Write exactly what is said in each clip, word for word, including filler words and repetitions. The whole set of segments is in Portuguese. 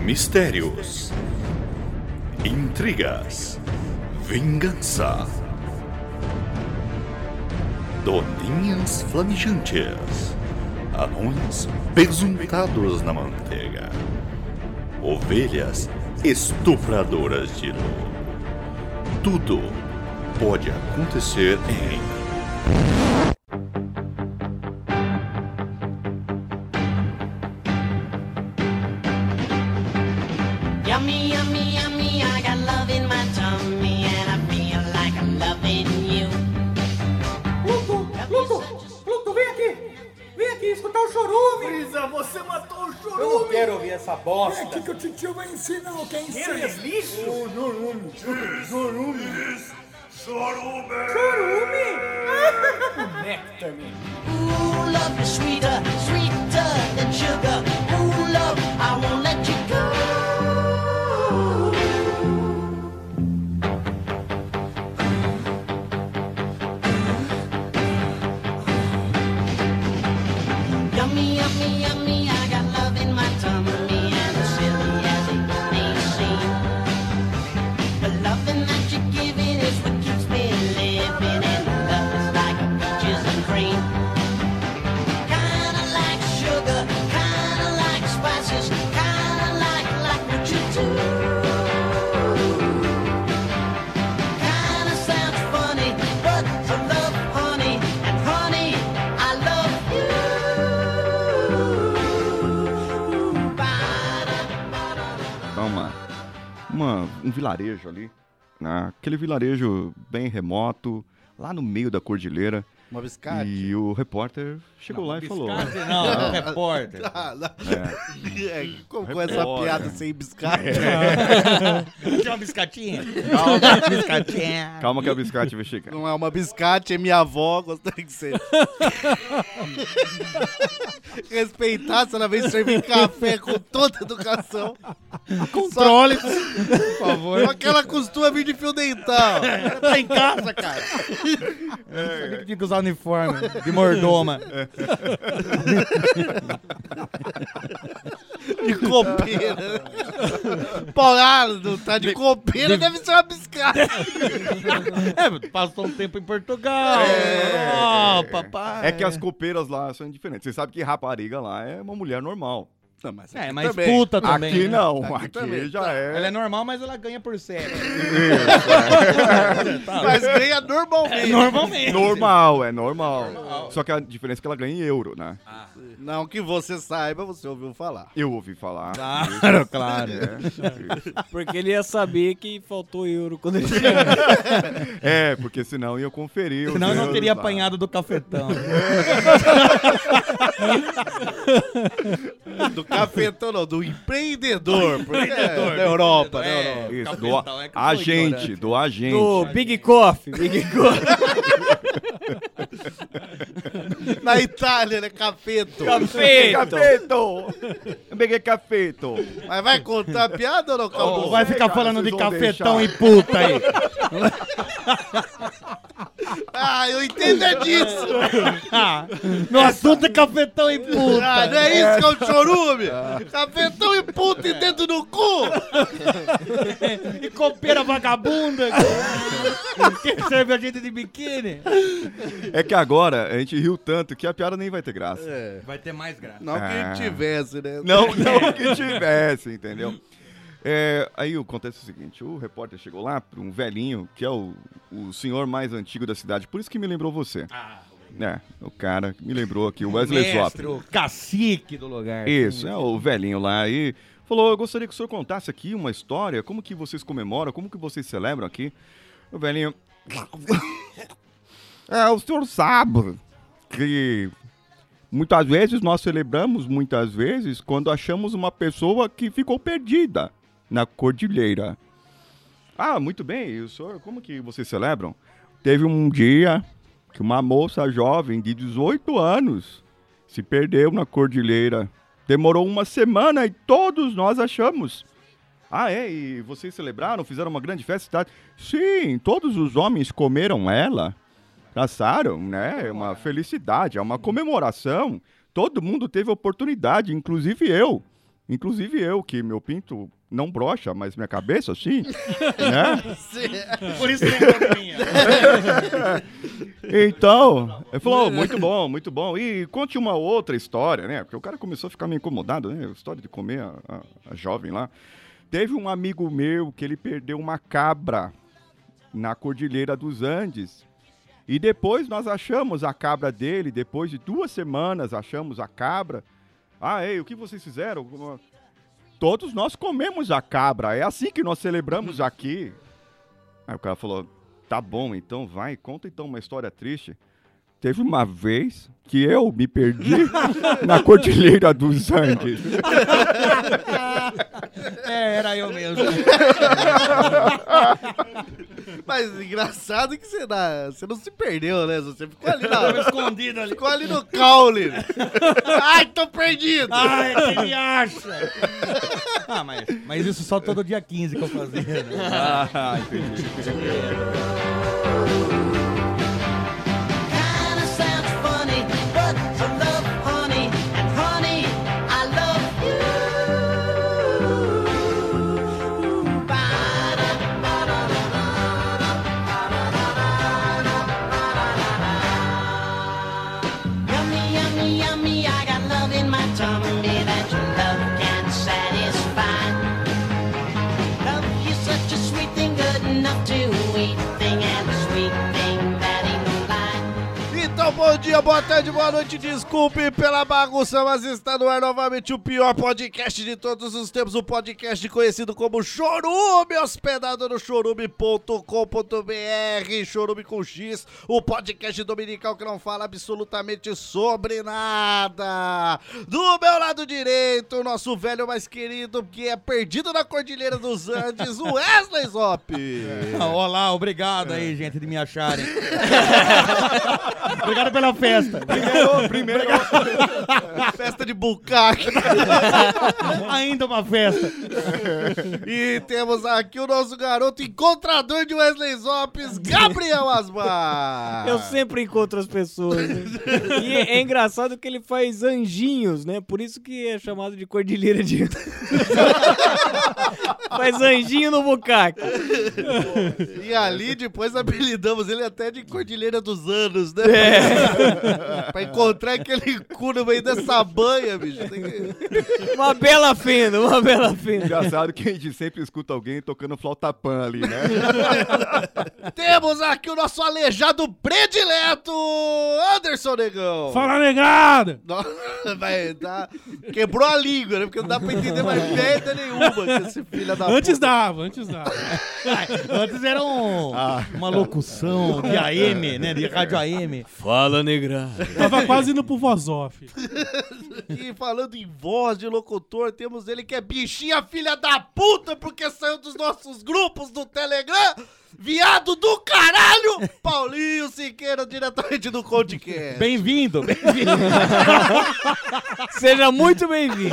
Mistérios, intrigas, vingança, doninhas flamejantes, anões besuntados na manteiga, ovelhas estupradoras de lobo. Tudo pode acontecer em Yummy, yummy, yummy, I got love in my tummy and I feel like I'm loving you. Pluto, Pluto, Pluto, vem aqui! Vem aqui escutar o chorume! Brisa, você matou o chorume! Eu não quero ouvir essa bosta! É aqui que o titio vai ensinar o que é ensino! lixo? Chorume! Chorume! Chorume! Chorume? Nectar-me! Ooh, love is sweeter, sweeter than sugar. Ooh, love, I won't let you go. Yummy, yummy, yummy, I got love in my tummy and as silly as it may seem, the loving that you're giving is what keeps me living, and love is like peaches and cream. Kinda like sugar, kinda like spices, kinda like, like what you do. Kinda sounds funny, but I love honey, and honey, I love you. Então, uma, uma, um vilarejo ali, né? Aquele vilarejo bem remoto, lá no meio da cordilheira. Uma biscate? E o repórter chegou Não, lá e falou... biscate não, é um repórter. Ah, não. É. É, como com essa Repórter. piada sem biscate? Quer uma biscatinha? Calma, biscatinha. Calma que a biscate vai chegar. Não é uma biscate, é minha avó, gostaria que você respeitasse ela vez de servir café com toda educação. Controle, por favor. Só que ela costuma vir de fio dental. Tá em casa, cara. É, Sabia que tinha que usar uniforme de mordoma. De copeira. Paulado, tá de copeira, deve ser uma biscate. É, passou um tempo em Portugal. É. Oh, papai. É que as copeiras lá são diferentes. Você sabe que rapariga lá é uma mulher normal. Não, mas É, aqui mas também. puta também. Aqui né? não, Aqui aqui, também. já é. Ela é normal, mas ela ganha por sério. Tá. Mas ganha normalmente. Normalmente. Normal, é normal. Só que a diferença é que ela ganha em euro, né? Não que você saiba, você ouviu falar. Eu ouvi falar. Claro, claro. É, Porque ele ia saber que faltou euro quando ele chegou. é, porque senão ia conferir. os Senão eu não euros teria lá. apanhado do cafetão. Do cafetão não, do empreendedor. Porque é da Europa, da Europa. Isso, do Cafetão, é que eu sou agente, ignorante. do agente. Do Big Coffee, Big Coffee. Na Itália, né? Cafeto. Cafeito. Cafeto! Eu peguei cafeto. Mas vai contar a piada ou não, acabou? Oh, Vai ficar cara, falando de vocês vão cafetão deixar. e puta aí. Ah, eu entendo é disso. Ah, no assunto é cafetão e puta. Ah, não é isso que é o chorume? Cafetão e puta e dedo no cu. E copeira vagabunda. Que serve a gente de biquíni. É que agora a gente riu tanto que a piada nem vai ter graça. É, Vai ter mais graça. não que Ah. tivesse, né? Não, não que tivesse, entendeu? É, aí acontece o seguinte, o repórter chegou lá para um velhinho, que é o, o senhor mais antigo da cidade, por isso que me lembrou você. Ah, É, o cara que me lembrou aqui, o Wesley mestre, Zop. o cacique do lugar. Isso, é o velhinho lá e falou, eu gostaria que o senhor contasse aqui uma história, como que vocês comemoram, como que vocês celebram aqui. O velhinho... É, o senhor sabe que muitas vezes nós celebramos, muitas vezes, quando achamos uma pessoa que ficou perdida na cordilheira. Ah, muito bem, e o senhor, como que vocês celebram? Teve um dia que uma moça jovem de dezoito anos se perdeu na cordilheira. Demorou uma semana e todos nós achamos. Ah, é? E vocês celebraram? Fizeram uma grande festa? Sim, todos os homens comeram ela. Caçaram, né? É uma felicidade, é uma comemoração. Todo mundo teve oportunidade, inclusive eu. Inclusive eu, que meu pinto não brocha, mas minha cabeça, sim, né? Por isso tem probleminha. Então, ele falou, oh, muito bom, muito bom. E conte uma outra história, né? Porque o cara começou a ficar meio incomodado, né? A história de comer a, a, a jovem lá. Teve um amigo meu que ele perdeu uma cabra na Cordilheira dos Andes. E depois nós achamos a cabra dele, depois de duas semanas achamos a cabra. Ah, ei, o que vocês fizeram? Todos nós comemos a cabra, é assim que nós celebramos aqui. Aí o cara falou, tá bom, então vai, conta então uma história triste. Teve uma vez que eu me perdi na Cordilheira dos Andes. É, era eu mesmo. Mas engraçado que você, dá, você não se perdeu, né? Você ficou ali na... escondido ali. Ficou ali no caule. Ai, tô perdido. Ai, que me acha? Ah, mas, mas isso só todo dia quinze que eu fazia. Né? Ah, entendi. Kinda sounds funny, but I love honey, and honey, I love you. Yummy, yummy, yummy, I got love in my tummy that your love can satisfy. Love is such a sweet thing, good enough to eat thing, and a sweet thing that ain't no lie. Então, bom dia, boa tarde, boa noite. Desculpe pela bagunça, mas está no ar novamente o pior podcast de todos os tempos. O podcast conhecido como Chorume, hospedado no chorume ponto com ponto br. Chorume com X, o podcast dominical que não fala absolutamente sobre nada. Do meu lado direito, o nosso velho mais querido, que é perdido na Cordilheira dos Andes, o Wesley Zop. Olá, obrigado aí, gente, de me acharem. Obrigado pela festa. Primeiro, primeiro. Festa de bucaque. Ainda uma festa. E temos aqui o nosso garoto encontrador de Wesley Zopes, Gabriel Asmar. Eu sempre encontro as pessoas. Né? E é, é engraçado que ele faz anjinhos, né? Por isso que é chamado de Cordilheira de... Faz anjinho no bucaque. E ali depois apelidamos ele até de Cordilheira dos Anos, né? É. Pra encontrar aquele cu no meio dessa banha, bicho. Tem que... Uma bela fenda, uma bela fenda. Engraçado que a gente sempre escuta alguém tocando flauta pan ali, né? Temos aqui o nosso aleijado predileto, Anderson Negão. Fala, negrada! Nossa, vai, tá... Quebrou a língua, né? Porque não dá pra entender mais merda nenhuma que esse filho da Antes puta. dava, antes dava. Antes era um, uma locução de A M, né? De rádio A M. Fala, negra. Tava quase indo pro voz off. E falando em voz de locutor, temos ele que é bichinha filha da puta porque saiu dos nossos grupos do Telegram. Viado do caralho! Paulinho Siqueira, diretamente do Codecast. Bem-vindo, bem-vindo. Seja muito bem-vindo.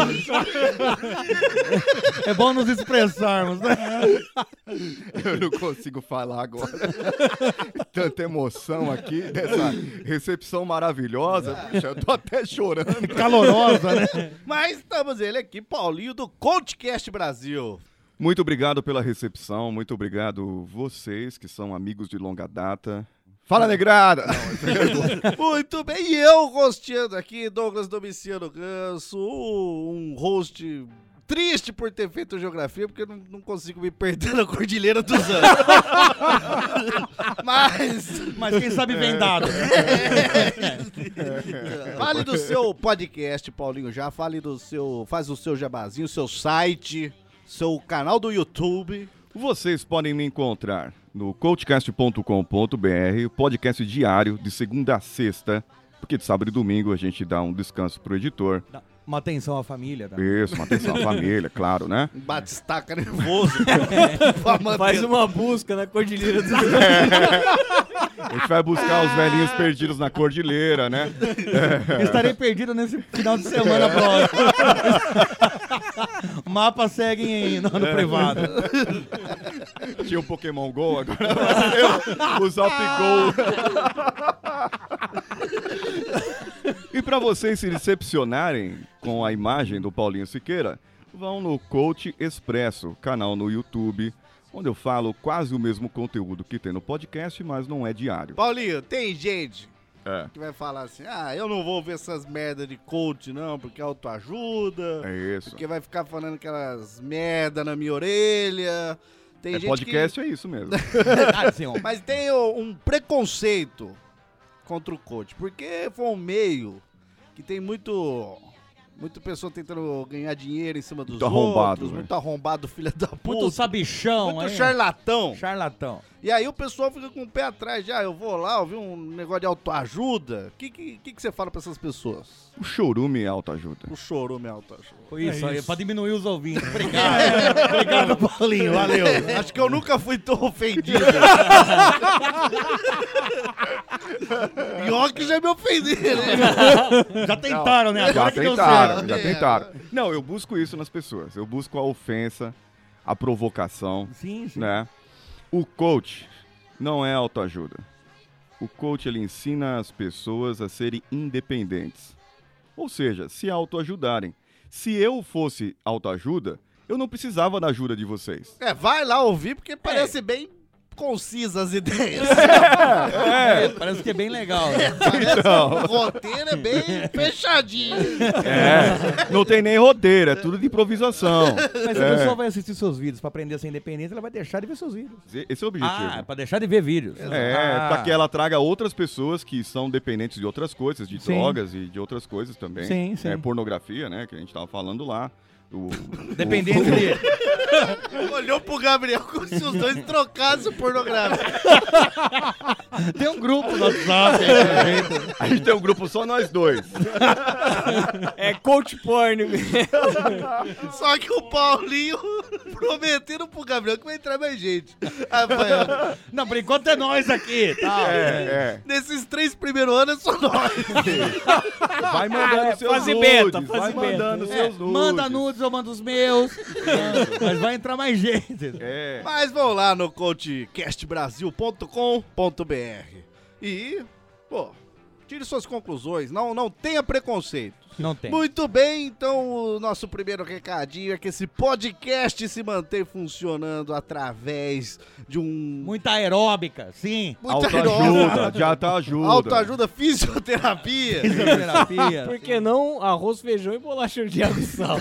É bom nos expressarmos, né? Eu não consigo falar agora. Tanta emoção aqui, dessa recepção maravilhosa. Puxa, eu tô até chorando. Calorosa, né? Mas estamos ele aqui, Paulinho do Codecast Brasil. Muito obrigado pela recepção, muito obrigado vocês que são amigos de longa data. Fala, negrada! Muito bem, e eu hosteando aqui, Douglas Domiciano Ganso, um host triste por ter feito geografia, porque eu não, não consigo me perder na Cordilheira dos Andes. Mas... Mas quem sabe vem dado. Fale do seu podcast, Paulinho, já. Fale do seu... Faz o seu jabazinho, o seu site, seu canal do YouTube. Vocês podem me encontrar no coachcast ponto com ponto br, podcast diário de segunda a sexta, porque de sábado e domingo a gente dá um descanso pro editor. Uma atenção à família. Tá? Isso, uma atenção à família, claro, né? Batistaca nervoso. Faz uma busca na Cordilheira dos A gente vai buscar os velhinhos perdidos na cordilheira, né? Estarei perdido nesse final de semana próximo. Mapa seguem no, no privado. Tinha o Pokémon Go, agora vai ser o Zop Go. E pra vocês se decepcionarem com a imagem do Paulinho Siqueira, vão no Coach Expresso, canal no YouTube, onde eu falo quase o mesmo conteúdo que tem no podcast, mas não é diário. Paulinho, tem gente É, que vai falar assim, ah, eu não vou ver essas merda de coach não, porque é autoajuda, é isso. porque vai ficar falando aquelas merda na minha orelha. Tem É gente podcast, é isso mesmo. Ah, sim, ó. que... Mas tem o- um preconceito contra o coach, porque foi um meio que tem muito... Muita pessoa tentando ganhar dinheiro em cima dos Muito arrombado, outros, né? muito arrombado, filha da puta. Muito sabichão, Muito hein? charlatão. Charlatão. E aí o pessoal fica com o pé atrás, já, eu vou lá, ouvir um negócio de autoajuda. O que, que, que, que você fala pra essas pessoas? O chorume é autoajuda. O chorume é autoajuda. Foi isso, É aí, isso. pra diminuir os ouvintes. Obrigado. Obrigado, Paulinho. Valeu. Acho que eu nunca fui tão ofendido. Pior que já me ofenderam, né? Já tentaram, né? Já Agora que deu tentaram, certo. já É. tentaram. Não, eu busco isso nas pessoas. Eu busco a ofensa, a provocação, Sim, sim. né? O coach não é autoajuda. O coach, ele ensina as pessoas a serem independentes. Ou seja, se autoajudarem. Se eu fosse autoajuda, eu não precisava da ajuda de vocês. É, vai lá ouvir, porque parece bem concisas as ideias. É, parece que é bem legal. Né? Parece o roteiro é bem fechadinho. É, não tem nem roteiro, é tudo de improvisação. Mas se a É. pessoa vai assistir seus vídeos pra aprender a ser independente, ela vai deixar de ver seus vídeos. Esse é o objetivo. Ah, pra deixar de ver vídeos. É, ah. pra que ela traga outras pessoas que são dependentes de outras coisas, de Sim. drogas e de outras coisas também. Sim, sim. É, pornografia, né, que a gente tava falando lá. O, Dependente de... Olhou pro Gabriel como se os dois trocassem o pornográfico. Tem um grupo no WhatsApp. aí, A gente tem um grupo só nós dois. É coach porn. Só que o Paulinho prometendo pro Gabriel que vai entrar mais gente. Ah, vai, Não, por enquanto é nós aqui. Tá? É, nesses três primeiros anos é só nós. é. Vai mandando seus Fase nudes, beta, vai fase beta. mandando É, seus nudes. manda nudes, eu mando os meus. Mas vai entrar mais gente. É. Mas vão lá no coachcast brasil ponto com ponto b r e, pô, tire suas conclusões. Não, não tenha preconceito. Não tem. Muito bem, então o nosso primeiro recadinho é que esse podcast se mantém funcionando através de um... Muita aeróbica, sim. Muita Autoajuda, já tá ajuda. autoajuda, fisioterapia. Fisioterapia. Por que não arroz, feijão e bolacha de água e sal?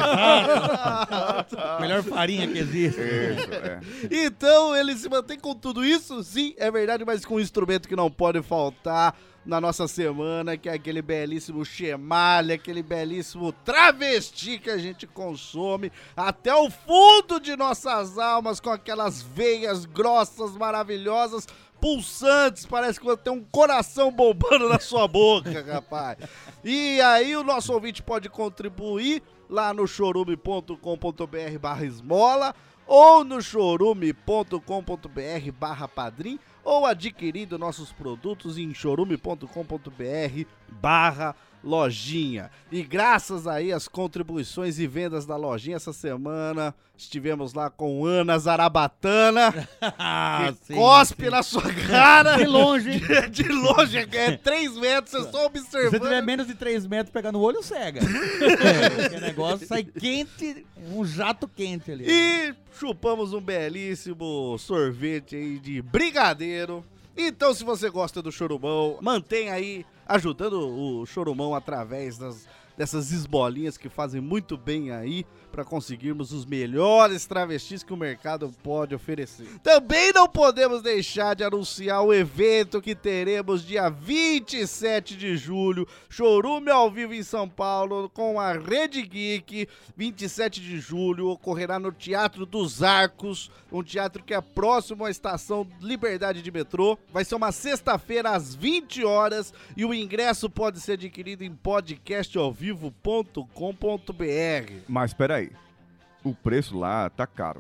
Melhor farinha que existe. Isso, é. Então ele se mantém com tudo isso, sim, é verdade, mas com um instrumento que não pode faltar na nossa semana, que é aquele belíssimo chemalha, aquele belíssimo travesti que a gente consome até o fundo de nossas almas, com aquelas veias grossas, maravilhosas, pulsantes, parece que tem um coração bombando na sua boca, rapaz. E aí o nosso ouvinte pode contribuir lá no chorume ponto com ponto b r barra esmola ou no chorume ponto com ponto b r barra padrim ou adquirindo nossos produtos em chorume ponto com ponto b r barra lojinha. E graças aí às contribuições e vendas da lojinha essa semana, estivemos lá com Ana Zarabatana, Ah, que sim, cospe sim. na sua cara. De longe, hein? De, de longe, é três metros, você só Se observando. você tiver menos de três metros, pegar no olho, cega. É, porque o negócio sai quente, um jato quente ali. E chupamos um belíssimo sorvete aí de brigadeiro. Então, se você gosta do Chorumão, mantenha aí ajudando o Chorumão através das, dessas esbolinhas que fazem muito bem aí para conseguirmos os melhores travestis que o mercado pode oferecer. Também não podemos deixar de anunciar o evento que teremos dia vinte e sete de julho, Chorume ao vivo em São Paulo, com a Rede Geek. vinte e sete de julho ocorrerá no Teatro dos Arcos, um teatro que é próximo à estação Liberdade de metrô. Vai ser uma sexta-feira às vinte horas e o ingresso pode ser adquirido em podcast ao vivo ponto com ponto b r. Mas peraí, o preço lá tá caro.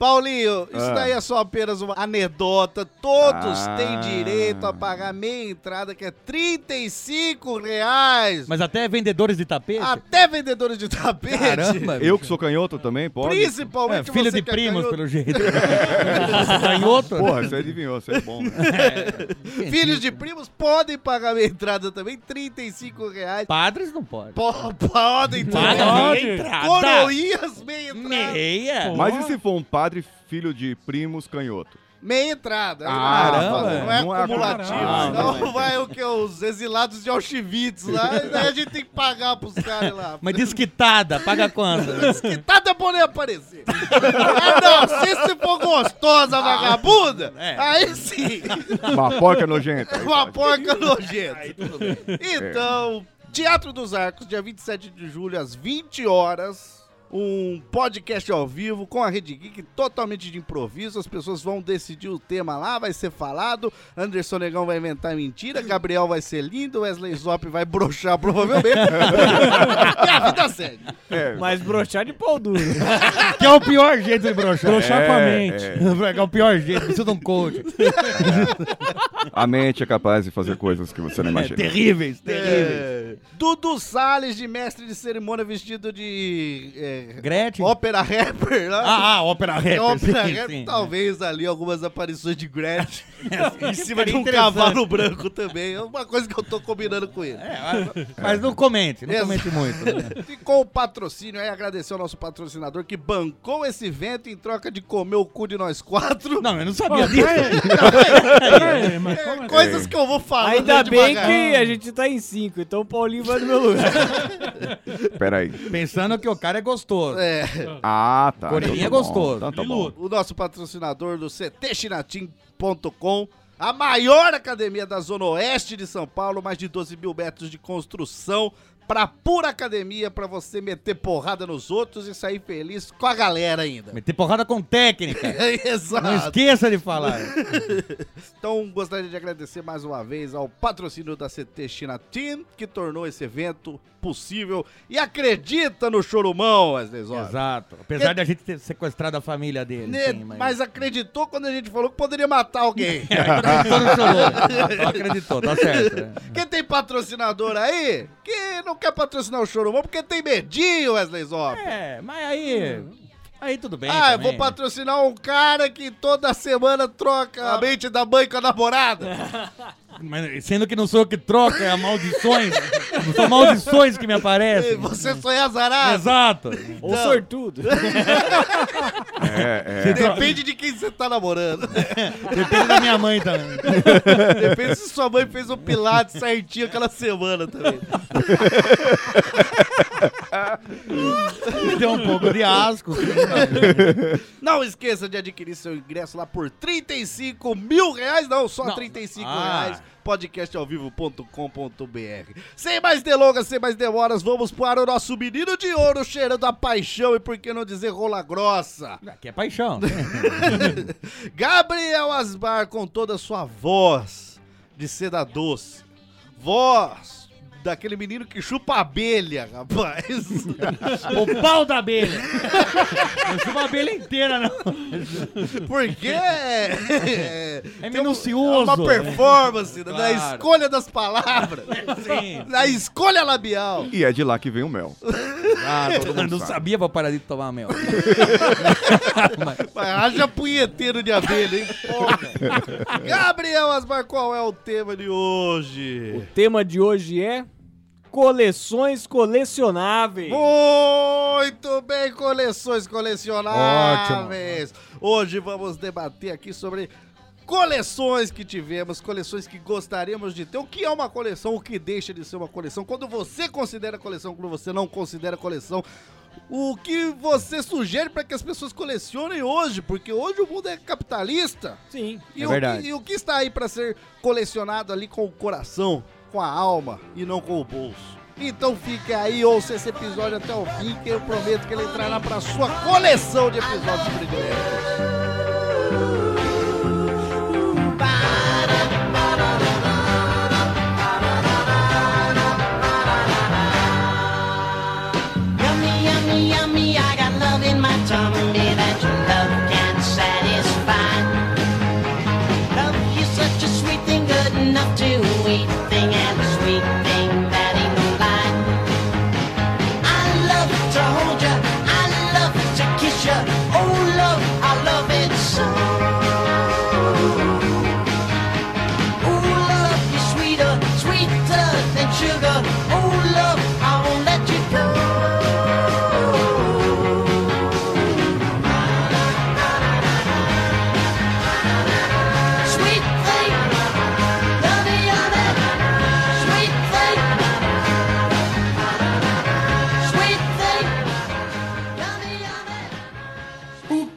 Paulinho, isso Ah. daí é só apenas uma anedota. Todos Ah. têm direito a pagar meia entrada, que é trinta e cinco reais. Mas até vendedores de tapete? Até vendedores de tapete. Caramba. Eu que sou canhoto também, pode? É, Principalmente filho você de que é primos, canhoto. pelo jeito. Canhoto? Porra, você adivinhou, você é bom. Né? Filhos de primos podem pagar meia entrada também, trinta e cinco reais. Padres não podem. Po- podem também. Paga meia entrada. Coroinhas, meia entrada. Meia? Mas e se for um padre filho de primos canhoto? Meia entrada. Caramba. Não é Não é acumulativo. acumulativo. Senão vai o que? Os exilados de Auschwitz lá. Daí a gente tem que pagar pros caras lá. Mas desquitada, paga quanto? Desquitada é bom nem aparecer. Ah, não. Se você for gostosa, vagabunda, É. aí sim. Uma porca nojenta. Uma porca nojenta. Então, Teatro dos Arcos, dia vinte e sete de julho, às vinte horas. Um podcast ao vivo com a Rede Geek, totalmente de improviso. As pessoas vão decidir o tema lá, vai ser falado. Anderson Negão vai inventar mentira. Gabriel vai ser lindo. Wesley Zop vai broxar, provavelmente. E a vida segue. É, Mas broxar de pau duro. Que é o pior jeito de broxar. Broxar com a é, mente. é. É o pior jeito, precisa de um coach. A mente é capaz de fazer coisas que você não É, imagina. terríveis, terríveis. É. Dudu Salles, de mestre de cerimônia, vestido de é, Gretchen? ópera rapper. Né? Ah, ah, ópera rapper. Ópera sim, rapper, sim. talvez ali algumas aparições de Gretchen em cima seria de um interessante. cavalo branco também. É uma coisa que eu tô combinando com ele. É, mas, mas não comente, não Exato. comente muito. Né? Ficou o patrocínio aí, agradecer ao nosso patrocinador que bancou esse evento em troca de comer o cu de nós quatro. Não, eu não sabia disso. É, mas como É, é? coisas que eu vou falar. Ainda bem devagar. que a gente tá em cinco, então o Paulinho vai no meu lugar. Peraí. Pensando que o cara é gostoso. É, Ah, tá. Coreirinha Então tá é gostoso. Bom. Então tá bom. o nosso patrocinador do c t chinatim ponto com, a maior academia da Zona Oeste de São Paulo, mais de doze mil metros de construção, pra pura academia, pra você meter porrada nos outros e sair feliz com a galera ainda. Meter porrada com técnica. Não Exato. esqueça de falar. Então, gostaria de agradecer mais uma vez ao patrocínio da C T China Team, que tornou esse evento possível e acredita no Chorumão, Wesley Zop. Exato. Apesar de a gente ter sequestrado a família dele. Ne- sim, mas... mas acreditou quando a gente falou que poderia matar alguém. acreditou no chorou. Não acreditou, tá certo. né? Quem tem patrocinador aí, que não quer patrocinar o Chorumão porque tem medinho, Wesley Zop. É, mas aí... Aí tudo bem Ah, eu também. vou patrocinar um cara que toda semana troca a mente da mãe com a namorada. Mas, sendo que não sou eu que troca, é maldições. Não são maldições que me E aparecem. você só é azarado. Exato. Ou Não. sortudo. É, é. Depende de quem você tá namorando. Depende da minha mãe também. Depende se sua mãe fez o pilates certinho aquela semana também. Me deu um pouco de asco. Não esqueça de adquirir seu ingresso lá por trinta e cinco mil reais. Não, só Não. trinta e cinco Ah. reais. podcast ao vivo ponto com ponto b r. Sem mais delongas, sem mais demoras, vamos para o nosso menino de ouro cheirando a paixão e por que não dizer rola grossa. Aqui é paixão. Gabriel Asbar com toda a sua voz de seda doce. Voz daquele menino que chupa abelha, rapaz. O pau da abelha. Não chupa a abelha inteira, não. Porque é, É tem um- minucioso. é uma performance na Claro. escolha das palavras, Sim. na escolha labial. E é de lá que vem o mel. Ah, todo eu mundo não sabe. sabia pra parar de tomar mel. Mas haja punheteiro de abelha, hein? Porra. Gabriel Asbar, qual é o tema de hoje? O tema de hoje é coleções colecionáveis. Muito bem, coleções colecionáveis. Hoje vamos debater aqui sobre coleções que tivemos, coleções que gostaríamos de ter. O que é uma coleção, o que deixa de ser uma coleção, quando você considera coleção, quando você não considera coleção. O que você sugere para que as pessoas colecionem hoje, porque hoje o mundo é capitalista. Sim. E É o verdade. que- e o que está aí para ser colecionado ali com o coração, com a alma e não com o bolso? Então fique aí, ouça esse episódio até o fim, que eu prometo que ele entrará para sua coleção de episódios prediletos. Yummy, yummy, yummy, I got love in my tummy that your love can't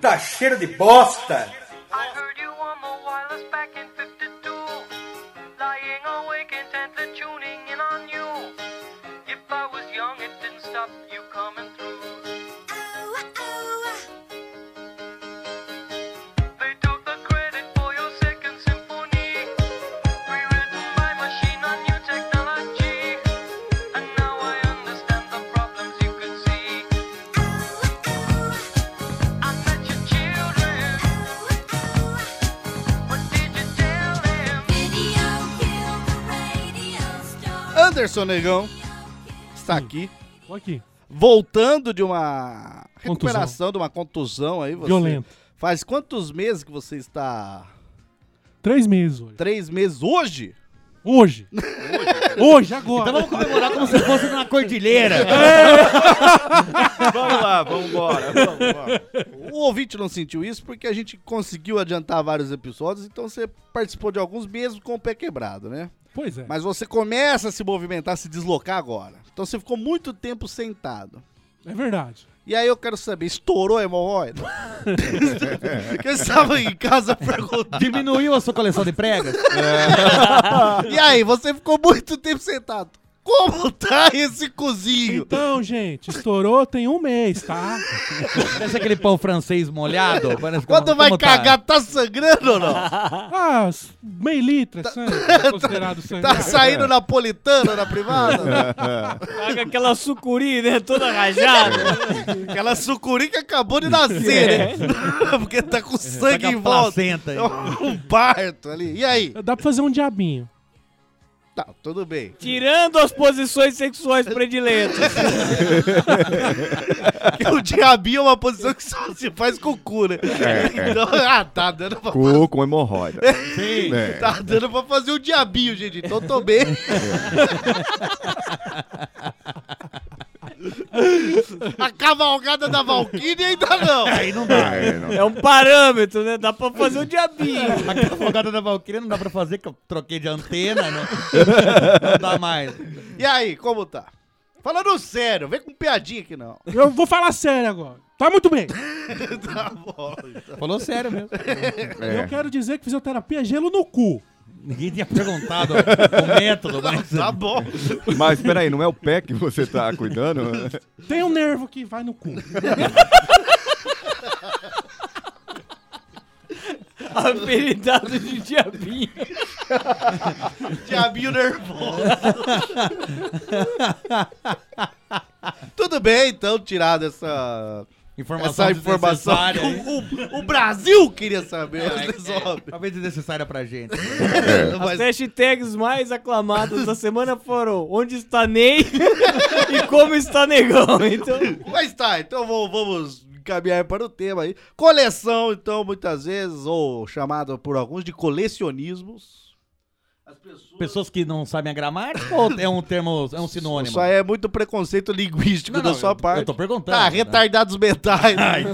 Puta cheiro de bosta! I heard you on the wireless back in fifty-two, lying awake intently tuning in on you. If I was young, it didn't stop you coming through. They took the credit for your second symphony, rewritten by machine on new technology, and now I understand the problems you could see. I met your children. What did you tell them? Anderson Negão está aqui, Tô aqui. voltando de uma Contusão. recuperação, de uma contusão aí. Você... Violento. Faz quantos meses que você está... Três meses hoje. Três meses hoje? Hoje. Hoje, agora. Então vamos comemorar como se fosse na cordilheira. Vamos lá, vamos embora. Vamos embora. O ouvinte não sentiu isso porque a gente conseguiu adiantar vários episódios, então você participou de alguns mesmo com o pé quebrado, né? Pois é. Mas você começa a se movimentar, a se deslocar agora. Então você ficou muito tempo sentado. É verdade. E aí eu quero saber, estourou a hemorroida? Porque eu estava em casa perguntando. Diminuiu a sua coleção de pregas? E aí, você ficou muito tempo sentado. Como tá esse cozinho? Então, gente, estourou tem um mês, tá? Parece aquele pão francês molhado. Parece Quando como- vai como tá? cagar, tá sangrando ou não? Ah, meio litro, é sangue, é considerado sangue. Tá saindo napolitano na privada? Paga aquela sucuri, né? Toda rajada. Aquela sucuri que acabou de nascer, né? Porque tá com sangue Tá em com a volta. placenta aí. Um parto ali. E aí? Dá pra fazer um diabinho. Tá, tudo bem. Tirando as posições sexuais prediletas. Porque o diabinho é uma posição que só se faz com o cu, né? É, é. Então, ah, tá dando pra Cu com hemorroida. Sim. É. Tá dando pra fazer o diabinho, gente. Então tô bem. A cavalgada da Valkyrie ainda não. Aí não dá. É, não. É um parâmetro, né? Dá pra fazer o diabinho. A cavalgada da Valkyria não dá pra fazer, que eu troquei de antena, né? Não dá mais. E aí, como tá? Falando sério, vem com piadinha aqui não. Eu vou falar sério agora. Tá muito bem. Tá bom. Falou sério mesmo. É. Eu quero dizer que fisioterapia é gelo no cu. Ninguém tinha perguntado o método, mas... Tá bom. Mas peraí, não é o pé que você tá cuidando? Tem um nervo que vai no cu. Apelidado de diabinho. Diabinho nervoso. Tudo bem, então, tirado essa... Informação Essa informação que desnecessária. o, o- o Brasil queria saber. É, Vocês óbvio. Talvez desnecessária pra gente. As Mas- hashtags mais aclamadas da semana foram onde está Ney e como está Negão. Então, Mas tá, então vamos, vamos encaminhar para o tema aí. Coleção, então, muitas vezes, ou chamada por alguns de colecionismos. As pessoas... Pessoas que não sabem a gramática ou é um termo, é um sinônimo? Isso aí é muito preconceito linguístico Não, da não, sua eu- parte. eu tô perguntando, Tá, né? retardados mentais.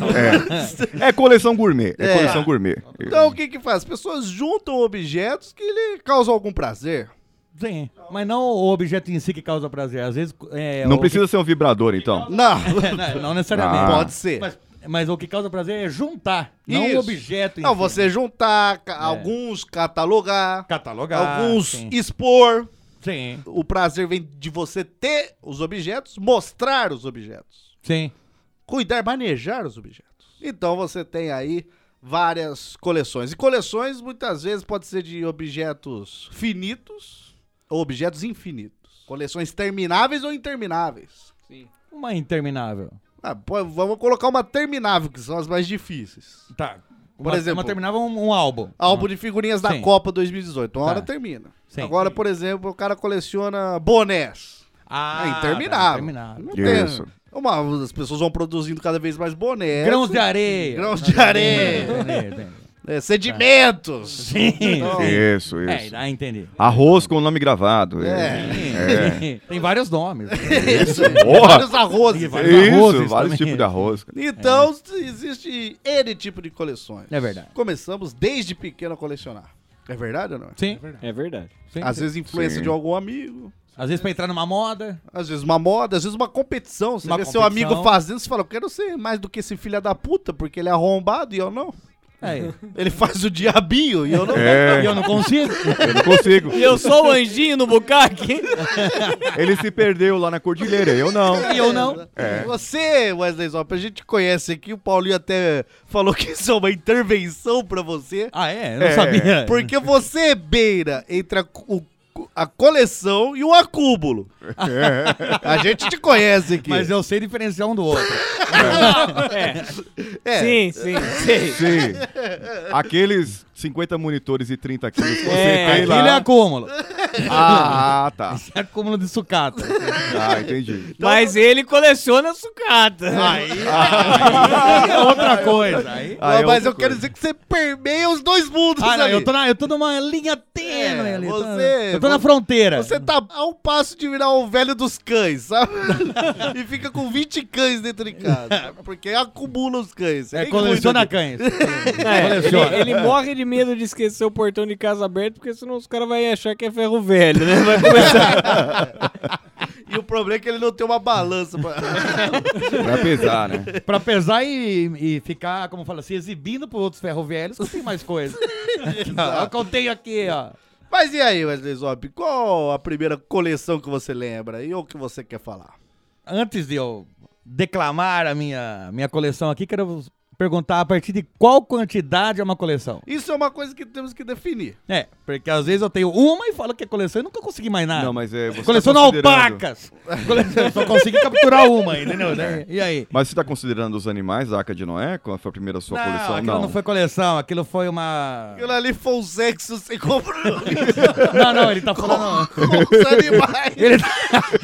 É. É coleção gourmet. É, É. coleção gourmet. Então, o que que faz? As pessoas juntam objetos que lhe causam algum prazer. Sim, mas não o objeto em si que causa prazer. Às vezes... É, Não o precisa ser um vibrador, então. Não, que- não, não necessariamente. Ah. pode ser. Mas, mas o que causa prazer é juntar, não Isso. o objeto em Não, si. você juntar, ca- alguns catalogar, Catalogar. alguns Sim. expor. Sim, O prazer vem de você ter os objetos, mostrar os objetos, sim. cuidar, manejar os objetos. Então você tem aí várias coleções. E coleções muitas vezes pode ser de objetos finitos ou objetos infinitos. Coleções termináveis ou intermináveis. Uma interminável. Ah, pô, vamos colocar uma terminável, que são as mais difíceis. Tá. Por Uma, exemplo- uma terminável um, um álbum. Álbum de figurinhas da Sim. Copa dois mil e dezoito. Uma Tá. hora termina. Sim. Agora, por exemplo, o cara coleciona bonés. Ah, é tá, interminável. interminável. Não tem- Isso. Uma, as pessoas vão produzindo cada vez mais bonés. Grãos de areia. Grãos de areia. Entendi, entendi. É, sedimentos. Sim, Então, sim. Isso, É, isso. ah, entendi. Arroz com nome gravado. É. Sim. Tem vários nomes. Isso. Porra. Vários arrozes. Tem vários Isso, arrozes vários também. tipos de arroz. Então, existe N tipo de coleções. É verdade. Começamos desde pequeno a colecionar. É verdade ou não? Sim, é verdade. sim. Às sim. vezes influência Sim. de algum amigo. Às vezes pra entrar numa moda. Às vezes uma moda, às vezes uma competição. Você Uma vê seu competição. amigo fazendo, você fala, eu quero ser mais do que esse filho da puta, porque ele é arrombado e eu não. É. Ele faz o diabinho e eu não. É. E eu não consigo. Eu não consigo. E eu sou o anjinho no bucaque. Ele se perdeu lá na cordilheira, eu não. E eu não. É. Você, Wesley Zop, a gente conhece aqui, o Paulinho até falou que isso é uma intervenção pra você. Ah, é? Eu não É. sabia. Porque você beira entre a, o- a coleção e o acúmulo. A gente te conhece aqui. Mas eu sei diferenciar um do outro. É. Sim, sim, sei. Sim. Aqueles cinquenta monitores e trinta quilos que você É, tem Aquilo é lá. acúmulo. Ah, tá. É acúmulo de sucata. Ah, entendi. Mas ele coleciona sucata. Aí, aí é outra coisa. Aí... Ah, é Mas outra eu quero coisa. dizer que você permeia os dois mundos Ah, não, ali. eu tô, na, eu tô numa linha tênue É, ali. tô- você- eu tô na fronteira. Você tá a um passo de virar o velho dos cães, sabe? E fica com vinte cães dentro de casa. Porque acumula os cães. Você É, nem coleciona cuida de- cães. É, Coleciona. ele, ele morre de medo de esquecer o portão de casa aberto, porque senão os caras vão achar que é ferro velho, né? Vai começar. E o problema é que ele não tem uma balança pra... Pra pesar, né? Pra pesar e, e ficar, como fala assim, exibindo pros outros ferro velhos que tem mais coisa. Olha o que eu tenho aqui, ó. Mas e aí, Wesley Zop? Qual a primeira coleção que você lembra? E o que você quer falar? Antes de eu declamar a minha, minha coleção aqui, quero perguntar a partir de qual quantidade é uma coleção. Isso é uma coisa que temos que definir. É, porque às vezes eu tenho uma e falo que é coleção e nunca consegui mais nada. Não, mas é. Você tá Coleciono considerando- alpacas. Coleciono- Só consegui capturar uma, entendeu? E aí? Mas você tá considerando os animais da Arca de Noé? Qual foi a primeira sua Não, coleção? aquilo não. foi coleção, aquilo foi uma... Aquilo ali foi um sexo sem compromisso Não, não, ele tá falando... com os animais. Ele tá...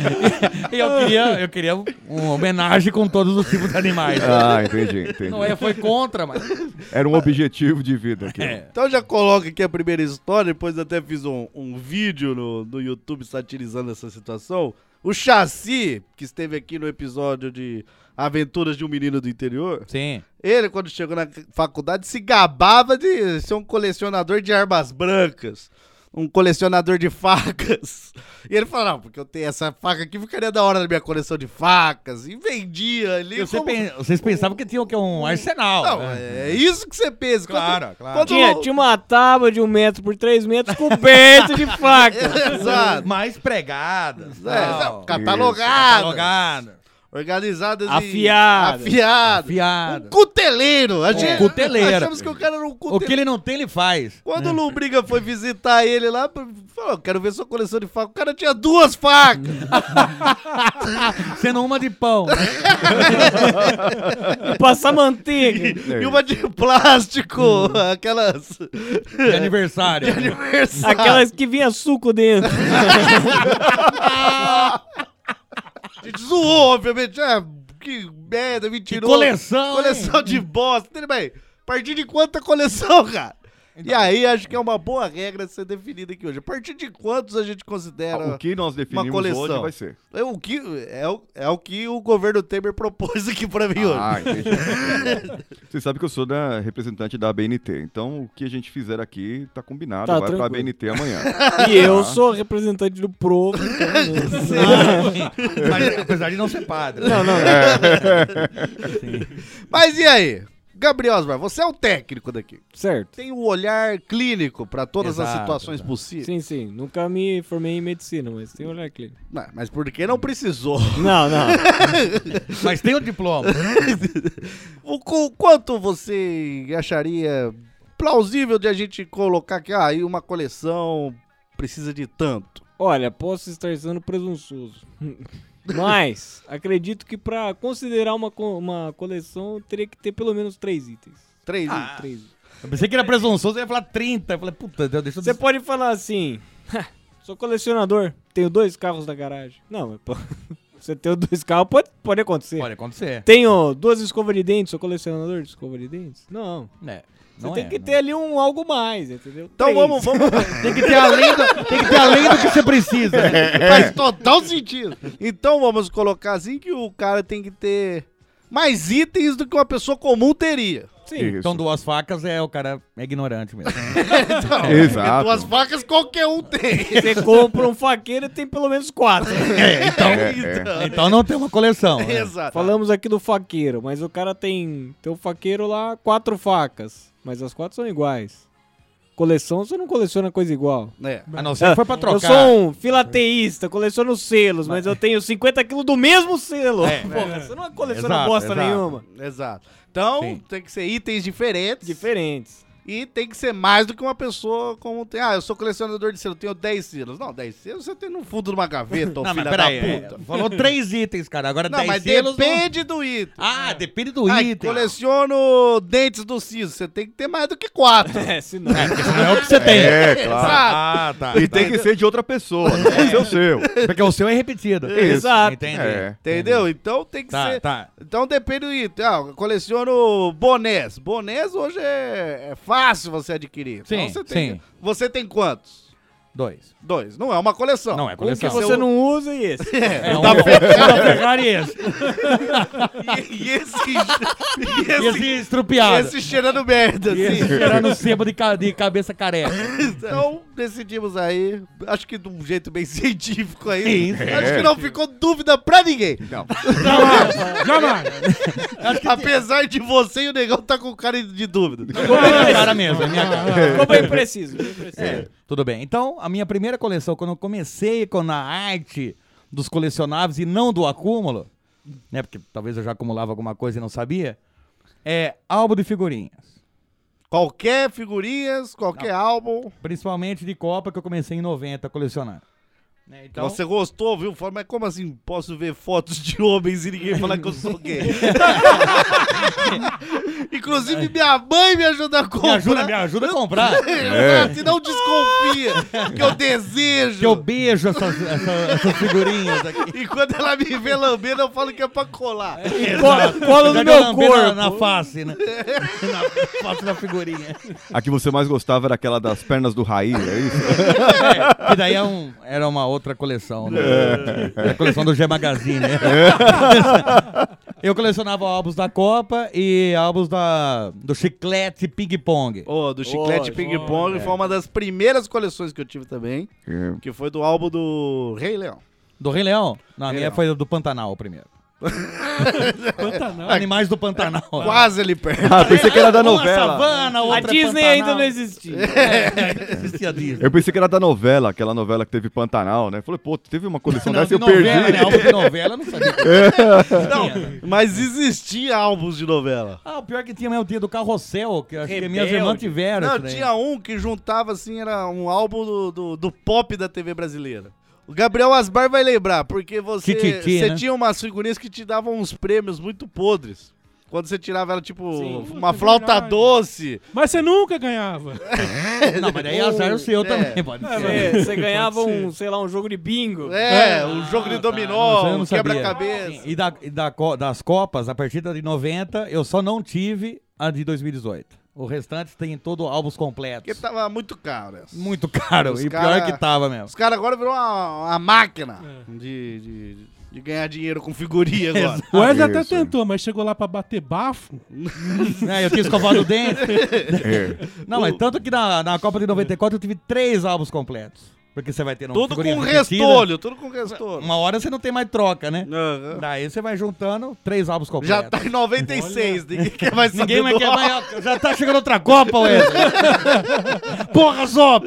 eu, queria, eu queria uma homenagem com todos os tipos de animais. Ah, entendi, entendi. Não é, foi contra, mas... Era um objetivo de vida aqui. É. Então já coloca aqui a primeira história, depois até fiz um, um vídeo no, no YouTube satirizando essa situação. O Chassi, que esteve aqui no episódio de Aventuras de um Menino do Interior, Sim. ele, quando chegou na faculdade, se gabava de ser um colecionador de armas brancas, um colecionador de facas. E ele falou, não, porque eu tenho essa faca aqui, ficaria da hora na minha coleção de facas. E vendia ali. E você como- pen- Vocês pensavam que tinha o quê? Um arsenal. Não, né? é isso que você pensa. Claro, Quando- claro. quando- Tinha, tinha uma tábua de um metro por três metros coberta de faca. Exato. Mais pregadas. É, tal. catalogado. Catalogada. Organizadas e... Afiadas. Afiadas. Afiada. Um cuteleiro. A gente... cuteleiro. Achamos que o cara era um O cuteleiro. que ele não tem, ele faz. Quando o Lombriga foi visitar ele lá, falou, quero ver sua coleção de facas. O cara tinha duas facas. Sendo uma de pão. E passar manteiga. E uma de plástico. Aquelas... De aniversário. De aniversário. Aquelas que vinha suco dentro. A gente zoou, obviamente. É, que merda, mentiroso. Que coleção, Coleção hein? de bosta. Tudo bem. A partir de quanta coleção, cara? E aí, acho que é uma boa regra ser definida aqui hoje. A partir de quantos a gente considera O que nós definimos coleção. hoje vai ser. É o que, é, o, é o que o governo Temer propôs aqui pra mim hoje. Ah, entendi. Você sabe que eu sou da representante da B N T, então o que a gente fizer aqui tá combinado, Tá, vai pra tranquilo. B N T amanhã. E eu sou representante do Pro. Então, Mas, apesar de não ser padre. não, não. Mas e aí? Gabriel Osmar, você é o técnico daqui. Certo. Tem um olhar clínico pra todas as Exato, situações exato. possíveis. Sim, sim. Nunca me formei em medicina, mas tem olhar clínico. Não, mas por que não precisou? Não, não. Mas tem o diploma. O qu- quanto você acharia plausível de a gente colocar que ah, aí uma coleção precisa de tanto? Olha, posso estar sendo presunçoso. Mas, acredito que pra considerar uma, co- uma coleção, teria que ter pelo menos três itens. Três? Ah. Três. Eu pensei que era presunçoso, eu ia falar trinta. Eu falei, puta, deixa eu... Você pode falar assim, sou colecionador, tenho dois carros na garagem. Não, mas, pô, você ter dois carros pode, pode acontecer. Pode acontecer. Tenho duas escovas de dentes, sou colecionador de escova de dentes? Não. É, Você não tem é, que não. ter ali um algo mais, entendeu? Então Três. vamos, vamos. Tem que ter além do, tem que ter além do que você precisa. né? Faz total sentido. Então vamos colocar assim que o cara tem que ter mais itens do que uma pessoa comum teria. Sim. Isso. Então duas facas é o cara é ignorante mesmo. Então, Exato. duas facas qualquer um tem. Você compra um faqueiro e tem pelo menos quatro. então, É, é. então não tem uma coleção. né? Exato. Falamos aqui do faqueiro, mas o cara tem, tem um faqueiro lá, quatro facas, mas as quatro são iguais. Coleção, você não coleciona coisa igual. É. A não ser que foi pra trocar. Eu sou um filateísta, coleciono selos, mas eu tenho cinquenta quilos do mesmo selo. É. Porra, você não coleciona Exato, bosta exato. nenhuma. Exato. Então, Sim. tem que ser itens diferentes. Diferentes. E tem que ser mais do que uma pessoa como tem. Ah, eu sou colecionador de selo, tenho dez selos. Não, dez selos você tem no fundo de uma gaveta, ô Não, filha mas da peraí. é, puta. falou três itens, cara. Agora Não, dez mas selos. não- depende do item. Ah, depende do Ah, item. coleciono dentes do siso. Você tem que ter mais do que quatro. É, se não. É, porque senão é o que você tem. É, claro. Exato. Ah, tá. E tem que ser de outra pessoa, não pode ser o seu. Porque o seu é repetido. Exato. Entendi. É. Entendeu? Então tem que Tá, ser. tá. Então depende do item. Ah, eu coleciono bonés. Bonés hoje é, é fácil você adquirir. Sim, então você tem. sim. Você tem quantos? Dois. Dois. Não é uma coleção. Não é Um que coleção. você não usa e esse. É um da Ferrari e esse. E, e esse. E E esse, esse estrupiado. esse cheirando merda, E esse assim. cheirando sebo de, ca- de cabeça careca. Então, decidimos aí, acho que de um jeito bem científico aí. Sim. Acho que não ficou dúvida pra ninguém. Não. Jamais, jamais. Apesar de você e o negão tá com cara de dúvida. Minha cara mesmo, é minha cara. Ficou bem preciso. Bem preciso. É, tudo bem. Então, a minha primeira coleção, quando eu comecei com a arte dos colecionáveis e não do acúmulo, né? Porque talvez eu já acumulava alguma coisa e não sabia, é álbum de figurinhas. Qualquer figurinhas, qualquer álbum. Principalmente de Copa, que eu comecei em noventa a colecionar. Né, Então, Você gostou, viu? Fala, mas como assim posso ver fotos de homens e ninguém falar que eu sou gay? Inclusive, minha mãe me ajuda a comprar. me ajuda, me ajuda a comprar. Exato, e não desconfia que eu desejo. Que eu beijo essas, essa- essas figurinhas aqui. E quando ela me vê lambendo, eu falo que é pra colar. Exato. cola no Já meu que eu lambei corpo. Na, na face, né? Na face da figurinha. A que você mais gostava era aquela das pernas do Raí, é isso? Que daí é um, era uma outra coleção, né? É a coleção do G Magazine, né? Eu colecionava álbuns da Copa e álbuns da, do Chiclete Ping Pong. Ô, do Chiclete Oh, Ping oh, Pong foi uma das primeiras coleções que eu tive também, É. que foi do álbum do Rei Leão. Do Rei Leão? Não, a Rei minha Leão. foi do Pantanal primeiro. Pantanal. Animais do Pantanal. Quase ali perto. Ah, pensei que era da Uma novela. savana, A outra Disney Pantanal. ainda não existia. É, existia a Disney. Eu pensei que era da novela, aquela novela que teve Pantanal, né? Falei, pô, teve uma coleção Não, dessa de e eu perdi. novela, né? Álbum de novela, eu não sabia. Não, mas existia álbuns de novela. Ah, o pior que tinha mesmo, tinha do Carrossel, que acho que minhas Rebelde. irmãs tiveram. Não, isso daí. tinha um que juntava, assim, era um álbum do, do, do pop da T V brasileira. O Gabriel Asbar vai lembrar, porque você, Tititi, você né? tinha umas figurinhas que te davam uns prêmios muito podres. Quando você tirava ela, tipo, Sim. uma É flauta verdade. doce. Mas você nunca ganhava. Não, mas daí azar o seu É. também, pode ser. Você, você ganhava Pode um, sei lá, um jogo de bingo. É, um jogo de Isso eu dominó, não um sabia. quebra-cabeça. Sim, E, da, e da co- das Copas, a partir da de noventa, eu só não tive a de dois mil e dezoito. O restante tem todo álbuns completos. Porque tava muito caro essa. Muito caro. Os e cara- pior que tava mesmo. Os caras agora virou uma, uma máquina de, de, de ganhar dinheiro com figurinha agora. O Wesley até Isso. tentou, mas chegou lá pra bater bafo. É, eu tinha escovado o dente. É. Não, mas tanto que na, na Copa de noventa e quatro eu tive três álbuns completos. Porque você vai ter uma Tudo figurinha com repetida. restolho, tudo com restolho. Uma hora você não tem mais troca, né? Aham. Daí você vai juntando três álbuns completos. Já tá em noventa e seis, ninguém quer mais saber Ninguém mais do quer álbum. mais. Já tá chegando outra Copa, Wesley. Porra, Zop!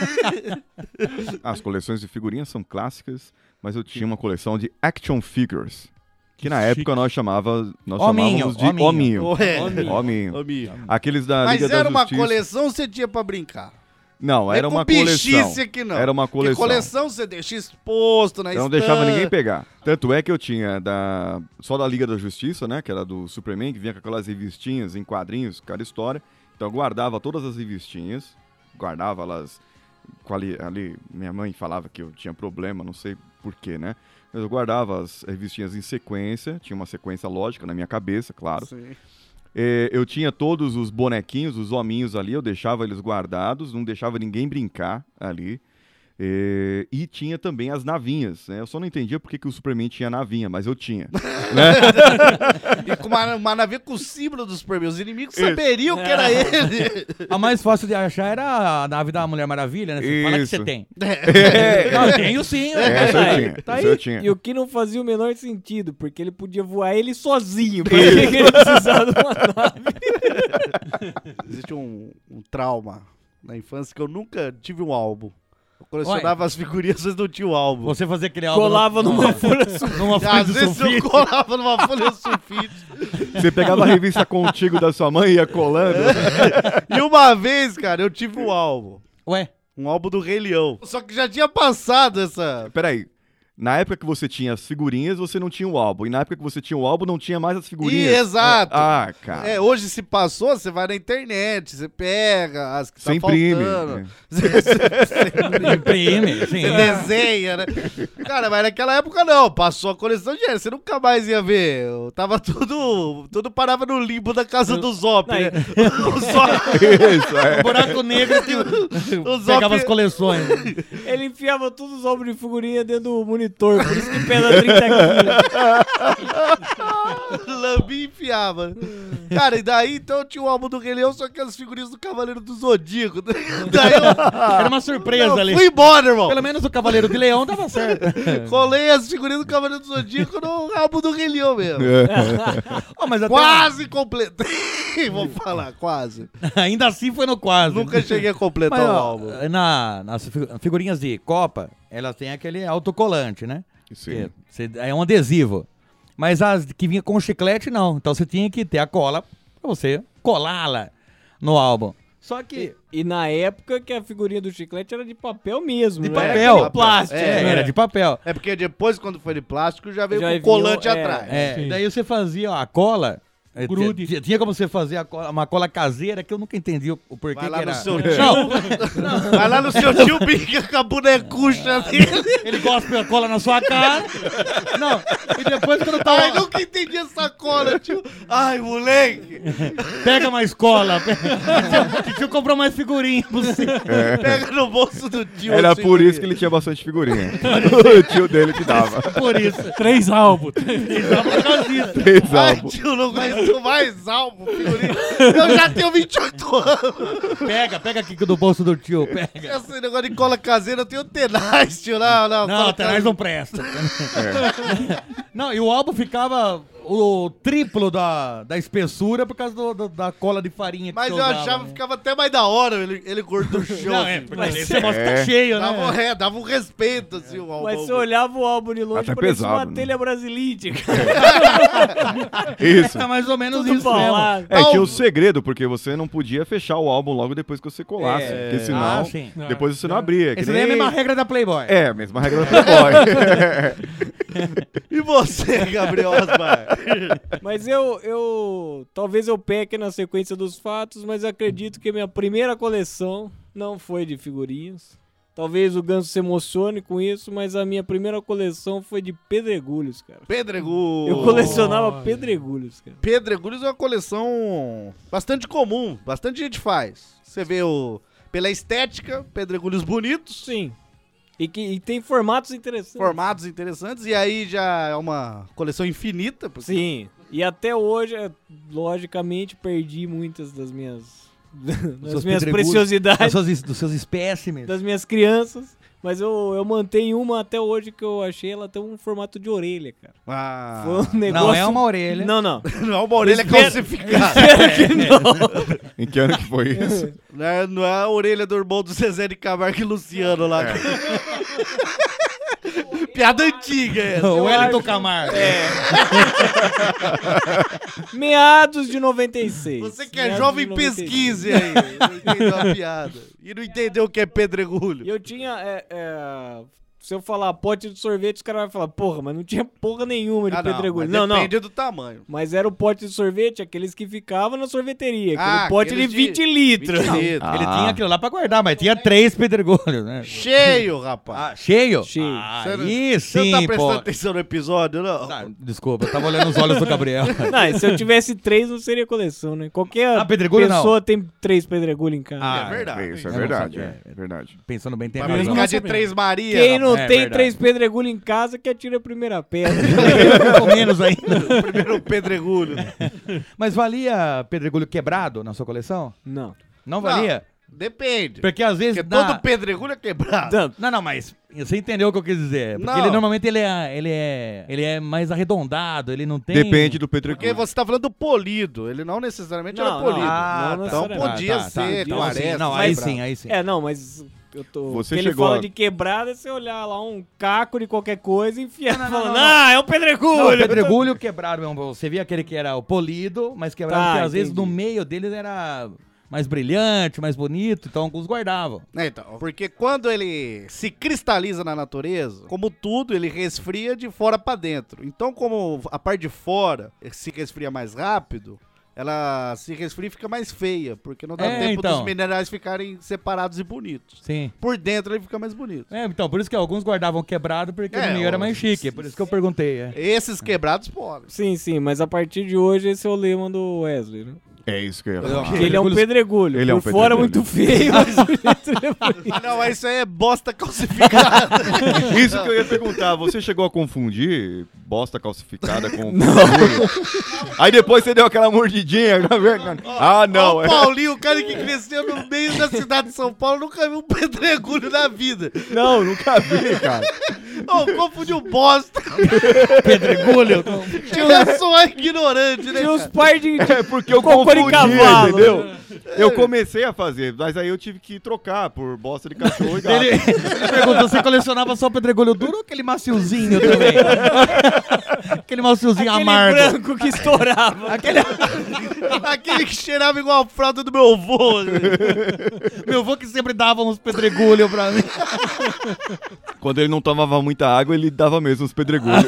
As coleções de figurinhas são clássicas, mas eu tinha uma coleção de action figures, que na época nós, chamava, nós Hominho, chamávamos de hominho. hominho. Ô, é. Hominho. Ô, Mia. Aqueles da Mas Liga era da uma Justiça. coleção, você tinha pra brincar. Não, era é com uma bichice coleção. aqui não. Era uma Porque coleção. coleção você deixa exposto na Eu não estante. deixava ninguém pegar. Tanto é que eu tinha da, só da Liga da Justiça, né? Que era do Superman, que vinha com aquelas revistinhas em quadrinhos, cada história. Então eu guardava todas as revistinhas, guardava elas. quali- Ali, minha mãe falava que eu tinha problema, não sei porquê, né? Mas eu guardava as revistinhas em sequência, tinha uma sequência lógica na minha cabeça, claro. Sim. É, eu tinha todos os bonequinhos, os hominhos ali, eu deixava eles guardados, não deixava ninguém brincar ali. E, e tinha também as navinhas, né? Eu só não entendia por que que o Superman tinha navinha, mas eu tinha. E com uma, uma navinha com o símbolo do Superman. Os inimigos saberiam que era ele. A mais fácil de achar era a nave da Mulher Maravilha, né? Você fala que Isso. você tem. É. Não, eu tenho sim. É, essa eu tinha. Tá essa aí. eu tinha. E o que não fazia o menor sentido, porque ele podia voar ele sozinho. Pra que ele precisava de uma nave? Existe um, um trauma na infância que eu nunca tive um álbum. Eu colecionava as figurinhas, mas não tinha o álbum. Você fazia aquele álbum... Colava no- numa folha sulfite. numa folha Às de vezes sulfite. eu colava numa folha sulfite. Você pegava a revista Contigo da sua mãe e ia colando. E uma vez, cara, eu tive um álbum. Ué? Um álbum do Rei Leão. Só que já tinha passado essa... Peraí. Na época que você tinha as figurinhas, você não tinha o álbum. E na época que você tinha o álbum, não tinha mais as figurinhas. Ih, exato. É. Ah, cara. É, hoje se passou, você vai na internet, você pega as que Você tá imprime. faltando. É. Você, você- Imprime, sim. você desenha, né? Cara, mas naquela época não, passou a coleção de você nunca mais ia ver. Eu tava tudo, tudo parava no limbo da casa do Zop, né? O Zop, Isso, é. Buraco negro que o Zop pegava as coleções. Ele enfiava todos os álbuns de figurinha dentro do monitor, por isso que pesa trinta quilos. lambia e enfiava. Cara, e daí então tinha o álbum do Rei Leão, só que as figurinhas do Cavaleiro do Zodíaco. Daí eu, Era uma surpresa eu ali. fui embora, irmão. Pelo menos o Cavaleiro de Leão dava certo. Colei as figurinhas do Cavaleiro do Zodíaco no álbum do Rei Leão mesmo. Oh, mas até- Quase completei, vou falar, quase. Ainda assim foi no quase. Nunca cheguei a completar Mas, o ó, álbum. na, nas fi- figurinhas de Copa, elas têm aquele autocolante, né? Sim. Que você- é um adesivo. Mas as que vinha com chiclete, não. Então você tinha que ter a cola pra você colá-la no álbum. Só que... E na época que a figurinha do chiclete era de papel mesmo, De não era papel. aquele plástico. É, né? era de papel. É porque depois, quando foi de plástico, já veio Já com vinha, colante é, atrás. É, Sim. daí você fazia ó, a cola. eh, Grude. Tinha, tinha como você fazer a cola- uma cola caseira que eu nunca entendi o, o porquê Vai lá que no era. seu tio. Não, Vai lá no seu tio, brinca com a bonecucha dele. ele cospe a cola na sua cara. Não, e depois quando tá. Ai, nunca entendi essa cola, tio. Ai, moleque. Pega mais cola. O tio comprou mais figurinha pra você. Pega no bolso do tio. Era assim, por isso que porque- ele tinha bastante figurinha. O tio dele que dava. Por isso. Três álbuns. Precisava por causa disso. Três Ai, álbuns. tio, não aguento mais álbum, figurinha. Eu já tenho vinte e oito anos. Pega, pega aqui do bolso do tio. Pega. Esse negócio de cola caseira, eu tenho tenaz, tio. Não, não. Não, cola até nós não presta. Não, e o álbum ficava o triplo da, da espessura por causa do- do- da cola de farinha que Mas você eu usava, achava né? que ficava até mais da hora ele, ele gorduchão. Não, é, assim. porque daí você mostra que tá cheio, Dava, um né? re- dava um respeito, assim, o álbum. Mas você olhava o álbum de longe, Até parecia pesado, uma né? telha brasilítica. Isso. É mais ou menos Tudo isso mesmo. falado. É, Tal- tinha um segredo, porque você não podia fechar o álbum logo depois que você colasse. É. Porque senão, Ah, sim. depois você não abria. que Essa daí é a nem- mesma regra da Playboy. É, a mesma regra do Playboy. E você, Gabriel Osmar? Mas eu, eu. Talvez eu peque na sequência dos fatos, mas acredito que minha primeira coleção não foi de figurinhas. Talvez o Ganso se emocione com isso, mas a minha primeira coleção foi de pedregulhos, cara. Pedregulhos. Eu colecionava pedregulhos, cara. Pedregulhos é uma coleção bastante comum, bastante gente faz. Você vê o... Pela estética, pedregulhos bonitos, Sim. E, que, e tem formatos interessantes. formatos interessantes, e aí já é uma coleção infinita. Porque... Sim. E até hoje, é, logicamente, perdi muitas das minhas. das seus minhas pedregulhos, preciosidades. Dos seus, dos seus espécimes. das minhas crianças, mas eu, eu mantenho uma até hoje que eu achei ela tem um formato de orelha, cara. Ah, Foi um negócio... Não é uma orelha. Não, não. não é uma orelha Espero- calcificada. Espero que não. Em que ano que foi isso? Não é, não é a orelha do irmão do Zezé de Camargo e Luciano lá. Piada antiga essa. O Wellington acho- Camargo. Meados de noventa e seis. Você que é Meados jovem, de noventa e seis. pesquise aí. Não entendeu a piada. E não entendeu o que é pedregulho. E eu tinha... é, é, se eu falar pote de sorvete, os caras vão falar, porra, mas não tinha porra nenhuma de Ah, não, pedregulho. mas Não, não. depende do tamanho. Mas era o pote de sorvete, aqueles que ficavam na sorveteria. Aquele Ah, pote de aqueles de vinte litros. vinte litros. Ele Ah. tinha aquilo lá pra guardar, mas tinha três pedregulhos, né? Cheio, rapaz. Ah, cheio? Cheio. Ah, Você não- aí Você não sim, tá prestando pô. atenção no episódio, não? Ah, desculpa, eu tava olhando os olhos do Gabriel. Não, e se eu tivesse três, não seria coleção, né? Qualquer Ah, pedregulho não. pessoa tem três pedregulhos em casa. Ah, É verdade. Isso é Eu não verdade, sabia. é verdade. Pensando bem, tem Pra razão. brincar de sabendo. Três Maria. Quem não é tem verdade. três pedregulhos em casa, que atira a primeira pedra. Pelo menos ainda. Primeiro pedregulho. Mas valia pedregulho quebrado na sua coleção? Não. Não valia? Depende. Porque às vezes Porque dá... todo pedregulho é quebrado. Tanto. Não, não, mas você entendeu o que eu quis dizer. Porque Não. ele normalmente ele é, ele, é, ele é mais arredondado, ele não tem... Depende do Porque pedregulho. você tá falando do polido. Ele não necessariamente Não, era não. polido. Ah, Não então necessariamente. podia Tá, tá, ser então, com sim, aresta. não, aí quebrado. sim, aí sim. É, não, mas eu tô. Você que ele chegou fala a- de quebrada, é você olhar lá um caco de qualquer coisa e enfiar Não, não, falando, não, não. ah, é um Não, pedregulho. pedregulho quebrado mesmo. Você via aquele que era o polido, mas quebrado, Tá, porque às vezes entendi. no meio deles era mais brilhante, mais bonito, então alguns guardavam. É, então, porque quando ele se cristaliza na natureza, como tudo, ele resfria de fora pra dentro. Então, como a parte de fora se resfria mais rápido, ela se resfria e fica mais feia, porque não dá É, tempo então. dos minerais ficarem separados e bonitos. Sim. Por dentro ele fica mais bonito. É, então, por isso que alguns guardavam quebrado, porque É, no meio era ó, mais chique. Por isso que eu perguntei. É. Esses quebrados podem. Sim, sim, mas a partir de hoje esse é o lema do Wesley, né? É isso que eu ia Eu- falar. Porque ele é um pedregulho. Ele é um Por fora pedregulho. muito feio, mas o jeito ele é bonito. Ah, não, isso aí é bosta calcificada. Isso que eu ia perguntar, você chegou a confundir bosta calcificada com pedregulho? Aí depois você deu aquela mordidinha. Ah, não. Ó, é- o Paulinho, o cara que cresceu no meio da cidade de São Paulo, nunca viu um pedregulho na vida. Não, nunca vi, cara. Ô, confundiu bosta. Pedregulho? Eu sou ignorante, né, Tinha uns cara? par de. É porque eu Cocô de confundi, cavalo, entendeu? né? Eu comecei a fazer, mas aí eu tive que trocar por bosta de cachorro e gato. Ele, ele perguntou se colecionava só pedregulho duro ou aquele maciozinho também? aquele maciozinho Aquele amargo. branco que estourava. Aquele... Aquele que cheirava igual a fralda do meu avô. Meu avô que sempre dava uns pedregulhos pra mim. Quando ele não tomava muita água, ele dava mesmo os pedregulhos.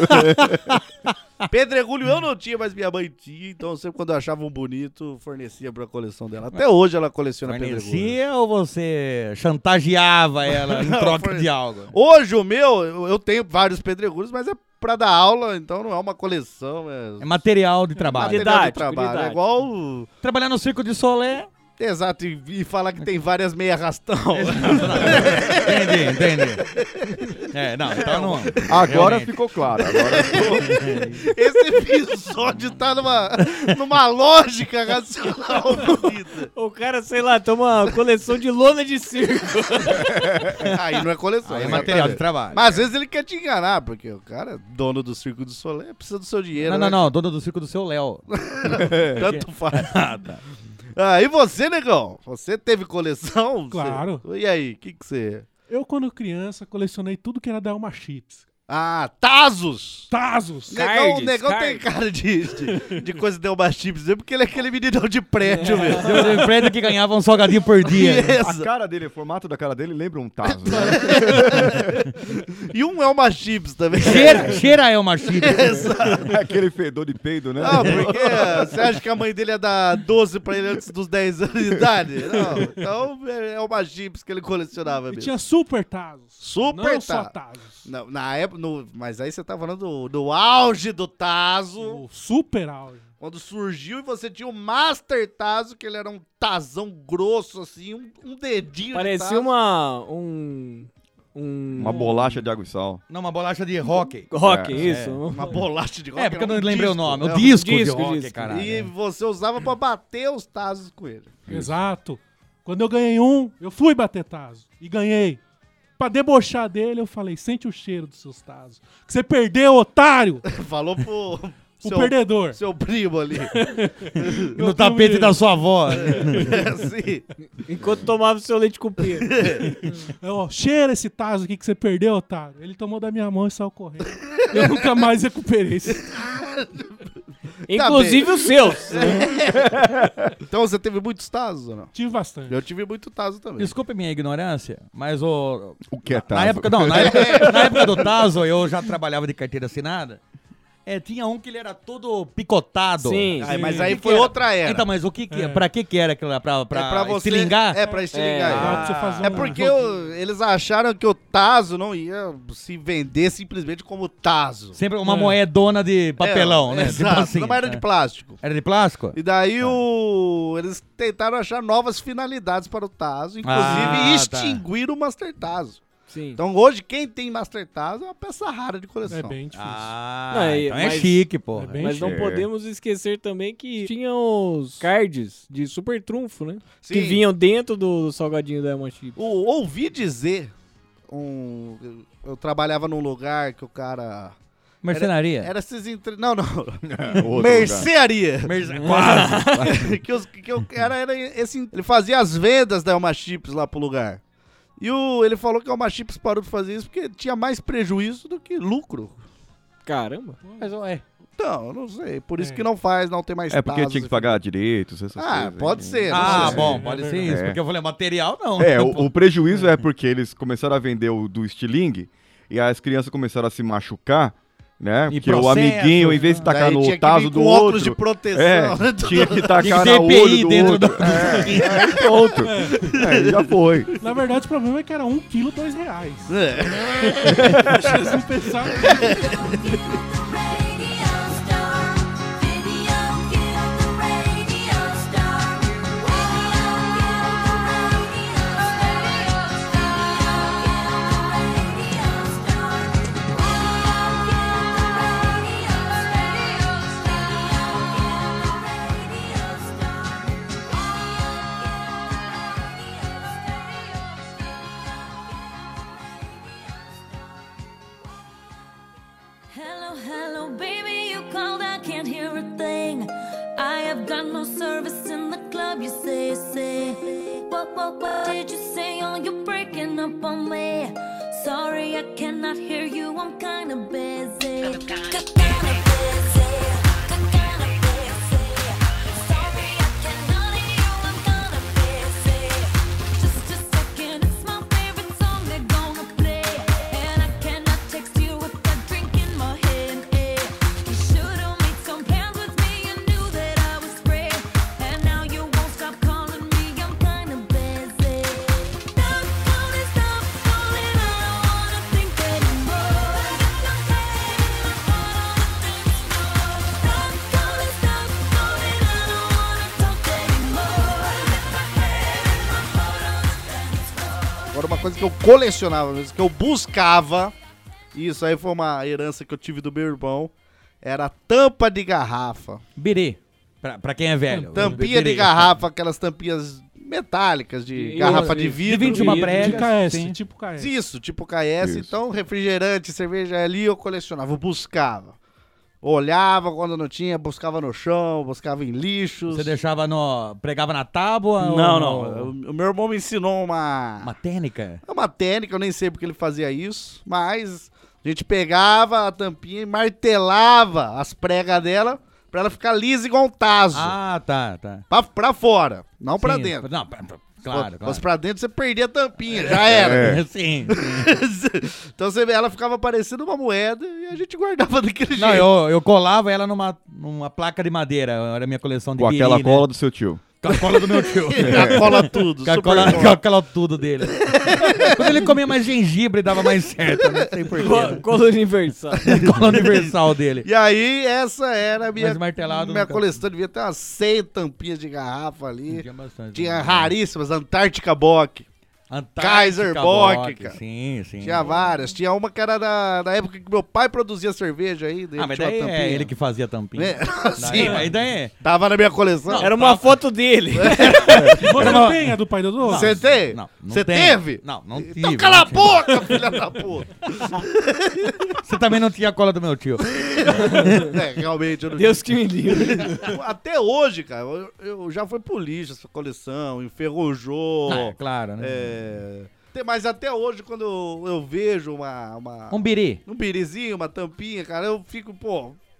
Pedregulho eu não tinha, mas minha mãe tinha. Então sempre quando eu achava um bonito, fornecia pra coleção dela. Até hoje ela coleciona pedregulho. Fornecia ou você chantageava ela em Não, troca forne- de algo? Hoje o meu, eu eu tenho vários pedregulhos, mas é pra dar aula, então não é uma coleção. É, É material de trabalho. material de didático, trabalho. É didático. igual... o- Trabalhar no Circo de Solé. Exato, e, e falar que tem várias meia rastão. Entendi, entendi. É, não, então não. Agora realmente. ficou claro. Agora Esse episódio tá numa, numa lógica racional bonita. O cara, sei lá, tem uma coleção de lona de circo. Aí não é coleção. Aí é exatamente. material de trabalho. Mas às vezes ele quer te enganar, porque o cara, dono do Circo do Soleil, precisa do seu dinheiro. Não, não, né? não, dono do Circo do seu Léo. Tanto faz. Ah, tá. Ah, e você, negão? Você teve coleção? Claro. Você- E aí, o que que você... Eu, quando criança, colecionei tudo que era da Elma Chips. Ah, Tazos! Tazos! Negão, Cards, negão tem cards. cara de, de, de coisa de Elma Chips, né? Porque ele é aquele meninão de prédio, velho. O prédio que ganhava um salgadinho por dia. né? a cara dele, o formato da cara dele lembra um taso. Né? E um Elma Chips também. Cheira, cheira é uma chip. Aquele fedor de peido, né? Não, porque você acha que a mãe dele ia dar doze pra ele antes dos dez anos de idade? Não, então é Elma Chips que ele colecionava E mesmo. tinha super Tazos. Super Não só Ta- Tazos. Não, na época, no- mas aí você tá falando do, do auge do Tazo, O super auge. quando surgiu e você tinha o Master Tazo, que ele era um tazão grosso, assim, um, um dedinho de Parecia tazo. uma. Um. Um. Uma bolacha de água e sal. Não, uma bolacha de rock. Rock, É, isso. Uma bolacha de rock. É, porque eu era não um lembrei o disco, nome. né? O disco, disco, de rock, disco. caralho. E você usava pra bater os Tazos com ele. Exato. Quando eu ganhei um, eu fui bater Tazo. E ganhei. Pra debochar dele, eu falei, sente o cheiro dos seus Tazos. Que você perdeu, otário! Falou pro O seu, perdedor. seu primo ali. No tapete da sua avó. É assim. Enquanto tomava o seu leite com pera. Eu, ó, cheira esse Tazo aqui que você perdeu, otário. Ele tomou da minha mão e saiu correndo. Eu nunca mais recuperei esse. Inclusive os seus. Então você teve muitos tazos ou não? Tive bastante. Eu tive muito tazo também. Desculpe minha ignorância, mas o. O que é Na tazo? época, não, na época, na época do Tazo, eu já trabalhava de carteira assinada. É, tinha um que ele era todo picotado. Sim, Ai, sim. mas O aí que que foi era? outra era. Então, mas o que que, É. pra que que era aquilo lá? Pra, pra, é pra você estilingar? É pra estilingar. É. Dá pra você fazer É um porque joguinho. o- eles acharam que o tazo não ia se vender simplesmente como tazo. Sempre uma É. moedona de papelão, É, né? Exato, Tipo assim, não era de é. plástico. Era de plástico? E daí o... eles tentaram achar novas finalidades para o tazo, inclusive Ah, extinguir o Master Tazo. Sim. Então hoje quem tem Master Tazo é uma peça rara de coleção. É bem difícil. Ah, Não, e- então é mas- chique, pô. É bem Mas não É. podemos esquecer também que tinha os cards de super trunfo, né? Sim. Que vinham dentro do salgadinho da Diamond Chip. O, ouvi dizer, um, eu, eu trabalhava num lugar que o cara... Mercenaria. Era esses... Entre... Não, não. Outro Mercearia. Merce- Quase. que, os, que o cara era esse... Ele fazia as vendas da Elma Chips lá pro lugar. E o, ele falou que a Elma Chips parou de fazer isso porque tinha mais prejuízo do que lucro. Caramba. Mas, ó, é. Então, eu não sei. Por isso É. que não faz, não tem mais É porque tazos tinha que e- pagar direitos, essas Ah, coisas. pode aí. ser. não Ah, sei. bom, É pode ser verdade. isso. É. Porque eu falei, material não. É, o, o prejuízo é porque eles começaram a vender o do estilingue e as crianças começaram a se machucar, né? E Porque o processo, amiguinho, em vez de tacar Daí no tinha que tazo vir do com outro, óculos de proteção. é, né? tinha que tacar Tinha que na ter E P I olho do dentro outro. do- É, é, pronto. É, já foi. Na verdade, o problema é que era um quilo, dois reais. É. Vocês não pensaram. Hello, hello, baby, you called, I can't hear a thing. I have got no service in the club, you say, say. What, what, what did you say? Oh, you're breaking up on me. Sorry, I cannot hear you, I'm kinda busy. Kinda busy. Kinda busy. Sorry, I cannot hear you, I'm kinda busy. Just a second, it's my favorite song they're gonna play. And I cannot text you with a drink in my hand. You should've made some plans with me, you knew that I was free. And now you won't stop calling me, I'm kinda busy. Stop calling, stop calling, I don't wanna think anymore. Stop calling, stop calling, I don't wanna talk anymore. Agora uma coisa que eu colecionava mesmo, que eu buscava, isso aí foi uma herança que eu tive do meu irmão, era tampa de garrafa. Birê. Pra, pra quem é velho. Tampinha de Birê. garrafa, aquelas tampinhas metálicas de E- garrafa e- de de vidro. vinte e uma vidro, prega. De K S, sim. tipo K S. Isso, tipo K S. Isso. Então, refrigerante, cerveja ali, eu colecionava, eu buscava. Olhava quando não tinha, buscava no chão, buscava em lixos. Você deixava no... Pregava na tábua? Não, ou não. no- O meu irmão me ensinou uma... Uma técnica? É uma técnica, eu nem sei porque ele fazia isso, mas a gente pegava a tampinha e martelava as pregas dela pra ela ficar lisa igual um tazo. Ah, tá, tá. Pra, pra fora, não pra Sim, dentro. Não, pra- pra- Se claro, fosse claro. pra dentro, você perdia a tampinha, já era. É. Sim. Então você vê, ela ficava parecendo uma moeda e a gente guardava daquele Não, jeito. eu, eu colava ela numa, numa placa de madeira. Era a minha coleção de Com aquela biri, né? cola do seu tio. Com a cola do meu tio. A cola tudo, Com a super cola, cola. com a cola tudo dele. Quando ele comia mais gengibre, dava mais certo. eu Não sei porquê. Co- Cola universal. Cola universal dele. E aí, essa era a minha, Mais martelado minha nunca. coleção. Devia ter umas cem tampinhas de garrafa ali. Tinha bastante. Tinha raríssimas, Antártica Bock. Antártica Kaiser Bock, cara. Sim, sim. Tinha várias. Tinha uma que era da, da época que meu pai produzia cerveja aí. Ah, mas daí é ele que fazia a tampinha. É, Daí, sim. aí daí... Tava na minha coleção. Era uma foto dele. Você tem a do pai do Dudu? Você tem? Não, não Você tem. teve? Não, não tive. Então cala não a tive. boca, filha da puta. Você também não tinha a cola do meu tio. É, realmente. Eu não... Deus que me livre. Até hoje, cara, eu, eu já fui pro lixo essa coleção, enferrujou. Ah, é claro, né? é... Tem- Mas até hoje, quando eu, eu vejo uma, uma- Um biri. um birizinho, uma tampinha, cara, eu fico, pô,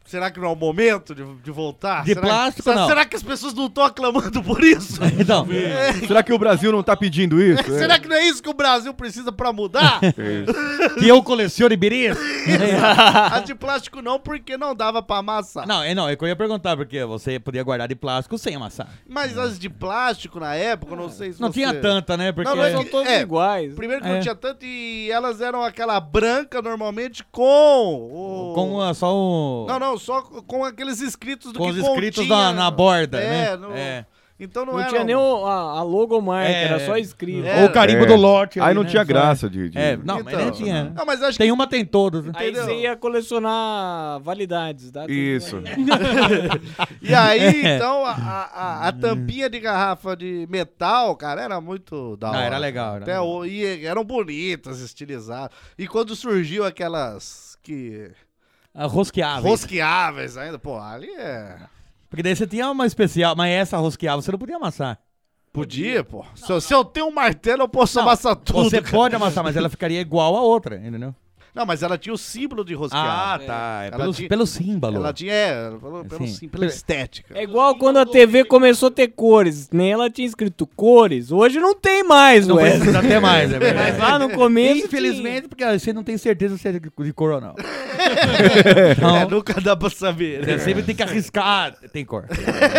Será que não é o momento de, de voltar? De será, plástico, será, não. será que as pessoas não estão aclamando por isso? Então, Será que o Brasil não tá pedindo isso? Será que não é isso que o Brasil precisa pra mudar? que eu colecione biris? A de plástico não, porque não dava pra amassar. Não, é não, é que eu ia perguntar, porque você podia guardar de plástico sem amassar. Mas as de plástico na época, eu não sei se Não você... tinha tanta, né? Porque Não, não é São que- todos é, iguais. Primeiro que É. não tinha tanto e elas eram aquela branca normalmente com o... com a- só o... Não, não, só com aqueles escritos do Com que os escritos continha. na, na borda, É, né? no- É. Então não, Não era... tinha nem o- a, a logomarca, É. era só escrito. É. Ou o carimbo É. do lote. Aí ali, não né? tinha Só- graça de... de- É, não, mas Então, nem tinha. Não, mas acho Tem que... uma, tem todas. né? Aí Entendeu? você ia colecionar validades, datas de Isso. validade. E aí, então, a, a, a- a tampinha de garrafa de metal, cara, era muito da Ah, hora. era legal, era Até legal. o- e eram bonitas, estilizadas. E quando surgiu aquelas que... A rosqueável. Rosqueáveis ainda, pô, ali é... Porque daí você tinha uma especial, mas essa rosqueável você não podia amassar. Podia, pô. Se eu, se eu tenho um martelo, eu posso amassar tudo. Você cara. pode amassar, mas ela ficaria igual a outra, entendeu? Não, mas ela tinha o símbolo de Ah, rosqueável. tá. É Ela pelo, tinha- pelo símbolo. Ela tinha, é, pelo, pelo, Sim. sim, pela estética. É igual quando a T V começou a ter cores. Nem ela tinha escrito cores. Hoje não tem mais, Não ué. precisa ter mais, é Mas verdade. lá no começo. Infelizmente, porque você não tem certeza se é de de cor ou não. É, Então, nunca dá pra saber, você né? sempre tem que arriscar. Ah, tem cor.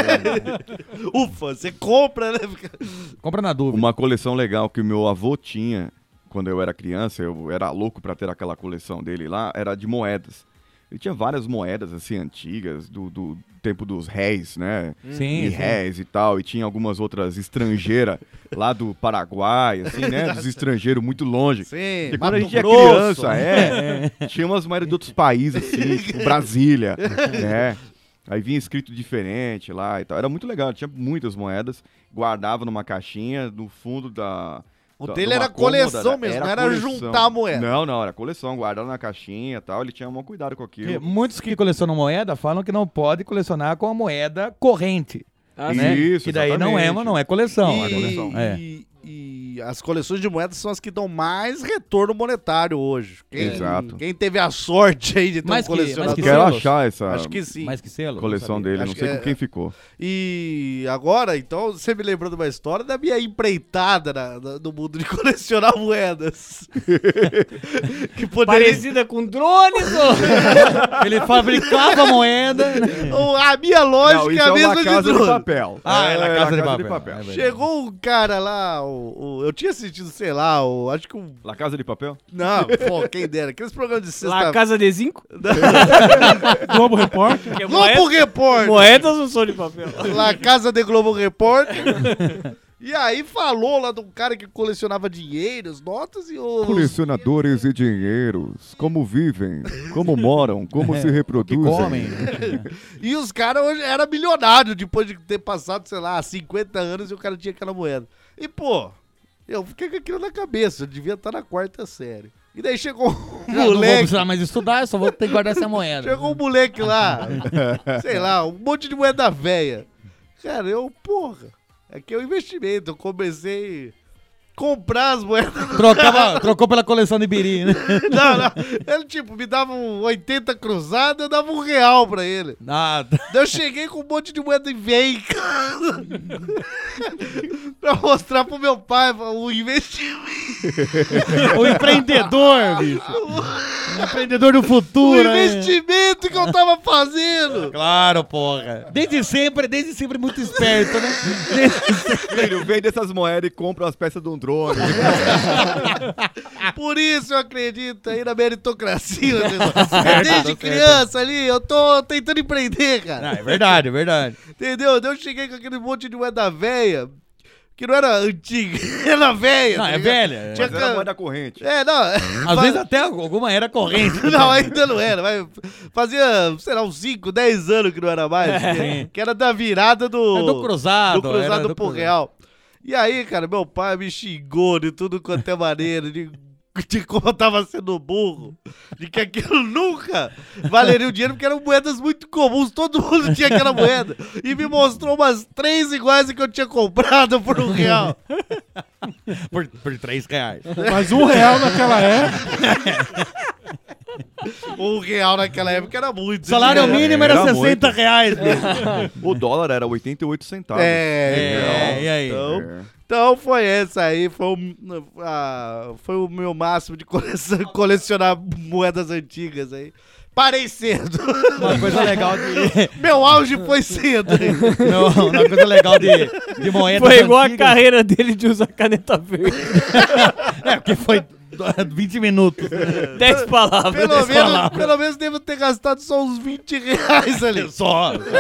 Ufa, você compra, né? Compra na dúvida. Uma coleção legal que o meu avô tinha quando eu era criança, eu era louco pra ter aquela coleção dele lá, era de moedas. Ele tinha várias moedas, assim, antigas, do, do tempo dos réis, né? Sim, E sim. réis e tal, e tinha algumas outras estrangeiras lá do Paraguai, assim, né? Dos estrangeiros muito longe. Sim, Porque quando a Mato gente é Grosso. criança, é, tinha umas moedas de outros países, assim, tipo Brasília, né? Aí vinha escrito diferente lá e tal. Era muito legal, tinha muitas moedas, guardava numa caixinha, no fundo da... O da- dele de uma era coleção cômoda, mesmo, não era coleção. juntar a moeda. Não, não, era coleção, guardava na caixinha e tal, ele tinha um cuidado com Porque aquilo. muitos que colecionam moeda falam que não pode colecionar com a moeda corrente. Ah, né? Isso, Que daí não é, exatamente. não é coleção. E, é coleção. É. e- e as coleções de moedas são as que dão mais retorno monetário hoje. Quem, Exato. Quem teve a sorte aí de ter Mais um que- colecionador. mais que Quero selos? achar essa Acho que sim. Mais que selo? coleção não sabia. dele, Acho não sei que com é- quem ficou. E agora, então, você me lembrou de uma história da minha empreitada na- na- no mundo de colecionar moedas. que poderia... Parecida com drones, ô. Ele fabricava moeda. Ou a minha lógica Não, é isso a é mesma uma casa de de drone. papel. Ah, é na É, casa, na de, papel. É verdade. Chegou um cara lá, o, o- eu tinha assistido, sei lá, o, acho que um... La Casa de Papel? Não, pô, quem dera. Aqueles programas de Lá sexta... Casa de Zinco. Globo Repórter. Porque Globo moeda- Repórter. moedas não são de papel. La Casa de Globo Repórter. E aí falou lá de um cara que colecionava dinheiros, notas e os... Colecionadores de dinheiros, como vivem, como moram, como se Que reproduzem. comem. E os caras hoje era milionário depois de ter passado, sei lá, cinquenta anos e o cara tinha aquela moeda. E, pô, eu fiquei com aquilo na cabeça, eu devia estar na quarta série. E daí chegou um Eu não vou moleque, precisar mais estudar, eu só vou ter que guardar essa moeda. chegou um moleque lá, sei lá, um monte de moeda velha. Cara, eu, porra, aqui é um investimento, eu comecei a comprar as moedas. Trocava, trocou pela coleção de biri, né? Não, não, ele tipo, me dava um oitenta cruzado, eu dava um real pra ele. Nada. Daí eu cheguei com um monte de moeda e veio em casa pra mostrar pro meu pai o investimento. O empreendedor, bicho. O empreendedor do O futuro. né? investimento que eu tava fazendo. Claro, porra. Desde sempre, desde sempre muito esperto, né? Filho, vende essas moedas e compra as peças de um drone. Por isso eu acredito aí na meritocracia. Né? Desde criança ali, eu tô tentando empreender, cara. Ah, é verdade, é verdade. Entendeu? Daí eu cheguei com aquele monte de moeda velha, que não era antiga, era velha. Não, tá é ligado? velha. Tinha Mas era ca- moeda corrente. É, não. Às vezes até alguma era corrente. Não, ainda não era. Mas fazia, sei lá, uns cinco, dez anos que não era mais. Que, que era da virada do... É do cruzado. do cruzado era do pro cruzado. real. E aí, cara, meu pai me xingou de tudo quanto é maneira, de, de como eu tava sendo burro, de que aquilo nunca valeria o dinheiro, porque eram moedas muito comuns, todo mundo tinha aquela moeda. E me mostrou umas três iguais que eu tinha comprado por um real. Por, por três reais. Mas um real naquela época. Um real naquela época era muito. Salário dinheiro. mínimo era, Era sessenta muito. reais. bicho. O dólar era oitenta e oito centavos. É, É, e aí? Então, É. então foi essa aí, foi o, ah, foi o meu máximo de coleção- colecionar moedas antigas aí. Parei cedo. Uma coisa legal de. Meu auge foi cedo. Não, uma coisa legal de, de moedas Foi igual a antigas. carreira dele de usar caneta verde. É, porque foi vinte minutos. Dez palavras. Pelo dez menos, palavras. pelo menos devo ter gastado só uns vinte reais ali. Só, só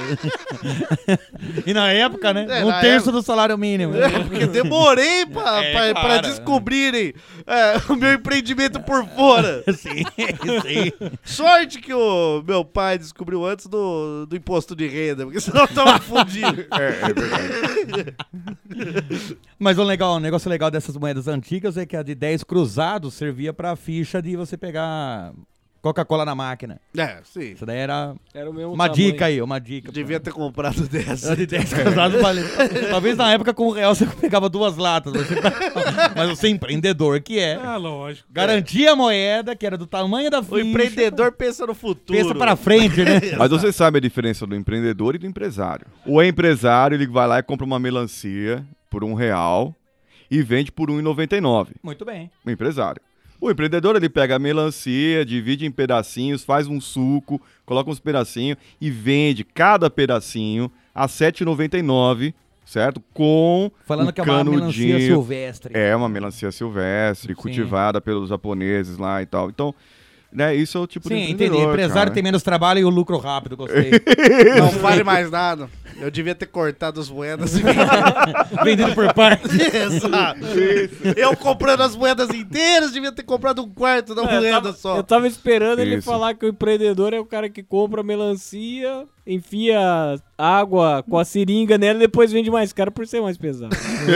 isso. E na época, né? É, um na terço época- do salário mínimo. É, porque demorei pra, É, pra, pra claro. descobrirem é, o meu empreendimento por fora. Sim, sim. Sorte que o meu pai descobriu antes do, do imposto de renda, porque senão eu tava fudido. É, é verdade. Mas o legal, o negócio legal dessas moedas antigas é que a de dez cruzados servia pra ficha de você pegar Coca-Cola na máquina. É, sim. Isso daí era Era o mesmo uma tamanho. dica aí, uma dica. Devia ter comprado dessa. A de dez cruzados valeu. Talvez na época com um real você pegava duas latas. Você... Mas você empreendedor que é, Ah, lógico. garantia a moeda, que era do tamanho da ficha. O empreendedor pensa no futuro. pensa pra frente, né? Mas você sabe a diferença do empreendedor e do empresário. O empresário, ele vai lá e compra uma melancia por um real e vende por um real e noventa e nove. Muito bem. O empresário. O empreendedor, ele pega a melancia, divide em pedacinhos, faz um suco, coloca uns pedacinhos e vende cada pedacinho a sete reais e noventa e nove, certo? Com Falando o que é uma melancia canudinho. silvestre. É uma melancia silvestre, cultivada pelos japoneses lá e tal. Então, né, isso é o tipo de Sim, empreendedor, entendi. Empresário cara. tem menos trabalho e o lucro rápido, gostei. Não fale mais nada. Eu devia ter cortado as moedas e Vendido por parte. Exato. Eu comprando as moedas inteiras, devia ter comprado um quarto da É, eu moeda tava, só. eu tava esperando ele Isso. falar que o empreendedor é o cara que compra melancia, enfia água com a seringa nela e depois vende mais caro por ser mais pesado.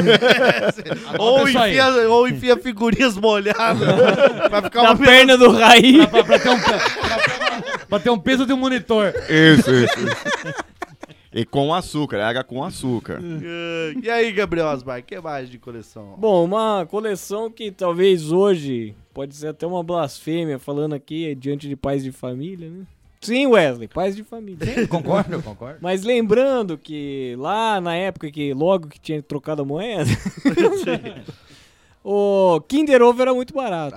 Ou isso aí. enfia, ou enfia figurinhas molhadas pra ficar Na uma perna do Raí. pra, pra ter um, pra, pra ter um peso de um monitor. Isso, isso. isso. E com açúcar, é água com açúcar. E aí, Gabriel Osmar, o que mais de coleção? Bom, uma coleção que talvez hoje pode ser até uma blasfêmia, falando aqui diante de pais de família, né? Sim, Wesley, pais de família. Concordo, concordo. Mas lembrando que lá na época que logo que tinha trocado a moeda, o Kinder Ovo era muito barato.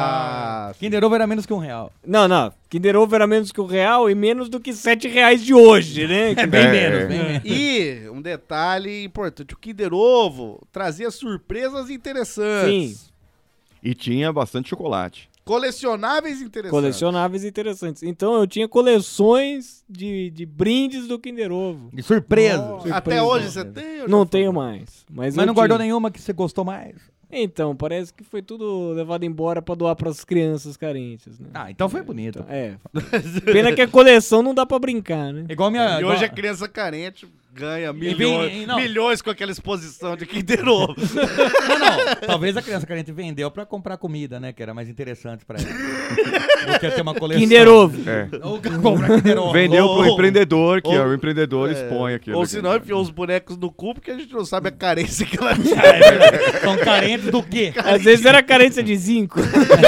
Ah, Kinder Ovo era menos que um real. Não, não. Kinder Ovo era menos que um real e menos do que sete reais de hoje, né? É bem É. menos, bem menos. e um detalhe importante, o Kinder Ovo trazia surpresas interessantes. Sim. E tinha bastante chocolate. Colecionáveis interessantes. Colecionáveis interessantes. Então eu tinha coleções de, de brindes do Kinder Ovo. De surpresa. Surpresa. Até hoje você tem? ou já Não foi? tenho mais. Mas, Mas eu não guardou tinha. nenhuma que você gostou mais? Então, parece que foi tudo levado embora pra doar pras crianças carentes, né? Ah, então foi bonito. É. Pena que a coleção não dá pra brincar, né? Igual minha. E igual- hoje a criança carente ganha vem- milhões, não. milhões com aquela exposição de Kinder Ovo. Não, não. Talvez a criança carente vendeu pra comprar comida, né? Que era mais interessante pra ela. Do que ter uma coleção. Kinder Ovo. É. Ou comprar Kinder Ovo. Vendeu pro ou- empreendedor, que ou- é o empreendedor expõe aquilo. Ou aqui. senão enfiou os bonecos no cu, porque a gente não sabe a carência que ela tinha. São carentes do quê? Às vezes era carência de zinco.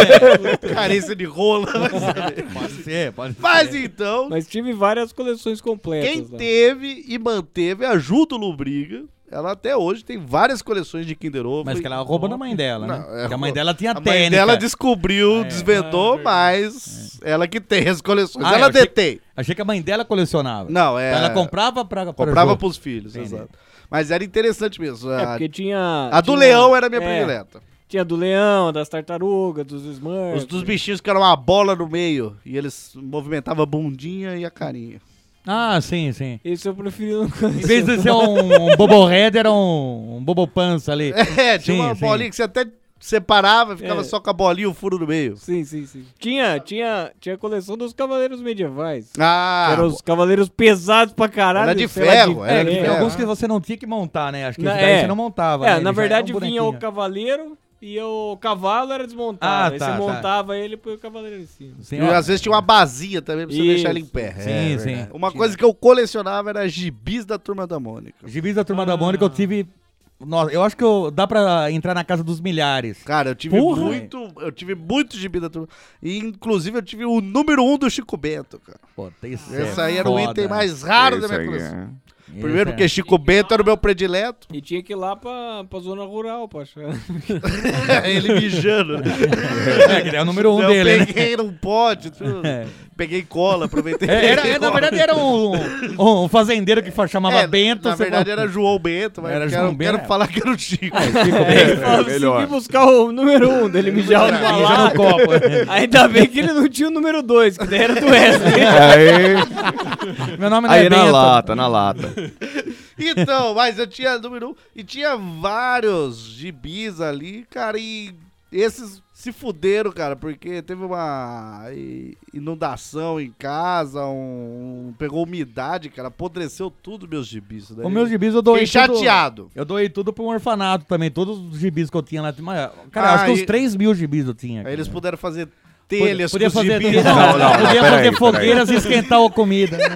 Carência de rola. Mas, Pode ser, pode ser. mas então, Mas tive várias coleções completas. quem lá. teve e manteve a Ju do Lubriga, ela até hoje tem várias coleções de Kinder Ovo. Mas que ela roubou da mãe dela, né? Não, é Porque a mãe rou- dela tinha A mãe técnica. dela descobriu, É, desvendou, é mas ela que tem as coleções. Ah, ela eu achei- detém. Achei que a mãe dela colecionava. Não, é. Ela comprava pra, pra Comprava Ju. pros filhos, Entendi. exato. Mas era interessante mesmo. É, A, porque tinha... a do tinha- leão era a minha é, predileta. Tinha do leão, das tartarugas, dos Smurfs. Os dos bichinhos que eram uma bola no meio. E eles movimentavam a bundinha e a carinha. Ah, sim, sim. Esse eu preferi não Em conhecer. vez de ser um, um bobohead, era um, um bobopança ali. É, tinha Sim, uma sim. bolinha que você até separava, ficava É. só com a bolinha e o furo no meio. Sim, sim, sim. Tinha, tinha, tinha a coleção dos cavaleiros medievais. Ah, que eram os cavaleiros pesados pra caralho. Era de sei lá, ferro, É, era de que tem ferro. alguns que você não tinha que montar, né? Acho que Na- esse daí é. você não montava. É, né? Ele na já verdade era um vinha o bonequinho. cavaleiro e o cavalo era desmontado. Ah, Aí tá, você tá. montava ele e põe o cavaleiro em cima. Sim, E ó. às vezes tinha uma basia também pra você Isso. deixar ele em pé. Sim, É, sim. verdade. Uma coisa que eu colecionava era gibis da Turma da Mônica. Gibis da Turma da Mônica eu tive Nossa, eu acho que eu- dá pra entrar na casa dos milhares. Cara, eu tive Porra. muito. Eu tive muito gibi da turma. E inclusive eu tive o número um do Chico Bento, cara. Pô, isso Esse é aí era o foda. item mais raro da Esse minha aí coleção. é. Primeiro Esse porque é. Chico Bento era o meu predileto. E tinha que ir lá pra, pra zona rural, pra achar. Ele mijando. né? É, que é o número um eu dele, né? peguei num pote, tudo. É. Peguei cola, aproveitei. É, era, peguei é, na cola. verdade era um, um, um fazendeiro que fa- chamava É, Bento. Na você verdade fala- era João Bento, mas Era quero, João Bento, quero é. falar que era o Chico. Chico É, ele Bento. falou, melhor. consegui buscar o número um dele mijar no Mija no balado. copo. Ainda bem que ele não tinha o número dois, que daí era do Wesley. Aí, Meu nome não aí é na Bento. lata, na lata. Então, mas eu tinha número um e tinha vários gibis ali, cara, e esses se fuderam, cara, porque teve uma i- inundação em casa, um, pegou umidade, cara, apodreceu tudo meus gibis. Daí. Os meus gibis eu doei Fiquei tudo- chateado. Eu doei tudo pra um orfanato também, todos os gibis que eu tinha lá. Mas, cara, eu Ah, acho que uns e- três mil gibis eu tinha. Aí cara. eles puderam fazer Podia- telhas podia com os fazer, gibis. não, Não, não, podia peraí, fazer peraí. fogueiras e esquentar a comida. né?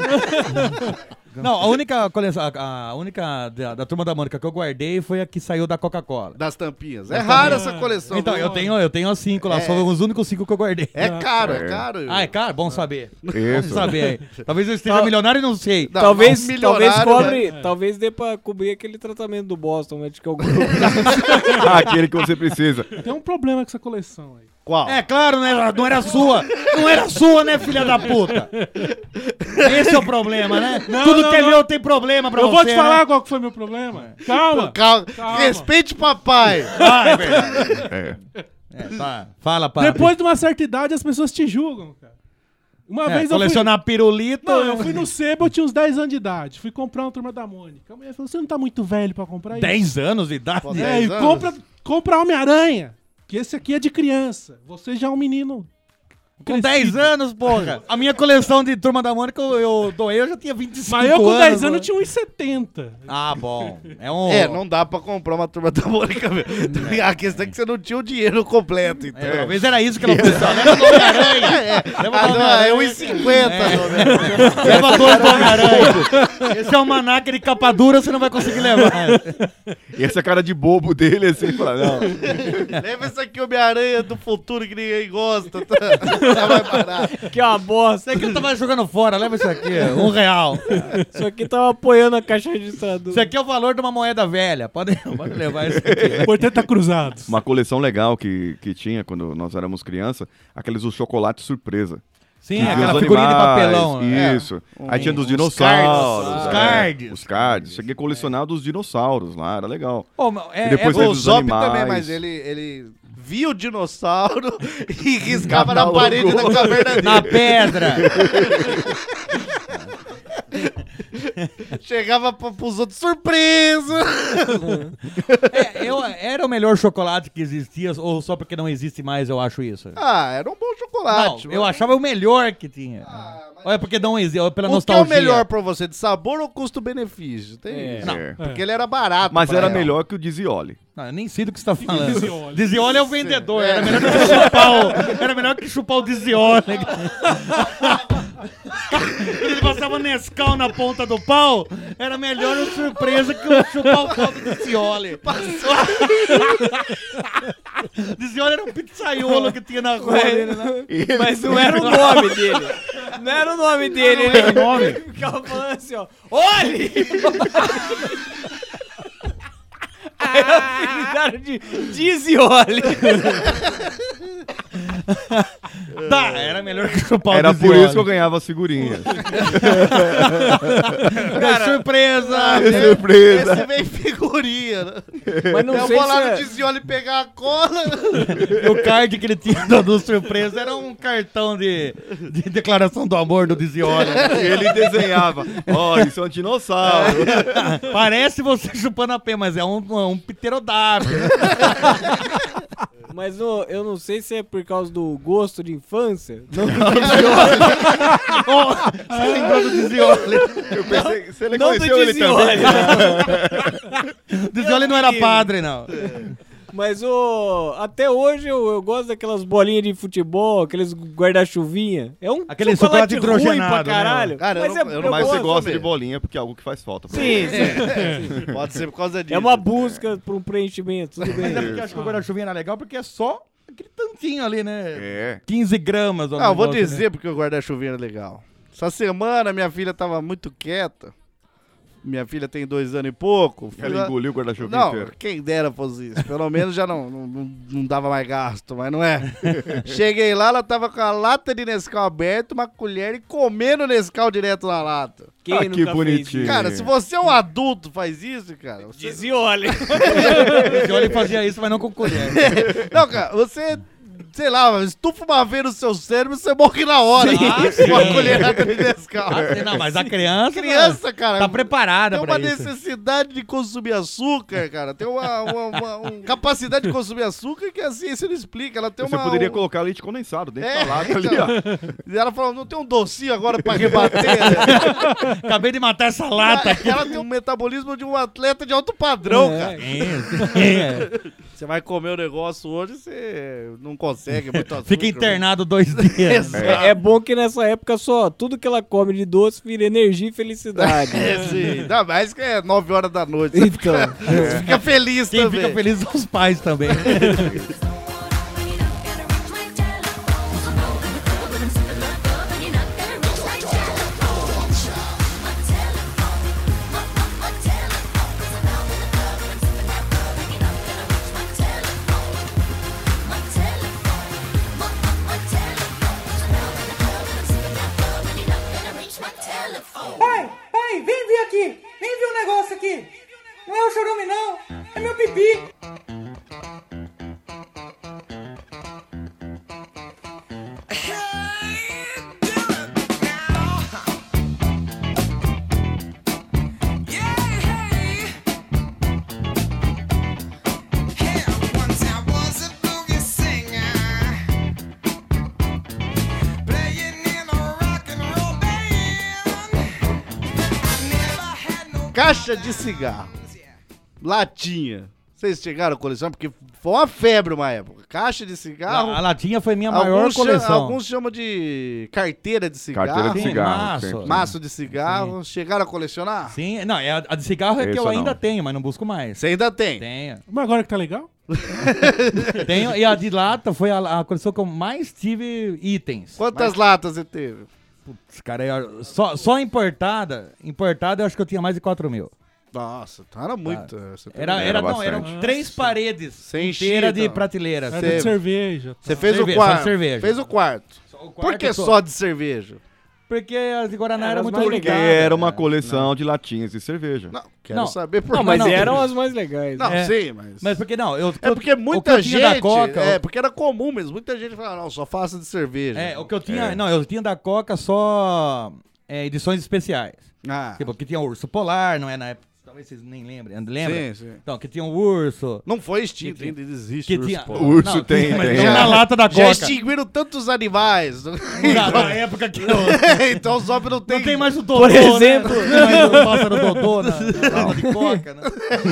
Não, a única coleção, a, a única da, da Turma da Mônica que eu guardei foi a que saiu da Coca-Cola. Das tampinhas. É Das rara tampinhas. essa coleção. Então, viu? eu tenho, eu tenho as cinco lá, É. são os únicos cinco que eu guardei. É caro, é É. caro. Ah, é caro? Bom saber. Bom Isso. saber aí. Talvez eu esteja Tal- milionário e não sei. Não, talvez, mas um talvez milionário, cobre, né? talvez dê pra cobrir aquele tratamento do Boston, né, de que é o grupo. Aquele que você precisa. Tem um problema com essa coleção aí. Qual? É claro, né? Não era sua. Não era sua, né, filha da puta? Esse é o problema, né? Não, Tudo não, que é não. meu tem problema pra Eu você. vou te falar né? qual que foi meu problema. Calma. Calma. Calma. Respeite o papai. Ah, é verdade. É. É, tá. Fala, pai. Depois de uma certa idade, as pessoas te julgam, cara. Uma É, vez eu fui... colecionar pirulito. Não, eu fui no sebo, eu tinha uns dez anos de idade. Fui comprar uma Turma da Mônica. A mulher falou, você não tá muito velho pra comprar isso? dez anos de idade. Pô, É, dez e anos? compra, compra Homem-Aranha, que esse aqui é de criança. Você já é um menino Com dez anos, porra. A minha coleção de Turma da Mônica eu, eu doei, eu já tinha vinte e cinco Mas anos. eu com dez né? anos tinha uns setenta. Ah, bom. É um... É, não dá pra comprar uma turma da Mônica mesmo. A questão é que você não tinha o dinheiro completo, então. É, talvez era isso que ela pensava. Leva do Homem-Aranha. Leva Ah, do não, é Homem-Aranha. um e cinquenta. É. Leva dois do Homem-Aranha. Esse é um manaca de capa dura, você não vai conseguir levar. E essa cara de bobo dele, assim, fala, não. Leva esse aqui, Homem-Aranha do futuro que ninguém gosta. Tá, tá mais barato. Que é uma bosta. Isso aqui eu tava jogando fora, leva isso aqui. Um real. Isso aqui tava apoiando a caixa registradora. Isso aqui é o valor de uma moeda velha. Pode, pode levar isso aqui. O importante tá cruzados. Uma coleção legal que, que tinha quando nós éramos criança, aqueles os chocolates surpresa. Sim, Que via aquela os figurinha de animais, papelão. né? Isso. Aí tinha dos Os dinossauros. cards. Os é, cards. Os cards. Cheguei a colecionar dos dinossauros lá, era legal. Ô, mas é, E depois é- teve O os Zop animais. também, mas ele, ele via o dinossauro e riscava na Catalogou. parede da caverna dele. na pedra. Chegava pra, pros outros, surpresa! É, eu, era o melhor chocolate que existia, ou só porque não existe mais eu acho isso? Ah, era um bom Não, chocolate. eu mas- achava o melhor que tinha. Olha, porque não existe, olha, pela O que é nostalgia. o melhor pra você, de sabor ou custo-benefício? Tem É. isso. Não. É. Porque ele era barato. Mas pra era ela. melhor que o Dizioli. Não, eu nem sei do que você tá falando. Dizioli? Dizioli é o vendedor. É. Era melhor que chupar o, era melhor que chupar o Dizioli. Quando ele passava Nescau na ponta do pau, era melhor uma surpresa que o chupar o pau do Dizioli. Dizioli era um pizzaiolo que tinha na rua dele, né? Mas não era o nome dele. Não era o nome dele. Não era o nome. Ele ficava falando assim, ó. Olhe! Aí apelidaram de Dizioli. Tá, era melhor que chupar Era o por Dizioli. isso que eu ganhava as figurinhas. Cara, surpresa! Surpresa! Esse vem figurinha, né? Mas não eu sei vou se lá é... no Dizioli pegar a cola. E o card que ele tinha do, do surpresa era um cartão de, de declaração do amor do Dizioli. E ele desenhava. Ó, isso é um dinossauro. Parece você chupando a pé, mas é um, é um pterodáctilo. Mas no- eu não sei se é por causa do gosto de infância. Não, Você lembrou do Dizioli? Eu pensei, você não do conheceu ele Dizioli. também? Dizioli não era padre, não. Mas o, até hoje eu, eu gosto daquelas bolinhas de futebol, aqueles guarda-chuvinha. É um Aquele chocolate, chocolate ruim hidrogenado, pra né? caralho. Cara, eu mas não- é, eu não- Mas você gosto gosta de mesmo. bolinha porque é algo que faz falta. pra Sim, você. sim. Pode ser por causa disso. É uma busca pra um preenchimento, tudo bem. Mas é porque eu acho que o guarda-chuvinha era legal porque é só aquele tantinho ali, né? É. quinze gramas. ou Não, eu vou negócio, dizer porque o guarda-chuvinha era legal. Essa semana minha filha tava muito quieta. Minha filha tem dois anos e pouco. Fui Ela lá- engoliu o guarda-chuva Não, inteiro. quem dera fosse isso. Pelo menos já não, não, não- não dava mais gasto, mas não é. Cheguei lá, ela tava com a lata de Nescau aberta, uma colher e comendo Nescau direto na lata. Quem Ah, nunca que fez bonitinho. isso? Cara, se você é um adulto faz isso, cara... Você... Desiole. né? O Johnny fazia isso, mas não com colher. Não, cara, você... Sei lá, estufa uma vez no seu cérebro e você morre na hora. Sim. Com uma colherada de Nescau. Ah, não, mas a criança, Criança, cara... tá preparada Tem pra uma isso. necessidade de consumir açúcar, cara. Tem uma, uma- uma- uma capacidade de consumir açúcar que a ciência não explica. Ela tem Você uma... poderia um- colocar leite condensado dentro É, da lata ali, então. ó. E ela falou, não tem um docinho agora pra rebater? né? Acabei de matar essa lata aqui. Ela tem um metabolismo de um atleta de alto padrão, É. cara. É, Você vai comer o negócio hoje, você não consegue, é muito açúcar. Fica internado dois dias. Exato. É, é bom que nessa época só tudo que ela come de doce vira energia e felicidade. É, sim. Ainda mais que é nove horas da noite. Você Então, fica, você fica feliz Quem também. fica feliz são os pais também. Pai, pai, vem ver aqui. Vem ver um negócio aqui. Não é o chorume, não. É meu pipi. Caixa de cigarro. Latinha. Vocês chegaram a coleção? Porque foi uma febre uma época. Caixa de cigarro. A latinha foi minha maior Alguns, cha- coleção. alguns chamam de carteira de cigarro. Carteira de Sim, cigarro. maço. sempre. Maço de cigarro. Chegaram a colecionar? Sim, não, é a, a de cigarro é que Esse eu eu ainda não. tenho, mas não busco mais. Você ainda tem? Tenho. Mas agora que tá legal? Tenho, e a de lata foi a, a coleção que eu mais tive itens. Quantas latas você teve? Putz, cara, eu- só, só importada, importada eu acho que eu tinha mais de quatro mil. Nossa, então era muito. Você tem- Era, Era era, não, bastante. eram três paredes Você enchia, inteiras de então. prateleiras. É Cê- de cerveja. Você fez Cerveja, o só quarto. cerveja. Fez o quarto. O quarto Por que só- só de cerveja? Porque as de Guaraná Era era as muito mais Porque ligada. era uma né? coleção de latinhas de cerveja. Não, quero Não. saber por não, que mas não. eram as mais legais. Não, É. sim, mas... Mas porque não, eu, É porque o que muita eu tinha gente... da Coca, é, o- porque era comum mesmo. Muita gente fala, não, só faça de cerveja. é, o que eu tinha, É. não, eu tinha da Coca só é, edições especiais. Ah, Tipo, que tinha o Urso Polar, não é na época, talvez vocês nem lembrem, lembra? sim, sim. Então, que tinha o urso, Não foi extinto, Que- ainda existe que urso tinha... polar. O urso Não, tem, mas tem. não na lata da Já Coca. extinguiram tantos animais. Na, na época que eu... então os homens não tem... Não tem mais o Dodô, Por exemplo. né? Não tem mais o pássaro Dodô na, na lata de Coca, né?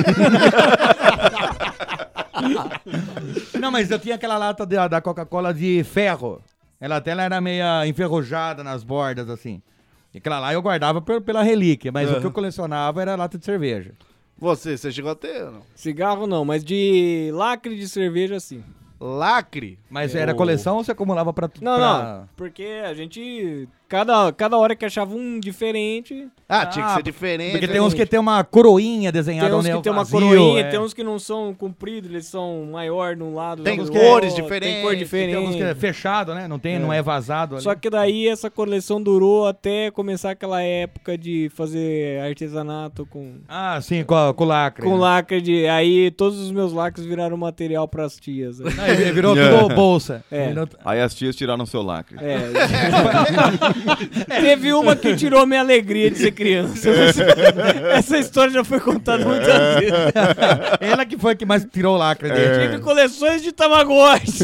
Não, mas eu tinha aquela lata da, da Coca-Cola de ferro. Ela até ela era meio enferrujada nas bordas, assim. E aquela lá eu guardava pe- pela relíquia, mas o que eu colecionava era lata de cerveja. Você, você chegou a ter, não? Cigarro não, mas de lacre de cerveja sim. Lacre? Mas era coleção ou você acumulava pra tudo? Não, não, porque a gente, cada, cada hora que achava um diferente, Ah, tinha que Ah, ser diferente. Porque tem uns que tem uma coroinha desenhada tem uns onde é que o tem uma vazio, coroinha, é. tem uns que não são compridos, eles são maior num lado, Tem do cores outro, diferentes, tem cor Tem diferente. uns que é fechado, né? Não tem, não é vazado ali. Só que daí essa coleção durou até começar aquela época de fazer artesanato com, Ah, sim, com, a- com lacre. com né? lacre de... Aí todos os meus lacres viraram material pras tias. né? Não, ele virou É. tudo bolsa. É. Virou- Aí as tias tiraram seu lacre. É. Teve uma que tirou minha alegria de ser criança. Essa história já foi contada muitas vezes. Ela que foi que mais tirou o lacre dele. Tive coleções de tamagotchis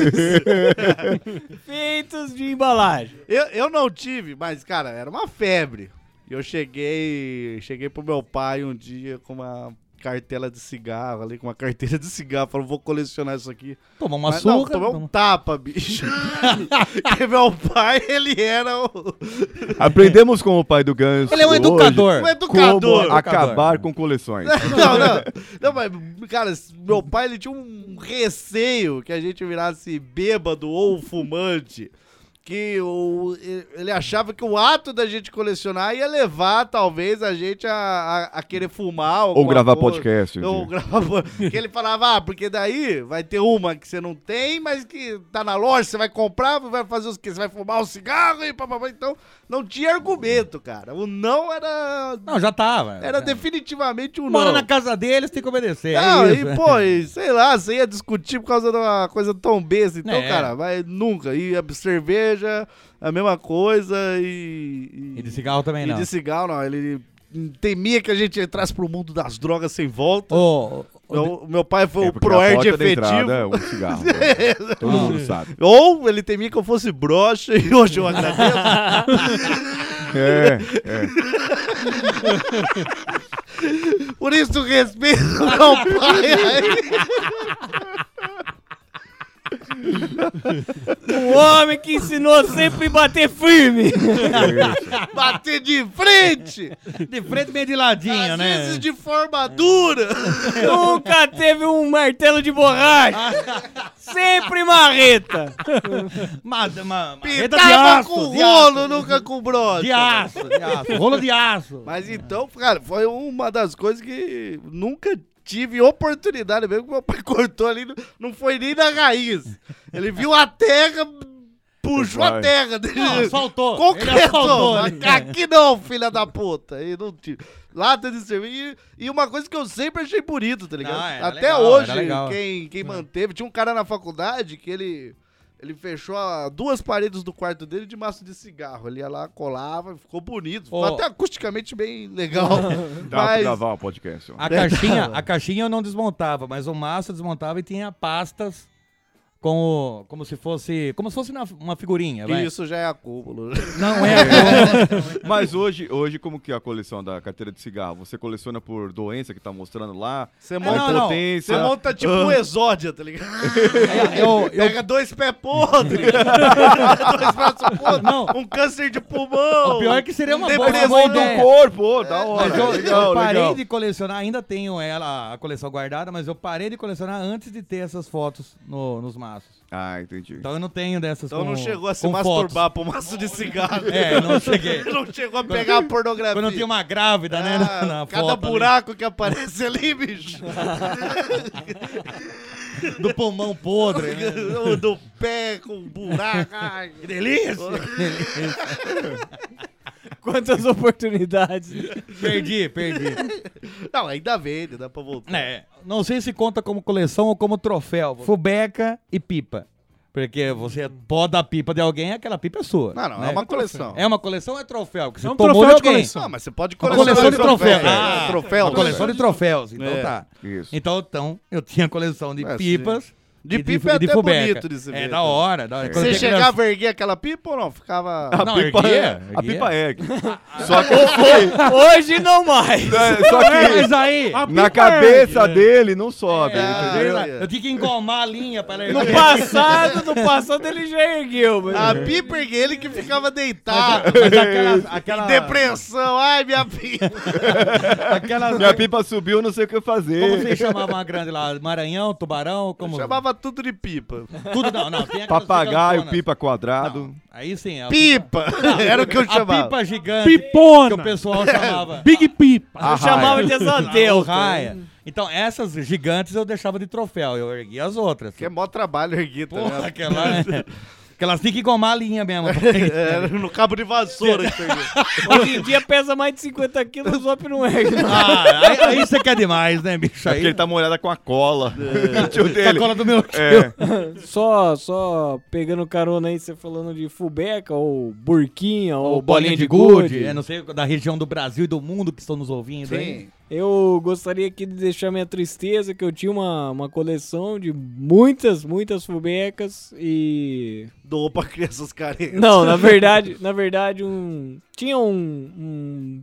feitos de embalagem. Eu, eu não tive, mas, cara, era uma febre. Eu cheguei cheguei pro meu pai um dia com uma cartela de cigarro ali, com uma carteira de cigarro. Falou, vou colecionar isso aqui. Tomou uma Mas não, surra. tomei um tomou- tapa, bicho. Porque meu pai, ele era o... Aprendemos com o pai do Ganso. Ele é um hoje educador. Um educador. Como acabar com coleções. Não, não. Não, mas, cara, meu pai, ele tinha um receio que a gente virasse bêbado ou fumante. Que o, ele achava que o ato da gente colecionar ia levar, talvez, a gente a, a, a querer fumar. Ou alguma gravar coisa. podcast. um Ou dia. gravar. Que ele falava, ah, porque daí vai ter uma que você não tem, mas que tá na loja, você vai comprar, vai fazer os quê? Você vai fumar um cigarro e papapá. Então, não tinha argumento, cara. O não era. Não, já tava. Era Já. definitivamente um não. Mora na casa deles, tem que obedecer. Não, é e isso. pô, e, sei lá, você ia discutir por causa de uma coisa tão besta. Então, É. cara, vai nunca. E a cerveja, a mesma coisa e. E de cigarro também e não. de cigarro, não. Ele temia que a gente entrasse pro mundo das drogas sem volta. Ô, ô, Meu, meu pai foi É, o porque a Proerd porta da efetivo. entrada é um cigarro. Todo mundo sabe. Ou ele temia que eu fosse broxa e hoje eu agradeço. É, é. Por isso, respeito ao meu pai. O homem que ensinou sempre a bater firme. Bater de frente. de frente meio de ladinho, Às né? vezes de forma dura. Nunca teve um martelo de borracha. Sempre marreta. Ma, ma, marreta de Pitava aço, com de rolo, aço. nunca com brocha. De aço, de aço. Rolo de aço. Mas então, cara, foi uma das coisas que nunca tive oportunidade mesmo, que meu pai cortou ali, não- não foi nem na raiz. Ele viu a terra, puxou a Vai. terra dele. Não, soltou. Ele Concretou. asfaltou ali. Aqui não, filha da puta. E não tive. Lata de cerveja. E, e uma coisa que eu sempre achei bonito, tá ligado? Não, era Até legal, hoje, era legal. quem, quem manteve. Tinha um cara na faculdade que ele. Ele fechou a- duas paredes do quarto dele de maço de cigarro. Ele ia lá, colava, ficou bonito. Ficou Ô. até acusticamente bem legal. Dá pra Mas. gravar um podcast. ó. A caixinha, a caixinha eu não desmontava, mas o maço eu desmontava e tinha pastas com o, como se fosse, como se fosse na- uma figurinha, vai. Isso já é acúmulo. Não é agora. Mas hoje, hoje, como que é a coleção da carteira de cigarro? Você coleciona por doença que tá mostrando lá? Você não, monta, não. Potência? você monta tipo um exódia, tá ligado? eu, eu, Pega dois pés podres, dois braços podres, Não. um câncer de pulmão. o pior é que seria uma boa, depressão uma boa do ideia. corpo, ô, da hora. Mas eu, legal, eu parei legal. de colecionar, ainda tenho ela, a coleção guardada, mas eu parei de colecionar antes de ter essas fotos no- nos maços. Ah, entendi. Então eu não tenho dessas Então com não chegou a se com masturbar pro maço de cigarro. fotos. É, não cheguei. Não chegou a pegar a pornografia. Quando tinha uma grávida, né, Ah, na, na cada foto ali. buraco que aparece ali, bicho. Do pulmão podre, né? O do pé com buraco. Ai, Que delícia! Quantas oportunidades. Perdi, perdi. Não, ainda vende, dá pra voltar. É, não sei se conta como coleção ou como troféu. Fubeca e pipa. Porque você poda a pipa de alguém, aquela pipa é sua. Não, não, né? é uma coleção. É uma coleção ou é troféu? Que você É um tomou troféu de de alguém. coleção. Ah, mas você pode Uma colecionar coleção de troféus. troféus. Ah, É, troféu. uma coleção de troféus. Então É. tá. Isso. Então, então, eu tinha coleção de É, pipas. De e pipa é e de até fubeca. bonito de se É ver, da tá? hora. Da hora. Quando Você tem chegava criança- a erguer aquela pipa ou não? Ficava... A Não, pipa erguia, é. A erguia. pipa ergue. Só que foi. Hoje não mais. É, só É, que mas aí... A na pipa cabeça ergue. dele não sobe. É, entendeu? Ah, eu tinha que engomar a linha pra ela No erguer. passado, no passado ele já ergueu. Mas... A pipa erguia ele que ficava deitado. Mas aquela... aquela Depressão. Ai, minha pipa. aquela Minha pipa subiu, não sei o que fazer. Como vocês chamavam a grande lá? Maranhão, tubarão? Como... Chamava tudo de pipa. Tudo não, não. Tem aquelas Papagaio, gigantonas. pipa quadrado. Não, aí sim. A Pipa. Era o que eu A chamava. pipa gigante Pipona. que o pessoal chamava. Big Pipa. A Eu chamava raia. de O Exantel. raia. Então, essas gigantes eu deixava de troféu. Eu erguia as outras. Que é mó trabalho erguer, tá Porra, ligado? aquela... Aquelas tinham que engomar a linha mesmo. É, no cabo de vassoura que você erguia. Hoje em dia pesa mais de cinquenta quilos, o Zop não ergue. Ah, aí, aí você quer demais, né, bicho? É Aí, porque ele tá molhado com a cola. O tio com a dele. cola do meu tio. É. Só, só pegando carona aí, você falando de fubeca, ou burquinha, ou, Ou bolinha de gude. É, não sei, da região do Brasil e do mundo que estão nos ouvindo. Hein? Eu gostaria aqui de deixar minha tristeza, que eu tinha uma, uma coleção de muitas, muitas fubecas e... Doou pra crianças carentes. Não, na verdade, na verdade, um... Tinha um... um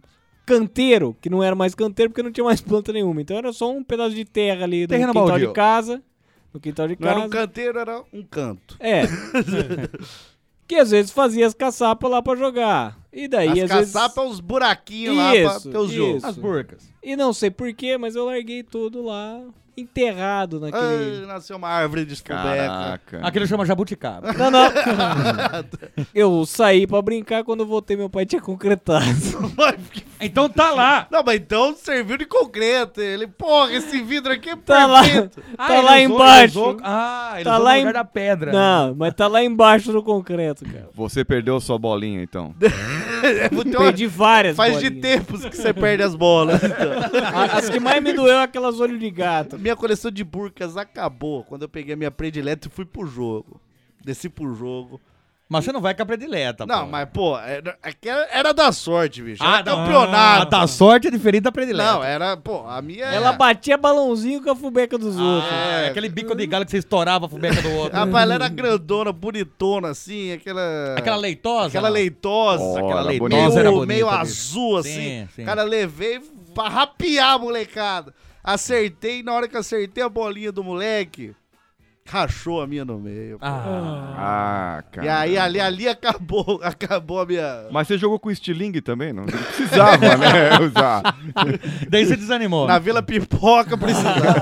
canteiro, que não era mais canteiro porque não tinha mais planta nenhuma. Então era só um pedaço de terra ali no Terreno quintal baldio. de casa. No quintal de Não era casa. um canteiro, era um canto. É. Que às vezes fazia as caçapas lá pra jogar. E daí, As às vezes... caçapas, os buraquinhos lá pra Isso, ter os jogos. isso. As burcas. E não sei porquê, mas eu larguei tudo lá, enterrado naquele... Ah, nasceu uma árvore de esfubeca. Caraca. Aquele chama jabuticaba. Não, não. Eu saí pra brincar, quando eu voltei, meu pai tinha concretado. Então tá lá. Não, mas então serviu de concreto. Ele, porra, esse vidro aqui é Tá lá, perfeito. tá ele lá usou- embaixo. ele usou- Ah, ele Tá usou lá no em- lugar da pedra. Não, mas tá lá embaixo do concreto, cara. Você perdeu sua bolinha, então. É, tem uma- Perdi várias Faz de bolinhas. tempos que você perde as bolas. A- As que mais me doeu é aquelas olhos de gato. Minha coleção de burcas acabou quando eu peguei a minha predileta e fui pro jogo. Desci pro jogo. Mas você não vai com a predileta, Não, pô. mas, pô, era, era- era da sorte, bicho. Ah, Era não. campeonato. A da sorte é diferente da predileta. Não, era, pô, a minha... Ela batia balãozinho com a fubeca dos outros. É, aquele bico de galo que você estourava a fubeca do outro. Rapaz, ela era grandona, bonitona, assim, aquela... Aquela leitosa? Aquela não? leitosa. Oh, Aquela era leitosa bonita. meio, era bonita. meio bicho. azul, assim. Sim, sim. Cara, levei pra rapear a molecada. Acertei, na hora que acertei a bolinha do moleque, rachou a minha no meio. pô. Ah. Ah, cara. E aí, ali, ali acabou, acabou a minha... Mas você jogou com estilingue também, não? Não precisava, né? Usar. Daí você desanimou. Na Vila Pipoca precisava.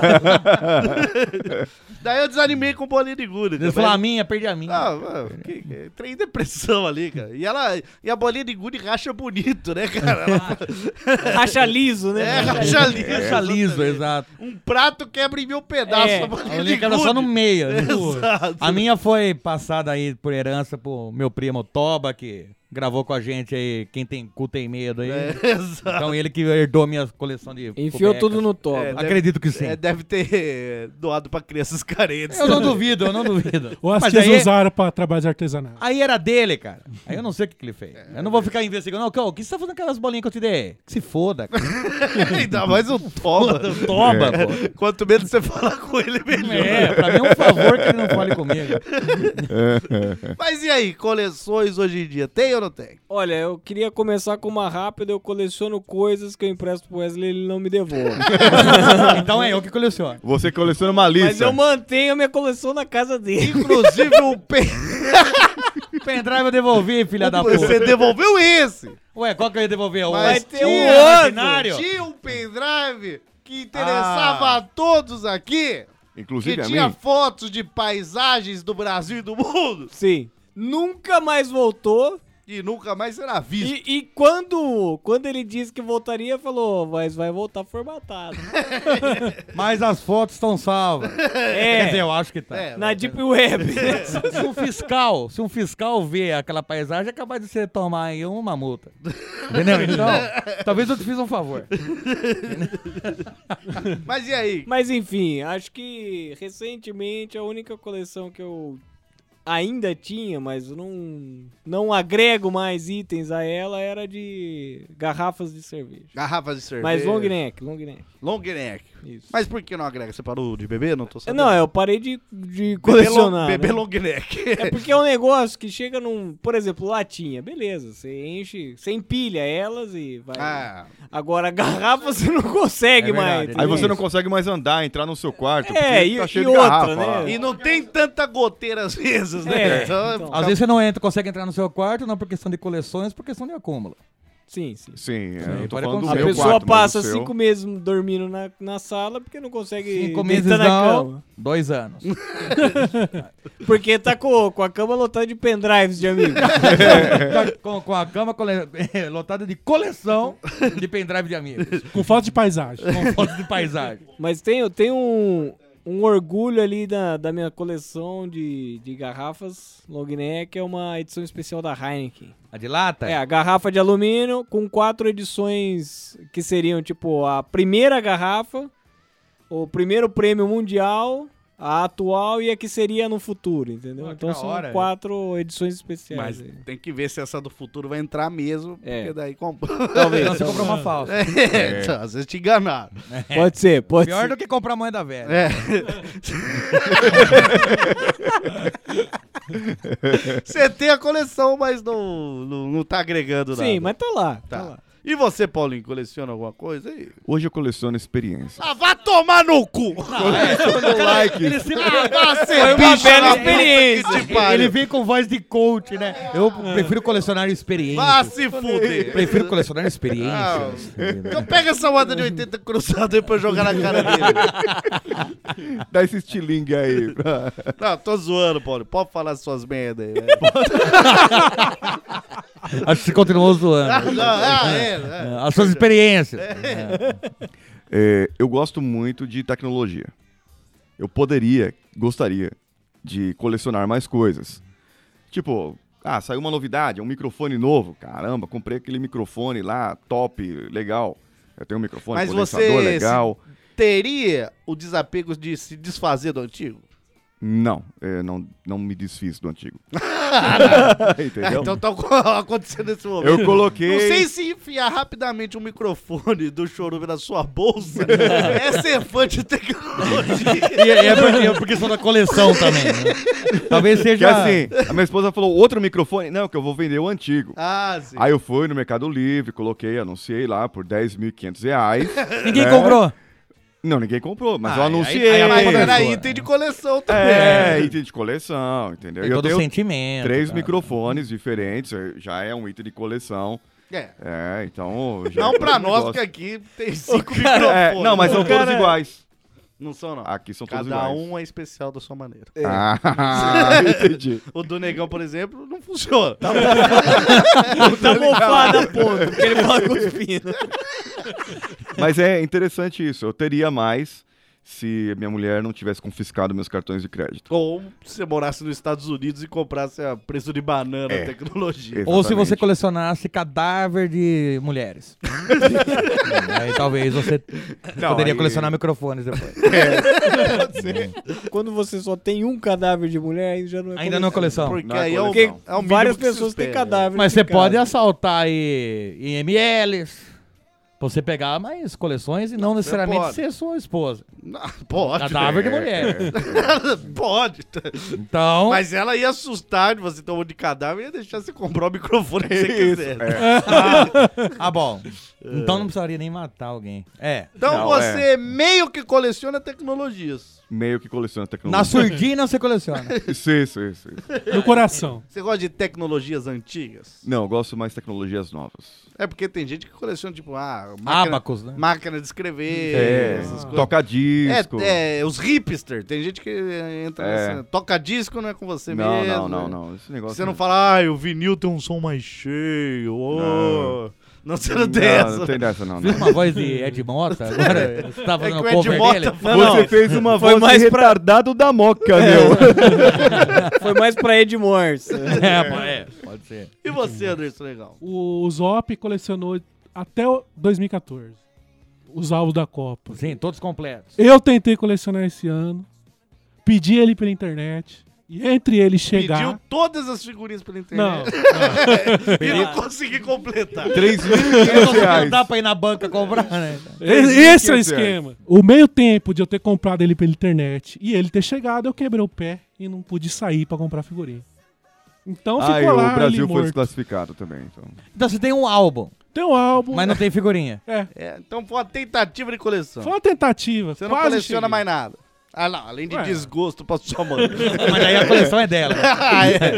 Daí eu desanimei com bolinha de gude. Ele falou a minha, perdi a minha. Ah, mano, que, que, entrei em depressão ali, cara. E, ela, e a bolinha de gude racha bonito, né, cara? Ela- Racha liso, né? é, racha liso. Fecha liso, exato. Um prato quebra em mil pedaços. É, a A bolinha linha de quebra só no gude. meio. né? Exato. A minha foi passada aí por herança pro meu primo Toba, que gravou com a gente aí, Quem Tem Cu Tem Medo aí. É, exato. Então ele que herdou a minha coleção de Enfiou cubecas. tudo no toba. É, deve- Acredito que sim. É, deve ter doado pra crianças carentes. Eu não duvido, eu não duvido. Ou as Mas tias aí, usaram pra trabalhos artesanais. aí era dele, cara. Aí eu não sei o que, que ele fez. Eu não vou ficar investigando. Não, o que você tá fazendo com aquelas bolinhas que eu te dei? Que se foda, cara. Ainda mais o Toba. Toba, pô. Quanto menos você falar com ele, melhor. É, pra mim é um favor que ele não fale comigo. Mas e aí, coleções hoje em dia, tem ou não tem? Olha, eu queria começar com uma rápida. Eu coleciono coisas que eu empresto pro Wesley e ele não me devolve. Então é eu que coleciono. Você coleciona uma lista. Mas eu mantenho a minha coleção na casa dele. Inclusive o pen... Pendrive eu devolvi, filha da puta. Você devolveu esse. Ué, qual que eu ia devolver? O Mas ter um tinha- outro. imaginário? Tinha um pendrive que interessava Ah. a todos aqui. Inclusive Que a tinha mim. fotos de paisagens do Brasil e do mundo. Sim. Nunca mais voltou. E nunca mais será visto. E, e quando, quando ele disse que voltaria, falou, mas vai voltar formatado. Mas as fotos estão salvas. É. Quer dizer, eu acho que tá. É, Na Deep Web. Se um fiscal, se um fiscal ver aquela paisagem, é capaz de você tomar aí uma multa. Entendeu? Então, talvez eu te fiz um favor. Mas e aí? Mas enfim, acho que recentemente a única coleção que eu ainda tinha, mas eu não, não agrego mais itens a ela, era de garrafas de cerveja. Garrafas de cerveja. Mas long neck, long neck. Long neck. Isso. Mas por que não agrega? Você parou de beber? Não tô sabendo. Não, eu parei de, de Beber colecionar. long, beber né? long neck. É porque é um negócio que chega num, por exemplo, latinha, beleza, você enche, você empilha elas e vai. Ah, Agora garrafa você não consegue É verdade, mais. é Aí você entendeu? não consegue mais andar, entrar no seu quarto. É, porque e- tá cheio e de outra, garrafa. né? lá. e não tem tanta goteira às vezes, né? É, então. Às vezes você não entra, consegue entrar no seu quarto, não por questão de coleções, por questão de acúmulo. Sim, sim. Sim, é, eu tô pode falando do A acontecer. meu pessoa quarto, mas passa o seu- cinco meses dormindo na, na sala porque não consegue Cinco meses deitar na não, cama. dois anos. Porque tá com, com a cama lotada de pendrives de amigos. Tá com, com a cama cole- lotada de coleção de pendrive de amigos. Com foto de paisagem. Com fotos de paisagem. Mas tem, tem um, um orgulho ali da, da minha coleção de, de garrafas long neck, é uma edição especial da Heineken. A de lata? É, a garrafa de alumínio com quatro edições que seriam, tipo, a primeira garrafa, o primeiro prêmio mundial, a atual e a que seria no futuro, entendeu? Pô, que Então da são hora, quatro edições especiais. Mas aí. tem que ver se essa do futuro vai entrar mesmo, É. porque daí compra. Talvez. Então você comprou uma falsa. É, então, às vezes te enganaram. Pode ser, pode Pior ser. do que comprar moeda velha. É. Você tem a coleção, mas não, não, não tá agregando nada. Sim, mas tá lá, tá, Tá. lá. E você, Paulinho, coleciona alguma coisa aí? Hoje eu coleciono experiência. Ah, vá tomar no cu! Coleciono likes. Ele se Ah, vá ser Foi uma bicho bela na puta experiência. que te pariu. Ele vem com voz de coach, né? Eu prefiro colecionar Vá experiências. se fuder. Prefiro colecionar Ah, experiências. então pega essa moda de oitenta cruzado aí pra eu jogar na cara dele. Dá esse estilingue aí. pra- Não, tô zoando, Paulo. Pode falar suas merda aí, velho. Acho que você continuou zoando. Ah, não, ah, é, é. As suas experiências. É, eu gosto muito de tecnologia. Eu poderia, gostaria de colecionar mais coisas. Tipo, ah, saiu uma novidade, um microfone novo. Caramba, comprei aquele microfone lá, top, legal. Eu tenho um microfone, Mas condensador você legal. teria o desapego de se desfazer do antigo? Não, é, não, não me desfiz do antigo. Entendeu? Então tá acontecendo nesse momento. Eu coloquei... Não sei se enfiar rapidamente um microfone do Chorume na sua bolsa é ser fã de tecnologia. E é, é porque, é porque são da coleção também. Né? Talvez Que seja. assim, a minha esposa falou, outro microfone? Não, que eu vou vender o antigo. Ah, sim. Aí eu fui no Mercado Livre, coloquei, anunciei lá por dez mil e quinhentos reais. Ninguém né? comprou. Não, ninguém comprou, mas eu Ah, anunciei. aí- aí a Mas culpa era é sua. item de coleção também. É, item de coleção, entendeu? Tem Eu todo o tenho sentimento. três cara. microfones diferentes, eh, já é um item de coleção. É. É, então... Já Não é pra um nós, negócio. porque aqui tem cinco microfones. É, não, mas são todos cara- iguais. Não são, não. Aqui são todos Cada iguais. um é especial da sua maneira. Ah, entendi. O do Negão, por exemplo, não funciona. Tá mofado a ponta, porque ele fala cuspindo. Mas é interessante isso, eu teria mais se minha mulher não tivesse confiscado meus cartões de crédito. Ou se você morasse nos Estados Unidos e comprasse a preço de banana É. a tecnologia. Exatamente. Ou se você colecionasse cadáver de mulheres. Aí talvez você Não, poderia aí- colecionar microfones depois. Quando você só tem um cadáver de mulher, aí já não é Ainda não é coleção. Porque Não é aí é o, coleção. é o mínimo Várias que se pessoas têm espera. cadáver. Mas em você casa. pode assaltar aí em M Ls. Pra você pegar mais coleções e não necessariamente pode. ser sua esposa. Não, pode. Cadáver de É, mulher. Pode. Então. Mas ela ia assustar de você ter um monte de cadáver e ia deixar você comprar o microfone que você Isso, quiser. é. Ah, bom. Então não precisaria nem matar alguém. É. Então Não, você meio que coleciona tecnologias. Meio que coleciona Na tecnologia. surdina você coleciona. Isso, isso, isso, isso. No coração. Você gosta de tecnologias antigas? Não, eu gosto mais de tecnologias novas. É porque tem gente que coleciona, tipo, ah, máquina, Ábacos, né? máquina de escrever, É, essas coisas. toca disco. É, é, os hipster. Tem gente que entra É. nessa. Toca disco não é com você não, mesmo. não, não, não. Esse negócio Você não fala, ah, o vinil tem um som mais cheio. ô." Não, você não tem não, essa. não tem dessa, não. Fiz não. uma voz de Ed Mota agora? Você tá É fazendo que o o Ed cover Mota dele? fala- Não, Você não. fez uma Foi voz mais de pra- retardado da Moca, meu. Foi mais pra Ed Morse. É, pô, é, pode ser. E você, Anderson Legal? O Zop colecionou até o dois mil e quatorze os álbuns da Copa. Sim, todos completos. Eu tentei colecionar esse ano, pedi ele pela internet, e entre ele chegar... Pediu todas as figurinhas pela Não, internet e não consegui completar. três mil e quinhentos Não reais. dá pra ir na banca comprar, né? esse esse é o quinhentos esquema. O meio tempo de eu ter comprado ele pela internet e ele ter chegado, eu quebrei o pé e não pude sair pra comprar figurinha. Então Ah, e ficou lá o Brasil ele foi morto. desclassificado também. Então. Então você tem um álbum, Tem um álbum. mas não tem figurinha. É, É, então foi uma tentativa de coleção. foi uma tentativa. Você não quase coleciona cheguei. mais nada. Ah, não, além de Ué. desgosto pra sua mãe. Mas aí a coleção é dela. Ah, é.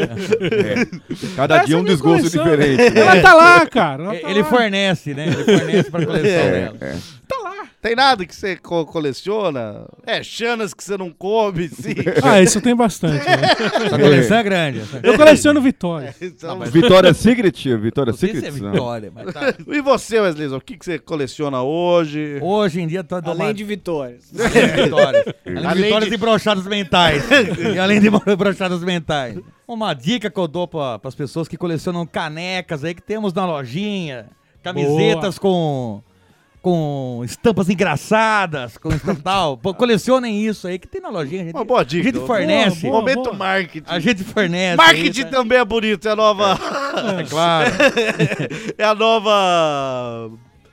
Cada Essa dia é um a minha desgosto coleção. diferente. né? Ela tá lá, cara. ela tá Ele lá. fornece, né? Ele fornece pra coleção É, dela. é. Tem nada que você co- coleciona? É, chanas que você não come, sim. Ah, isso tem bastante. né? Sua coleção é grande. Eu coleciono vitórias. Então, Vitória Secret? Vitória Não sei se é Secret? Não. vitória, mas tá. E você, Wesley, o que, que você coleciona hoje? Hoje em dia tá dando Além uma- de vitórias. Além de vitórias. Além de Além vitórias de- e brochadas mentais. E além de brochadas mentais. Uma dica que eu dou para as pessoas que colecionam canecas aí que temos na lojinha. Camisetas com com estampas engraçadas, com estampa tal. Pô, colecionem isso aí que tem na lojinha. A gente, Uma boa a dica. gente fornece. Boa, boa. Momento marketing. A gente fornece. Marketing aí, tá? também é bonito, é a nova. É claro. é a nova.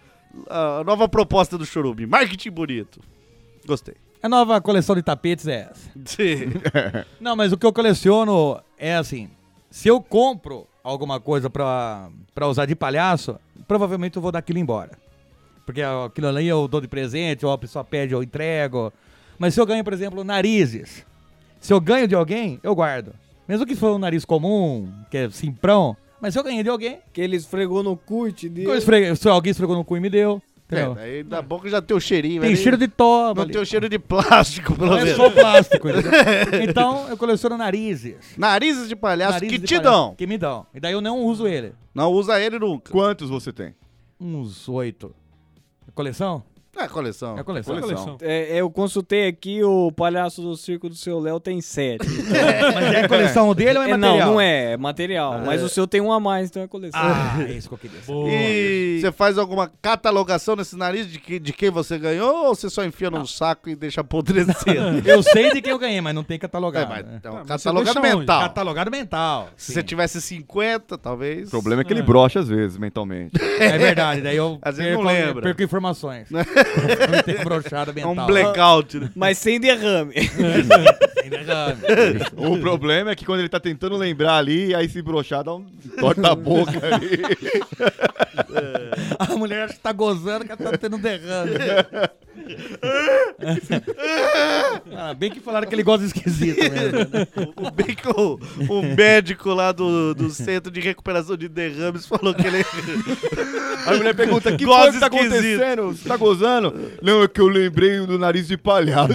A nova proposta do Chorume. Marketing bonito. Gostei. A nova coleção de tapetes é essa. Sim. Não, mas o que eu coleciono é assim, se eu compro alguma coisa pra, pra usar de palhaço, provavelmente eu vou dar aquilo embora. Porque aquilo ali eu dou de presente, ou a pessoa pede, eu entrego. Mas se eu ganho, por exemplo, narizes, se eu ganho de alguém, eu guardo. Mesmo que for um nariz comum, que é simprão, mas se eu ganhei de alguém, Que ele esfregou no cu e te deu. eu esfreguei- se alguém esfregou no cu e me deu. É, Entendeu? daí da boca já tem o cheirinho. Tem ali. cheiro de toba. Não ali. tem o cheiro de plástico, pelo Não é menos. só plástico, entendeu? Então eu coleciono narizes. Narizes de palhaço Narizes que de te palhaço, dão. Que me dão. E daí eu não uso ele. Não usa ele nunca. Quantos você tem? Uns oito. Coleção? É coleção. É coleção. Coleção. É, eu consultei aqui, o palhaço do circo do seu Léo tem sete. Mas é coleção dele ou é É, material? não, não é, é material. Mas o seu tem um a mais, então é coleção. Ah, é isso que eu queria saber. Boa. E você faz alguma catalogação nesse nariz de, que, de quem você ganhou ou você só enfia num saco e deixa apodrecer? Eu sei de quem eu ganhei, mas não tem É, catalogado. mas, né? então, Ah, mas catalogado você deixa mental. Catalogado mental. Se sim. você tivesse cinquenta, talvez. O problema é que ele É. brocha às vezes, mentalmente. É verdade, daí eu Às vezes perco, não lembra. perco informações. Eu tenho brochada É mental. um blackout. né? Mas sem derrame. Sem derrame. O problema é que quando ele tá tentando lembrar ali, aí se brochar, dá um torta a boca ali. A mulher acha que tá gozando, que ela tá tendo um derrame. Ah, bem que falaram que ele gosta esquisito mesmo. O bem que o, o médico lá do, do Centro de Recuperação de Derrames falou que ele. A mulher pergunta, que Gosto coisa que tá esquisito." acontecendo? Você tá gozando? Não, é que eu lembrei do nariz de palhaço.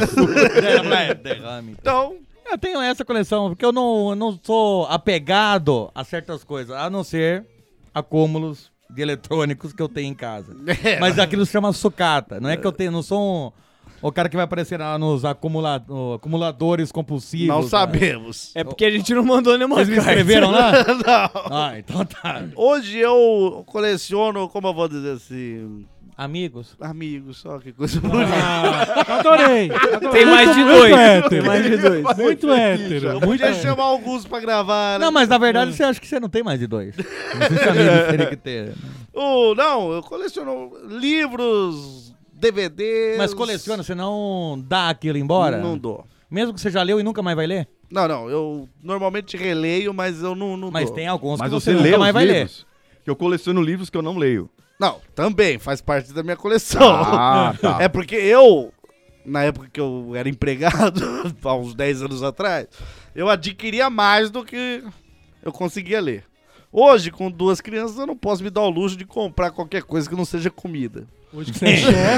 É, derrame. Então, Eu tenho essa coleção, porque eu não, eu não sou apegado a certas coisas, a não ser acúmulos de eletrônicos que eu tenho em casa. Mas aquilo se chama sucata. Não é que eu tenho, não sou um, o cara que vai aparecer lá nos acumula, no- acumuladores compulsivos. não né? sabemos. É porque a gente não mandou nenhuma Vocês me carta. escreveram lá? Não. Ah, então tá. Hoje eu coleciono, como eu vou dizer assim, Amigos. amigos, só que coisa bonita. Ah, adorei. adorei. Tem mais de Muito dois. hétero. Tem mais de dois. Muito hétero. Eu Muito podia hétero. chamar alguns pra gravar, né? Não, mas na verdade você acha que você não tem mais de dois. Não sei se amigos teria que ter. Oh, não, eu coleciono livros, D V Ds. Mas coleciona, você não dá aquilo embora? Não dou. Mesmo que você já leu e nunca mais vai ler? Não, não, eu normalmente releio, mas eu não, não Mas dou. tem alguns Mas que você você, lê nunca os mais vai ler. livros? Que eu coleciono livros que eu não leio. Não, também faz parte da minha coleção. Ah, tá. É porque eu, na época que eu era empregado, há uns dez anos atrás, eu adquiria mais do que eu conseguia ler. Hoje, com duas crianças, eu não posso me dar o luxo de comprar qualquer coisa que não seja comida. Hoje que você é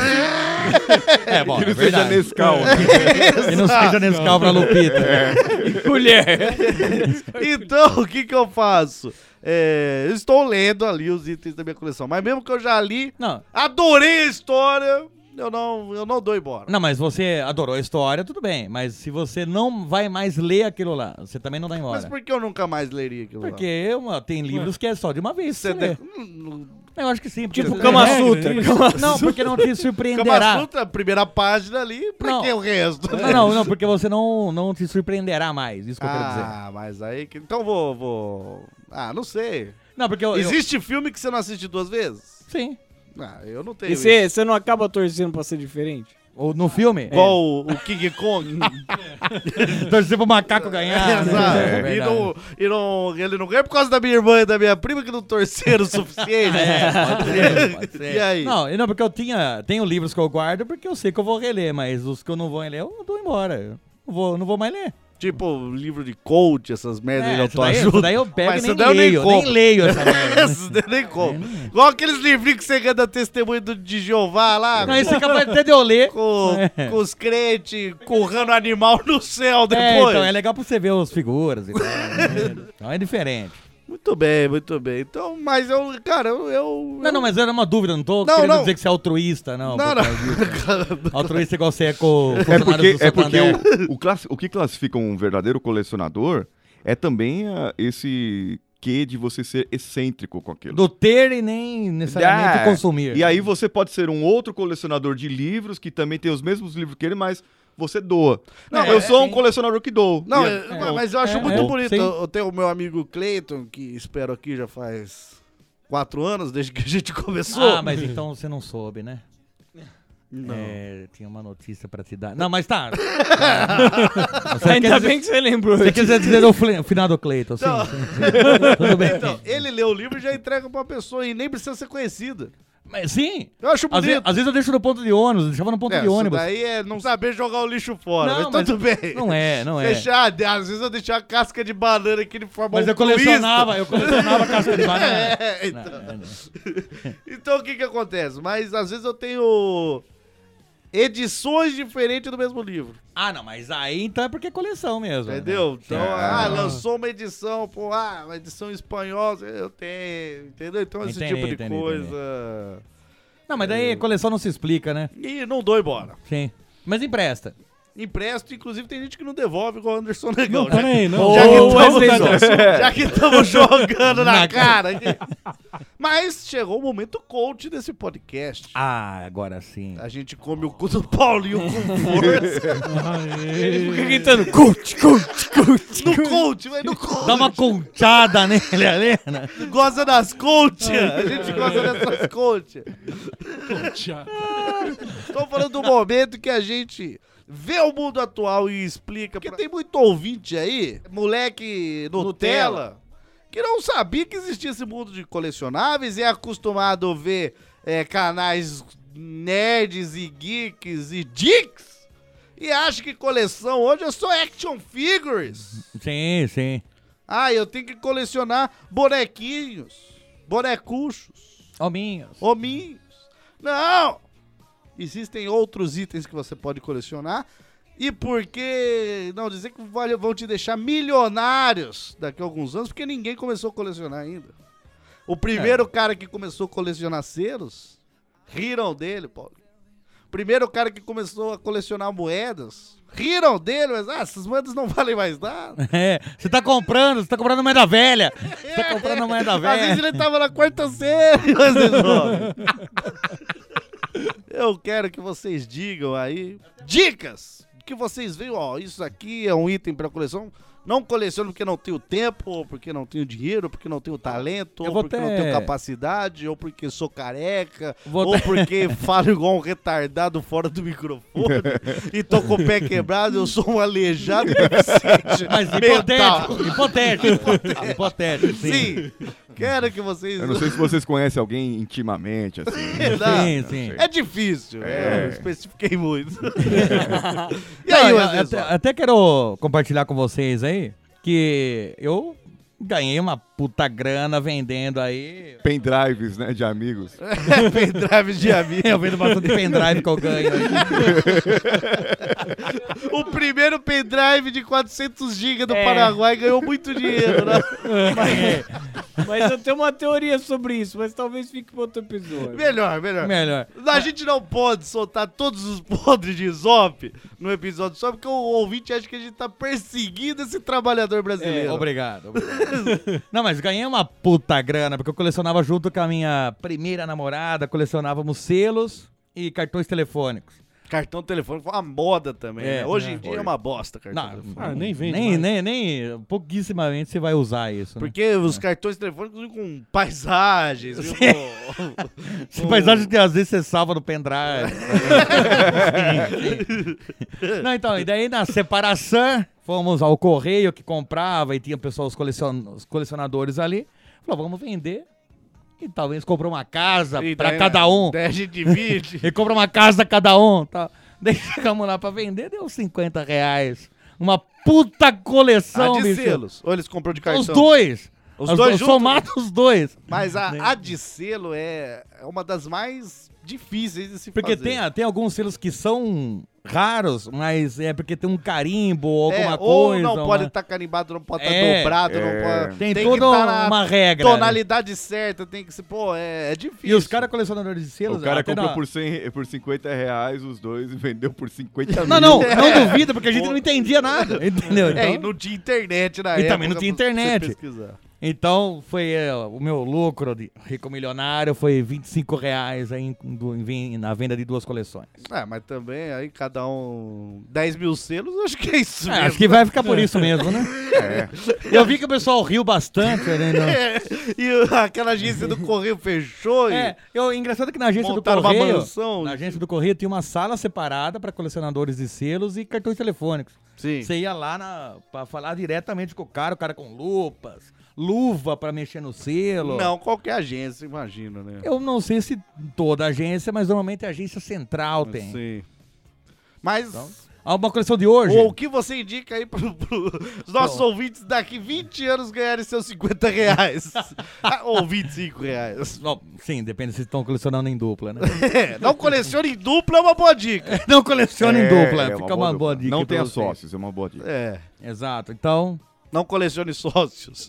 chefe. É, bom, Que é não seja verdade. Nescau. E não seja Nescau pra Lupita. Colher. Então, o que que eu faço? É, eu estou lendo ali os itens da minha coleção, mas mesmo que eu já li, Não, adorei a história, eu não, eu não dou embora. não, mas você adorou a história, tudo bem. Mas se você não vai mais ler aquilo lá, você também não dá embora. Mas por que eu nunca mais leria aquilo lá? Porque uma, tem livros que é só de uma vez. Você Você lê. tem- Hum, Eu acho que sim. Porque Tipo você- Kama regra, Sutra. isso. Kama Não, porque não te Kama surpreenderá. Sutra, a primeira página ali, pra Não. que o resto? Não, não, não, porque você não, não te surpreenderá mais. Isso que eu quero dizer. Ah, mas aí... que- Então vou, vou... Ah, não sei. Não, porque eu. eu- Existe filme que você não assiste duas vezes? Sim. Ah, eu não tenho E isso. você você não acaba torcendo pra ser diferente? Ou no filme. Igual o, o King Kong. Torcer pro macaco ganhar. né? Exato. É e, verdade. não, e não, ele não ganha por causa da minha irmã e da minha prima que não torceram o suficiente. É, pode ser, pode ser. E aí? Não, e não, porque eu tinha. Tenho livros que eu guardo porque eu sei que eu vou reler, mas os que eu não vou ler, eu dou embora. Eu não vou, não vou mais ler. Tipo, livro de coach, essas merdas É, de isso daí, autoajuda. isso daí eu pego Mas e isso nem daí eu nem leio. Eu nem compro. leio essa merda. Esses daí nem como. Igual aqueles livrinhos que você ganha da testemunha do, de Jeová lá. Não, isso é capaz até de eu ler. Com, É. com os crentes currando animal no céu É, depois. então é legal pra você ver as figuras e tal. né? Então é diferente. Muito bem, muito bem. Então, mas eu, cara, eu... eu Não, não, mas era uma dúvida, não tô Não, querendo não. dizer que você é altruísta, não. Não, por não. causa disso. Altruísta igual você é com É funcionários porque, do é porque Santander. o, o, classi- o que classifica um verdadeiro colecionador é também ah, esse quê de você ser excêntrico com aquilo. Do ter e nem necessariamente É. consumir. E aí você pode ser um outro colecionador de livros que também tem os mesmos livros que ele, mas você doa. Não, É, eu sou um sim. colecionador que dou. Não, E é- é- mas eu acho é, muito é, bonito. sim. Eu eu tenho o meu amigo Cleiton, que espero aqui já faz quatro anos, desde que a gente começou. Ah, mas então você não soube, né? Não. É, tinha uma notícia pra te dar. Não, mas tá. Ainda bem que você lembrou. Você quiser dizer o fli- o final do Cleiton, sim, Não. sim, sim. Tudo bem. Então, ele lê o livro e já entrega pra pessoa e nem precisa ser conhecida. Mas, sim. Eu acho Às, ve- bonito. às vezes eu deixo no ponto de ônibus, deixava no ponto É, de isso ônibus. daí é não saber jogar o lixo fora, Não, mas tudo mas bem. não é, não é. Deixar, às vezes eu deixava a casca de banana aqui de forma Mas eu colecionava, eu colecionava casca de banana. É, então. Não, não, não. Então o que que acontece? Mas às vezes eu tenho edições diferentes do mesmo livro. Ah, não, mas aí então é porque é coleção mesmo. Entendeu? Né? Então, Ah. ah, lançou uma edição, pô, ah, uma edição espanhola, eu tenho, entendeu? Então esse Entendi, tipo de entendi, coisa. Não, mas daí coleção não se explica, né? E não dou embora. Sim. Mas empresta. Empresto, inclusive tem gente que não devolve igual o Anderson Negão. Não, peraí, não. Já que Ô, estamos Wesley Zó. já que estamos jogando na, Na cara. aqui. Mas chegou o momento coach desse podcast. Ah, agora sim. A gente come o cu do Paulinho com força. Aê. Fica gritando, coach, coach, coach. No coach, vai no coach. Dá uma conchada nele ali, né? Gosta das coach. A gente gosta dessas coach. Tchau. Estou falando do momento que a gente vê o mundo atual e explica. Porque tem muito ouvinte aí, moleque Nutella, que não sabia que existia esse mundo de colecionáveis e é acostumado a ver é, canais nerds e geeks e dicks e acha que coleção hoje é só action figures. Sim, sim. Ah, eu tenho que colecionar bonequinhos, bonecuchos, Hominhos. hominhos. Não! Existem outros itens que você pode colecionar. E por que não dizer que vale- vão te deixar milionários daqui a alguns anos? Porque ninguém começou a colecionar ainda. O primeiro cara que começou a colecionar selos, riram dele, Paulo. O primeiro cara que começou a colecionar moedas, riram dele, mas ah, essas moedas não valem mais nada. É, você tá comprando, você tá comprando moeda velha. Você tá comprando moeda Às vezes velha. ele tava na quarta série, mas resolve. Eu quero que vocês digam aí dicas que vocês veem, ó, isso aqui é um item pra coleção. Não coleciono porque não tenho tempo, ou porque não tenho dinheiro, ou porque não tenho talento, Eu ou vou porque ter- não tenho capacidade, ou porque sou careca, Vou ou ter- porque falo igual um retardado fora do microfone e tô com o pé quebrado, eu sou um aleijado deficiente Mas mental. hipotético, hipotético. Hipotético, sim. Sim, quero que vocês... Eu não sei se vocês conhecem alguém intimamente, assim. Não, Sim, sim. É difícil, é. É. Eu especifiquei muito. e Não, aí, eu Wesley até, Zó? até quero compartilhar com vocês aí que eu ganhei uma puta grana vendendo aí. Pendrives, né, de amigos. Pendrive de amigo. Eu vendo bastante pendrive que eu ganho aí. O primeiro pendrive de quatrocentos gigas do É. Paraguai ganhou muito dinheiro, né? Mas eu tenho uma teoria sobre isso, mas talvez fique para outro episódio. Melhor, melhor. Melhor. A gente não pode soltar todos os podres de Zop no episódio só porque o ouvinte acha que a gente tá perseguindo esse trabalhador É, brasileiro. obrigado, obrigado. Não, mas ganhei uma puta grana, porque eu colecionava junto com a minha primeira namorada, colecionávamos selos e cartões telefônicos. Cartão telefônico foi uma moda também, É, né? Hoje é, em dia foi. é uma bosta cartão Não, telefônico. Ah, nem vende Nem, mais. nem, nem, pouquíssimamente você vai usar isso, né? Porque os cartões telefônicos vêm com paisagens, viu? Sim. Com- Essa paisagem que às vezes você salva no pendrive. Não, então, e daí na separação, fomos ao correio que comprava e tinha pessoal, os, colecion... os colecionadores ali. Falou, vamos vender. E talvez comprou uma casa E pra daí, cada né? um. Daí a gente divide. E compra uma casa cada um. Tá. Daí chegamos lá pra vender, deu cinquenta reais. Uma puta coleção, A de bicho. selos. Ou eles comprou de cartão? Os dois. Os Os dois dois juntos? somados os dois. Mas a, a de selo é é uma das mais difíceis de se Porque fazer. tem, tem alguns selos que são raros, mas é porque tem um carimbo ou É, alguma ou coisa. não pode uma- estar carimbado, não pode estar É, dobrado, é. não pode... Tem que toda tá na uma regra. né? tonalidade certa, tem que ser... Pô, é, é difícil. E os caras colecionadores de selos... O cara até comprou na- por, cem, por cinquenta reais os dois e vendeu por cinquenta Não, mil. não, não duvida, porque a gente não entendia nada, entendeu? É, e Então- não tinha internet na E época. também não tinha pra você internet. pesquisar. Então, foi é, o meu lucro de rico milionário foi vinte e cinco reais aí em- do- em vem- na venda de duas coleções. É, mas também aí cada um dez mil selos, acho que é isso É, mesmo. acho que vai ficar por isso mesmo, né? É. Eu vi que o pessoal riu bastante, né? no- É, e o- aquela agência do Correio fechou e É, eu, engraçado que na agência do montaram uma Correio, mansão. na agência do Correio tinha uma sala separada para colecionadores de selos e cartões telefônicos. Sim. Você ia lá na, pra falar diretamente com o cara, o cara com lupas, luva pra mexer no selo. Não, qualquer agência, imagina, né? Eu não sei se toda agência, mas normalmente a agência central tem. Sim. Mas Há uma coleção de hoje? o que você indica aí para os nossos ouvintes daqui vinte anos ganharem seus cinquenta reais? Ah, ou vinte e cinco reais. Bom, sim, depende se estão colecionando em dupla, né? É, não colecione em dupla é uma boa dica. Não colecione em É, dupla, é fica uma boa, dica. Não pra tenha vocês. sócios, é uma boa dica. É, Exato, então... não colecione sócios.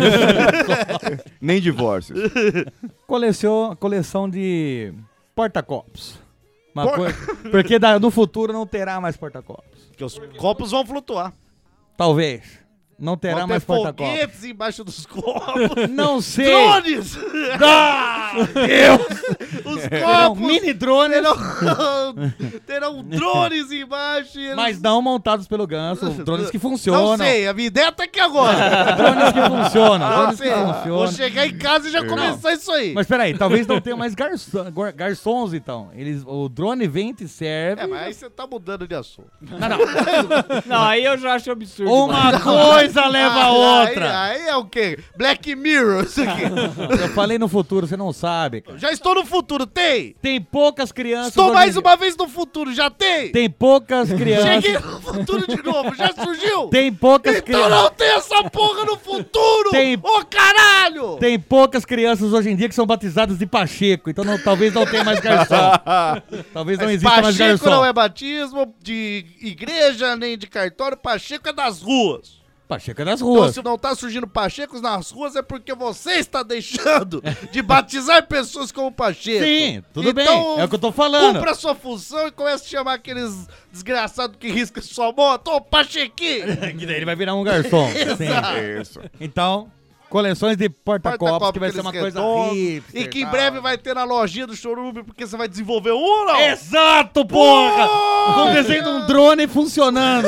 Nem divórcios. Coleção, coleção de porta-copos. Uma Por- coisa- porque da- no futuro não terá mais porta-copos. Porque os copos vão flutuar. Talvez. Não terá Vão ter mais porta-copos. foguetes embaixo dos copos. Não sei. Drones! Ah, Deus! Os Terão copos mini drones, terão, terão drones embaixo. e eles- mas não montados pelo Ganso. Drones que funcionam. Não sei, a minha ideia tá aqui agora. Drones que funcionam. Não Drones sei, que vou funcionam. chegar em casa e já começar isso aí. Mas peraí, talvez não tenha mais garçom, gar- garçons, então. Eles, o drone vem, te serve. É, mas aí você tá mudando de assunto. Não, não. Não, aí eu já acho absurdo. Uma coisa leva a Ah, outra. Aí, aí é o quê? Black Mirror, isso aqui. Eu falei no futuro, você não sabe, cara. Já estou no futuro, tem? Tem poucas crianças. Estou hoje mais em uma vez no futuro, já tem? Tem poucas crianças. Cheguei no futuro de novo, já surgiu? Tem poucas Então crianças. não tem essa porra no futuro! Tem- Ô caralho! Tem poucas crianças hoje em dia que são batizadas de Pacheco, então não- talvez não tenha mais garçom. Talvez não Mas exista mais Pacheco garçom. não é batismo de igreja nem de cartório, Pacheco é das ruas. Pacheco é das Então, ruas. se não tá surgindo Pachecos nas ruas, é porque você está deixando de batizar pessoas como Pacheco. Sim, tudo Então, bem. É o que eu tô falando. Cumpra a sua função e comece a chamar aqueles desgraçados que riscam sua moto. Ô, Pachequinho! Que daí ele vai virar um garçom. Sim. Isso. Então, coleções de porta-copos, que vai ser uma aqueles coisa redondos, hipster E que em tal. breve vai ter na lojinha do Chorume, porque você vai desenvolver um ou não? Exato, porra! Porra! Com o desenho de um drone funcionando.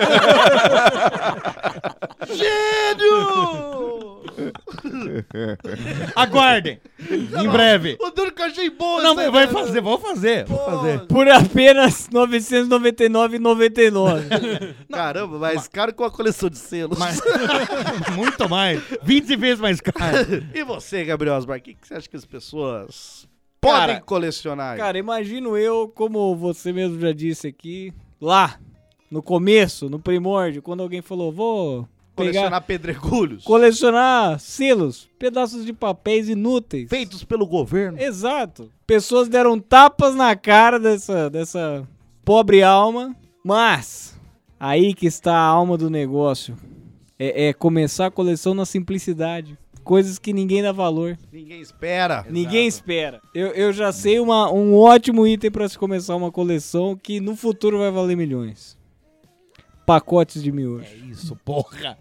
Gênio! Aguardem. Em breve. O duro que eu achei bom Não, essa vai ideia. fazer, vou fazer. Vou fazer. Por apenas novecentos e noventa e nove reais e noventa e nove centavos. Caramba, mais caro que uma coleção de selos. Mas- Muito mais. vinte vezes mais caro. E você, Gabriel Osmar, o que, que você acha que as pessoas podem Cara, colecionar? Cara, imagino eu, como você mesmo já disse aqui, lá, no começo, no primórdio, quando alguém falou, vou colecionar pegar, pedregulhos colecionar selos, pedaços de papéis inúteis. feitos pelo governo. Exato. Pessoas deram tapas na cara dessa, dessa pobre alma, mas aí que está a alma do negócio. É, é começar a coleção na simplicidade. Coisas que ninguém dá valor. Ninguém espera. Ninguém espera. Eu, eu já sei uma, um ótimo item para se começar uma coleção que no futuro vai valer milhões. Pacotes de miojo. Isso, porra.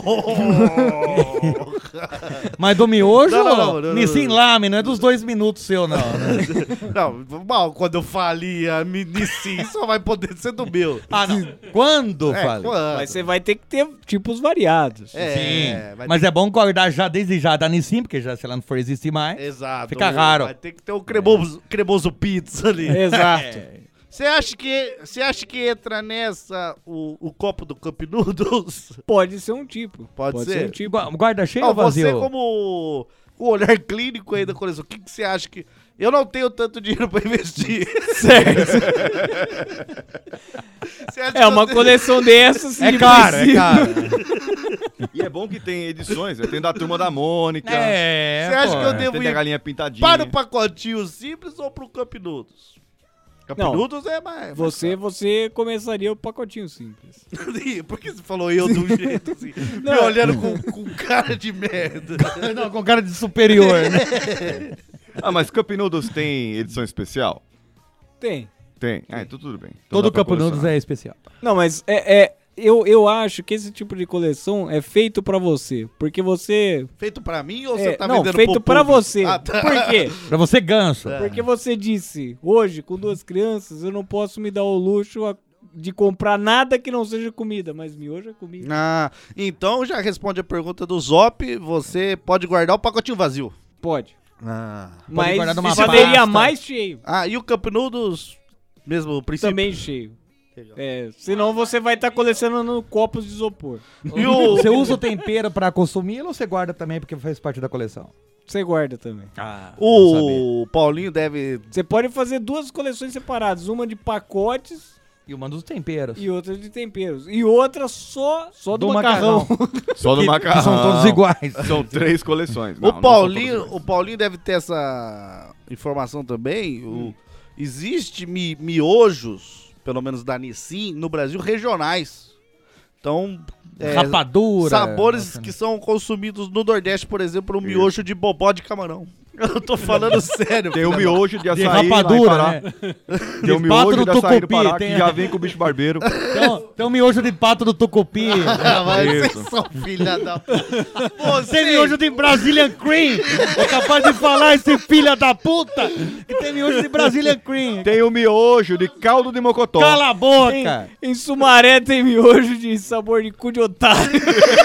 Mas do miojo, Não, não, não, não, Nissin não. Lame, não é dos dois minutos seu, não. Né? Não, mal, quando eu falir a Minisim, só vai poder ser do meu. Ah, não. Quando, É, fale? quando? Mas você vai ter que ter tipos variados. É, Sim, vai mas é bom guardar já desde já da Nissin, porque já se ela não for existir mais. Exato. Fica raro. Vai ter que ter o cremoso, cremoso pizza ali. Exato. Você acha que você acha que entra nessa o, o copo do Cup Noodles? Pode ser um tipo. Pode ser? um tipo. Gu- Guarda cheio Não, ou vazio? você como o olhar clínico aí da coleção, o que, que você acha que... Eu não tenho tanto dinheiro pra investir. Certo. Você acha que É eu uma tenho- coleção dessas. É se caro, é precisa. caro. E é bom que tem edições, né? Tem da Turma da Mônica, É, Você acha pô. que eu devo tem da ir Galinha Pintadinha. para o pacotinho simples ou pro Cup Noodles? Cup Não. Noodles é mais... Você, você começaria o pacotinho simples. mais... Por que você falou eu de um jeito assim? Me olhando com, com cara de merda. Não, com cara de superior, né? Ah, mas Cup Noodles tem edição especial? Tem. Tem. Ah, então tudo bem. Então Todo dá pra Campo Nudos colecionar. é especial. Não, mas é, é- eu, eu acho que esse tipo de coleção é feito pra você. Porque você... Feito pra mim ou É, você tá não, vendendo feito pro pra público? você. Ah, tá. Por quê? Pra você, ganso. Porque você disse, hoje, com duas crianças, eu não posso me dar o luxo a- de comprar nada que não seja comida. Mas miojo é comida. Ah, então já responde a pergunta do Zop. Você pode guardar o pacotinho vazio. Pode. Ah, Mas guardar numa poderia pasta. mais cheio. ah e o Cup Noodles, mesmo princípio? Também cheio. É, senão você vai estar colecionando copos de isopor. E o... Você usa o tempero pra consumir ou você guarda também porque faz parte da coleção? Você guarda também. Ah, O Paulinho deve... Você pode fazer duas coleções separadas. Uma de pacotes E uma dos temperos. e outra de temperos. E outra só, só do, Do macarrão. Só do Que- macarrão. que são todos iguais. São três coleções. Não, o, não Paulinho, são todas o iguais. Paulinho deve ter essa informação também. O, existe mi, miojos, pelo menos da Nissin, no Brasil, regionais. Então, é, Rapadura. sabores Nossa, que são consumidos no Nordeste, por exemplo, o miojo de bobó de camarão. Eu tô falando sério. Tem o filha da- miojo de De açaí lá em rapadura, Pará. né? Tem o De pato miojo no de açaí do tucupi, Pará, tem- que já vem com o bicho barbeiro. Tem um, tem um miojo de pato do tucupi. Ah, mas Isso. vocês são filha da puta. Vocês- Tem miojo de Brazilian Cream. É capaz de falar esse filho da puta que tem miojo de Brazilian Cream. Tem o miojo de caldo de mocotó. Cala a boca. Tem- em Sumaré tem miojo de sabor de cu de otário.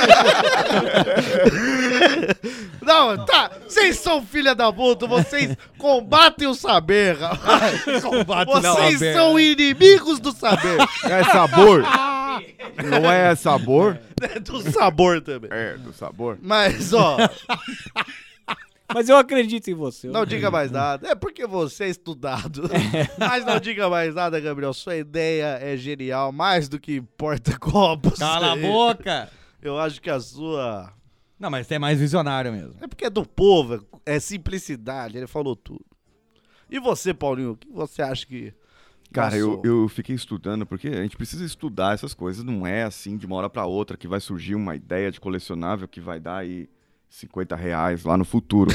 Não, tá. Vocês são filha da puta. Vocês combatem o saber, rapaz. Vocês saber. são inimigos do saber. É sabor. Não é sabor? É do sabor também. É, do sabor. Mas, ó, Mas eu acredito em você. não diga mais nada. É porque você é estudado. Mas não diga mais nada, Gabriel. Sua ideia é genial, mais do que porta-copos. Cala a boca. Eu acho que a sua... Não, mas tem mais visionário mesmo. É porque é do povo, é simplicidade. Ele falou tudo. E você, Paulinho, o que você acha que... Cara, eu, passou? eu fiquei estudando, porque a gente precisa estudar essas coisas. Não é assim, de uma hora pra outra, que vai surgir uma ideia de colecionável que vai dar aí cinquenta reais lá no futuro.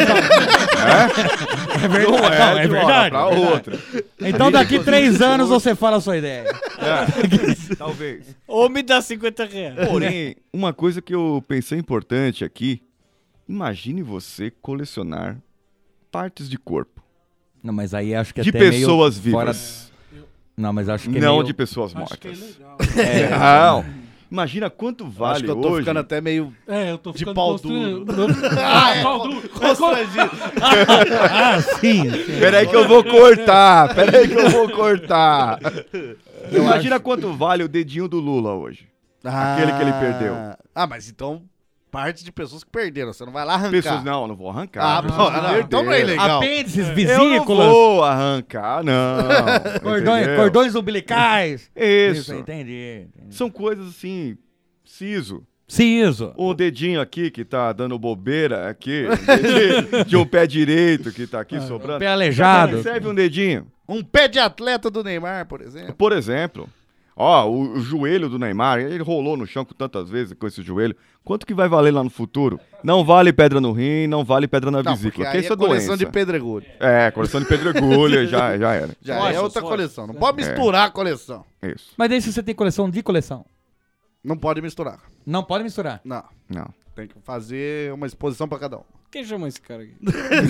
É verdade. Não é, Não, é de uma hora verdade. pra é verdade. outra. Então daqui três anos você fala a sua ideia. É, talvez. Ou me dá cinquenta reais. Porém, uma coisa que eu pensei importante aqui, imagine você colecionar partes de corpo. Não, mas aí acho que De até meio pessoas fora- vivas. Não, mas acho que é Não meio... de pessoas Acho que é mortas. legal. É, Não. Imagina quanto vale acho que eu tô hoje. ficando até meio É, eu tô De ficando pau constrangido. Ah, Ah, é, pau duro. constrangido. Ah, sim. sim. Peraí que eu vou cortar. Peraí que eu vou cortar. Imagina quanto vale o dedinho do Lula hoje. Aquele que ele perdeu. Ah, mas então, parte de pessoas que perderam. Você não vai lá arrancar. Pessoas, não, não vou arrancar. Ah, pessoas pô, que não, então não é perderam. legal. Apêndices, Eu não vesículas, vou arrancar, não. cordões, entendeu? cordões umbilicais. Isso. entendi. entendi. São coisas assim, siso. Ciso. O dedinho aqui que tá dando bobeira aqui, de, de um pé direito que tá aqui sobrando. Pé aleijado. Serve um dedinho. Um pé de atleta do Neymar, por exemplo. Por exemplo, ó, o, o joelho do Neymar, ele rolou no chão com tantas vezes com esse joelho. Quanto que vai valer lá no futuro? Não vale pedra no rim, não vale pedra na Não, vesícula, porque porque aí isso é é coleção doença. de pedregulho. É, coleção de pedregulho, já, já era. Já Sócio, é outra sócio. coleção. Não pode misturar a coleção. Isso. Mas daí se você tem coleção de coleção, Não pode misturar. não pode misturar. Não. Não. Tem que fazer uma exposição pra cada um. Quem chama esse cara aqui?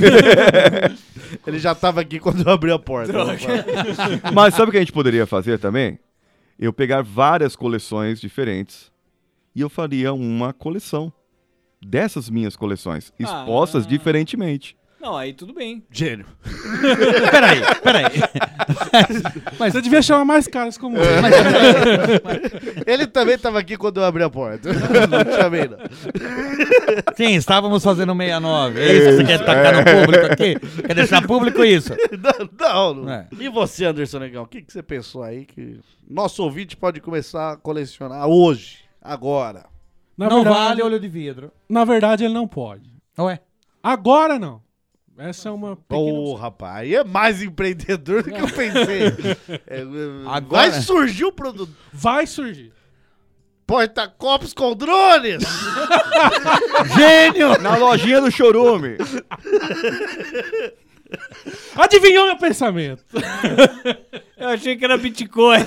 Ele já tava aqui quando eu abri a porta. Mas sabe o que a gente poderia fazer também? Eu pegar várias coleções diferentes e eu faria uma coleção dessas minhas coleções, expostas Ah. diferentemente. Não, aí tudo bem. Gênio. Peraí, peraí. Mas, Você devia chamar mais caras como eu. mas peraí. Ele também tava aqui quando eu abri a porta. Não chamei, não. Sim, estávamos fazendo sessenta e nove. É isso que você quer tacar no público aqui? Quer deixar público isso? Não, não. É. E você, Anderson Negão, o que, que você pensou aí que nosso ouvinte pode começar a colecionar hoje, agora? Na não verdade, vale olho de vidro. Na verdade, ele não pode. Ué? Agora não. Essa é uma pequena... Ô, rapaz, aí é mais empreendedor do que eu pensei. É, é, Agora- Vai surgir o produto. Vai surgir. Porta-copos com drones! Gênio! Na lojinha do Chorume. Adivinhou meu pensamento? Eu achei que era Bitcoin.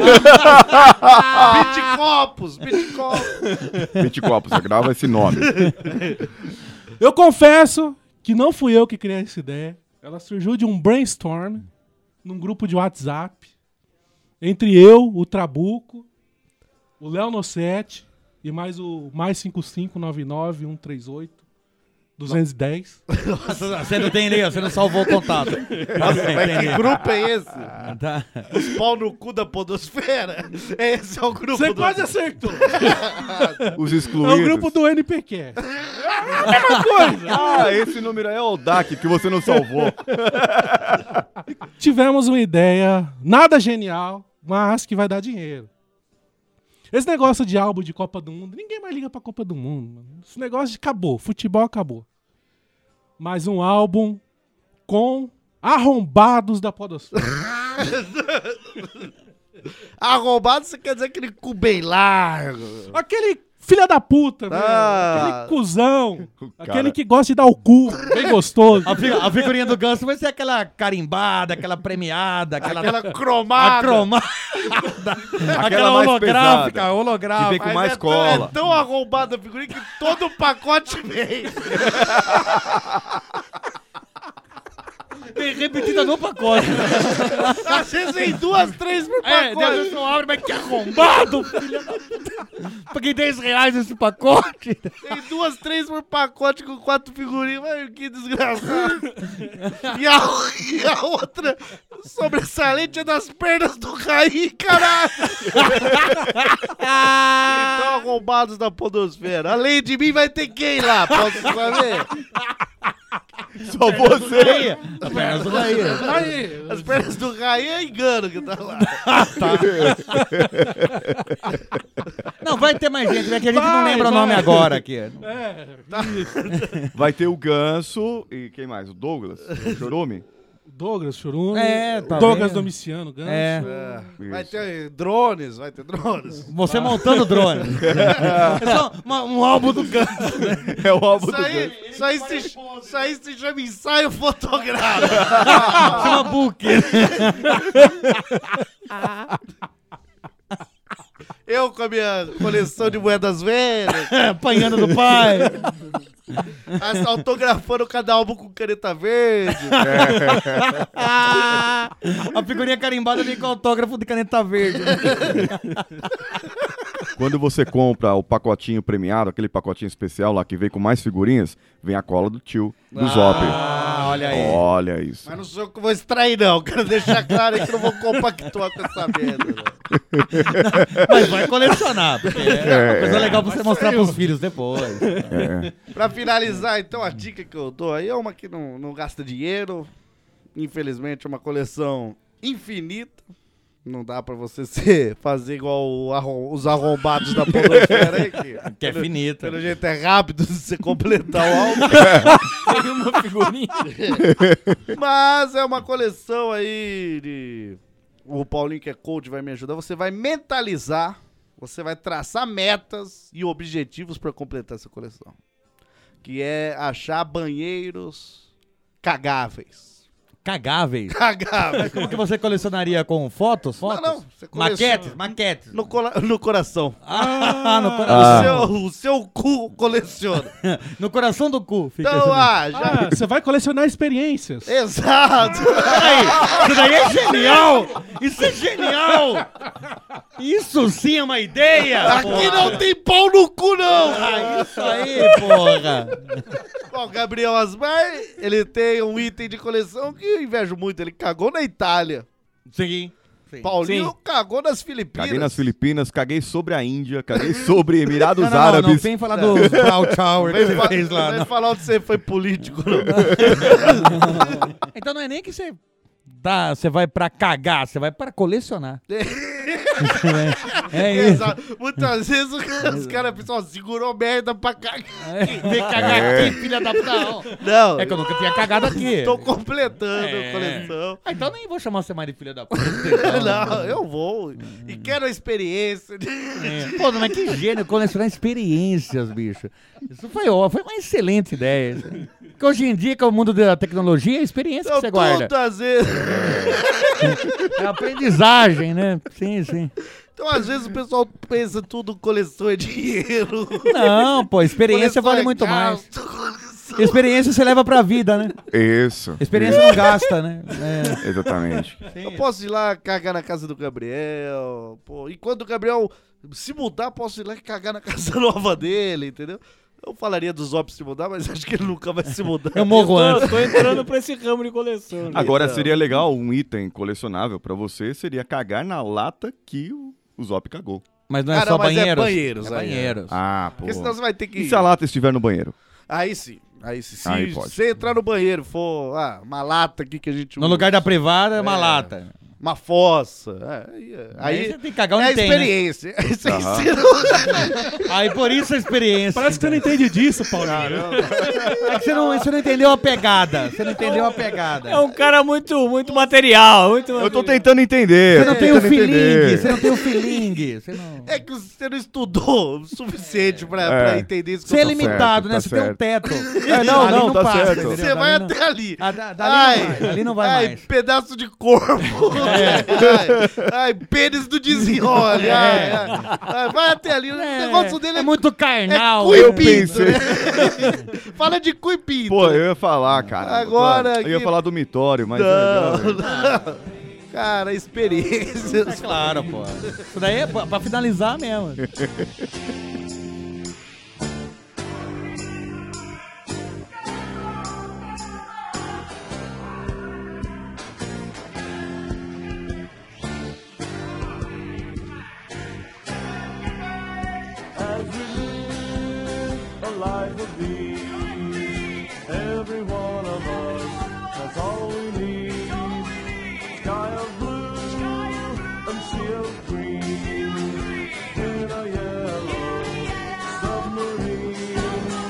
Bitcopos, Bitcopos. Bitcopo, você grava esse nome. Eu confesso que não fui eu que criei essa ideia. Ela surgiu de um brainstorm num grupo de WhatsApp entre eu, o Trabuco, o Léo Nossetti e mais o mais cinco cinco nove nove um três oito duzentos e dez. Você não tem nem, você não salvou o contato. Nossa, mas que grupo é esse? Tá. Os pau no cu da podosfera? Esse é o grupo Você do... quase acertou. Os É excluídos. o grupo do N P Q. É a mesma coisa. Ah, esse número aí é o D A C que você não salvou. Tivemos uma ideia nada genial, mas que vai dar dinheiro. Esse negócio de álbum de Copa do Mundo, ninguém mais liga pra Copa do Mundo, mano. Esse negócio de acabou, futebol acabou. Mas um álbum com arrombados da podosfera. Arrombado, você quer dizer aquele cu bem largo. Aquele filha da puta, né? Ah. Aquele cuzão. cara- Aquele que gosta de dar o cu, bem gostoso. A, fi- a figurinha do Ganso vai ser aquela carimbada, aquela premiada, aquela, Aquela cromada. a cromada, aquela mais holográfica, pesada, holográfica. que vem com Mas mais é tão, cola. é tão arrombada a figurinha que todo o pacote vem. Vem repetida no pacote. Às vezes vem duas, três por É, pacote. Deus não abre, mas que arrombado, filha da puta. Paguei dez reais esse pacote. Tem duas, três por pacote com quatro figurinhas. Mas que desgraçado. E a, e a outra sobressalente é das pernas do Raí, caralho. Então, arrombados da podosfera. Além de mim, vai ter quem lá? Posso saber? Só você. Apenas o daí. Aí, As pernas do Raí é engano que tá lá. Não, vai ter mais gente, né? Que a gente não Vai, lembra o vai. nome agora aqui. é, Vai ter o Ganso e quem mais? O Douglas? O Chorume? Douglas Churume, É, tá Douglas vendo? Domiciano, Ganso. É. Vai Isso. ter drones, vai ter drones. Você montando drone. É só uma- um álbum do Ganso. É o álbum Isso do aí, Ganso. isso, aí se, isso aí se chama ensaio fotográfico. Chama book. Eu com a minha coleção de moedas velhas, Apanhando do pai. as- autografando cada álbum com caneta verde. A figurinha carimbada vem com autógrafo de caneta verde. Quando você compra o pacotinho premiado, aquele pacotinho especial lá que vem com mais figurinhas, vem a cola do tio, do Zop. Ah, olha aí. Olha isso. Mas não sou eu que vou extrair, não. Quero deixar claro aí que eu não vou compactuar com essa merda. Né? Mas vai colecionar, porque é uma coisa legal pra você mostrar pros filhos depois. É. Pra finalizar, então, a dica que eu dou aí é uma que não, não gasta dinheiro. Infelizmente, é uma coleção infinita. Não dá pra você ser, fazer igual o arrom- os arrombados da podosfera aí, que, Que é finita. pelo jeito é rápido de você completar o álbum. Tem uma figurinha. Mas é uma coleção aí de... O Paulinho, que é coach, vai me ajudar. Você vai mentalizar, você vai traçar metas e objetivos pra completar essa coleção. Que é achar banheiros cagáveis. Cagáveis. Cagáveis. Como que você colecionaria com fotos? Fotos? não, você coleciona- Maquetes, maquetes. No, cola- no coração. Ah, no, cora- O, seu, o seu cu coleciona. no coração do cu. Fica Então, esse- ah, já... Ah, você vai colecionar experiências. Exato. Peraí, isso daí é genial! Isso é genial! Isso sim é uma ideia! Aqui porra. não tem pau no cu, não. Ah, isso aí, porra! Bom, o Gabriel Asmar, ele tem um item de coleção que eu invejo muito. Ele cagou na Itália. Sim. sim. Paulinho Sim. cagou nas Filipinas. Caguei nas Filipinas, caguei sobre a Índia, caguei sobre Emirados Não, não, não, não Árabes. vem falar dos Proud Tower que Vai, você fa- fez lá. vai não. falar onde você foi político, não. Então não é nem que você dá, você vai pra cagar, você vai pra colecionar. É isso. Exato. Muitas vezes o- os caras pensam, ó, segurou merda pra cagar. Vem cagar É. aqui, filha da puta. Não. Não, É que eu nunca tinha cagado aqui. tô completando É. a coleção. Ah, então nem vou chamar você mais de filha da puta. então. Não, eu vou. E quero a experiência. de- É. Pô, mas que gênio colecionar experiências, bicho. Isso foi, ó, foi uma excelente ideia. Porque hoje em dia, que é o mundo da tecnologia, é a experiência Então, que você guarda. tudo, às vezes... É a aprendizagem, né? Sim, sim. Então, às vezes, o pessoal pensa tudo coleção é dinheiro. Não, pô, experiência Coleção vale é muito mais. gasto, coleção- Experiência você leva pra vida, né? Isso. Experiência não gasta, né? É. Exatamente. Eu posso ir lá cagar na casa do Gabriel. Pô, e quando o Gabriel se mudar, posso ir lá e cagar na casa nova dele, entendeu? Eu falaria do Zop se mudar, mas acho que ele nunca vai se mudar. Eu morro Eu antes. tô entrando pra esse ramo de coleção. né? Agora, Então. seria legal um item colecionável pra você, seria cagar na lata que o, o Zop cagou. Mas não é Ah, só não, mas é banheiros? banheiros, É aí, banheiros. Ah, pô. Porque senão você vai ter que... E se a lata estiver no banheiro? Aí sim. Aí sim. Se Aí pode. você entrar no banheiro, for ah, uma lata aqui que a gente No usa, lugar da privada é uma É. lata. uma fossa. é, Aí, é- Aí aí você tem que cagar é a onde tem, né? experiência. Aí você Aham. ensina- Aí por isso a experiência. Parece que você não entende disso, Paulinho. É que você não, você não entendeu a pegada. Você não entendeu a pegada. É um cara muito, muito material. Muito Eu tô material. tentando entender. Você não tô tem o tentando feeling. entender. Você não tem o feeling. Você não... É que você não estudou o suficiente pra, É. pra entender isso que Você é eu tô falando. limitado, certo, né? tá Você tem um certo. teto. É, não, Ali não, tá passa, certo. entendeu? Você vai Dali até ali. Ah, da- dali não vai, ali não vai ai, mais. pedaço de corpo. ai, ai, pênis do desenrole. Ai, ai, ai, vai até ali. O negócio dele é, é muito é carnal. cu e eu pinto, pensei- né? Fala de cu e pinto. Pô, eu ia falar, cara. Agora Eu ia que- falar do mitório, mas... Não, é, não. Cara, experiências. É claro, pô. Isso daí é pra, pra finalizar mesmo. As we live a life of these, every one of us has all we need. Sky of blue and sea of green, in a yellow submarine.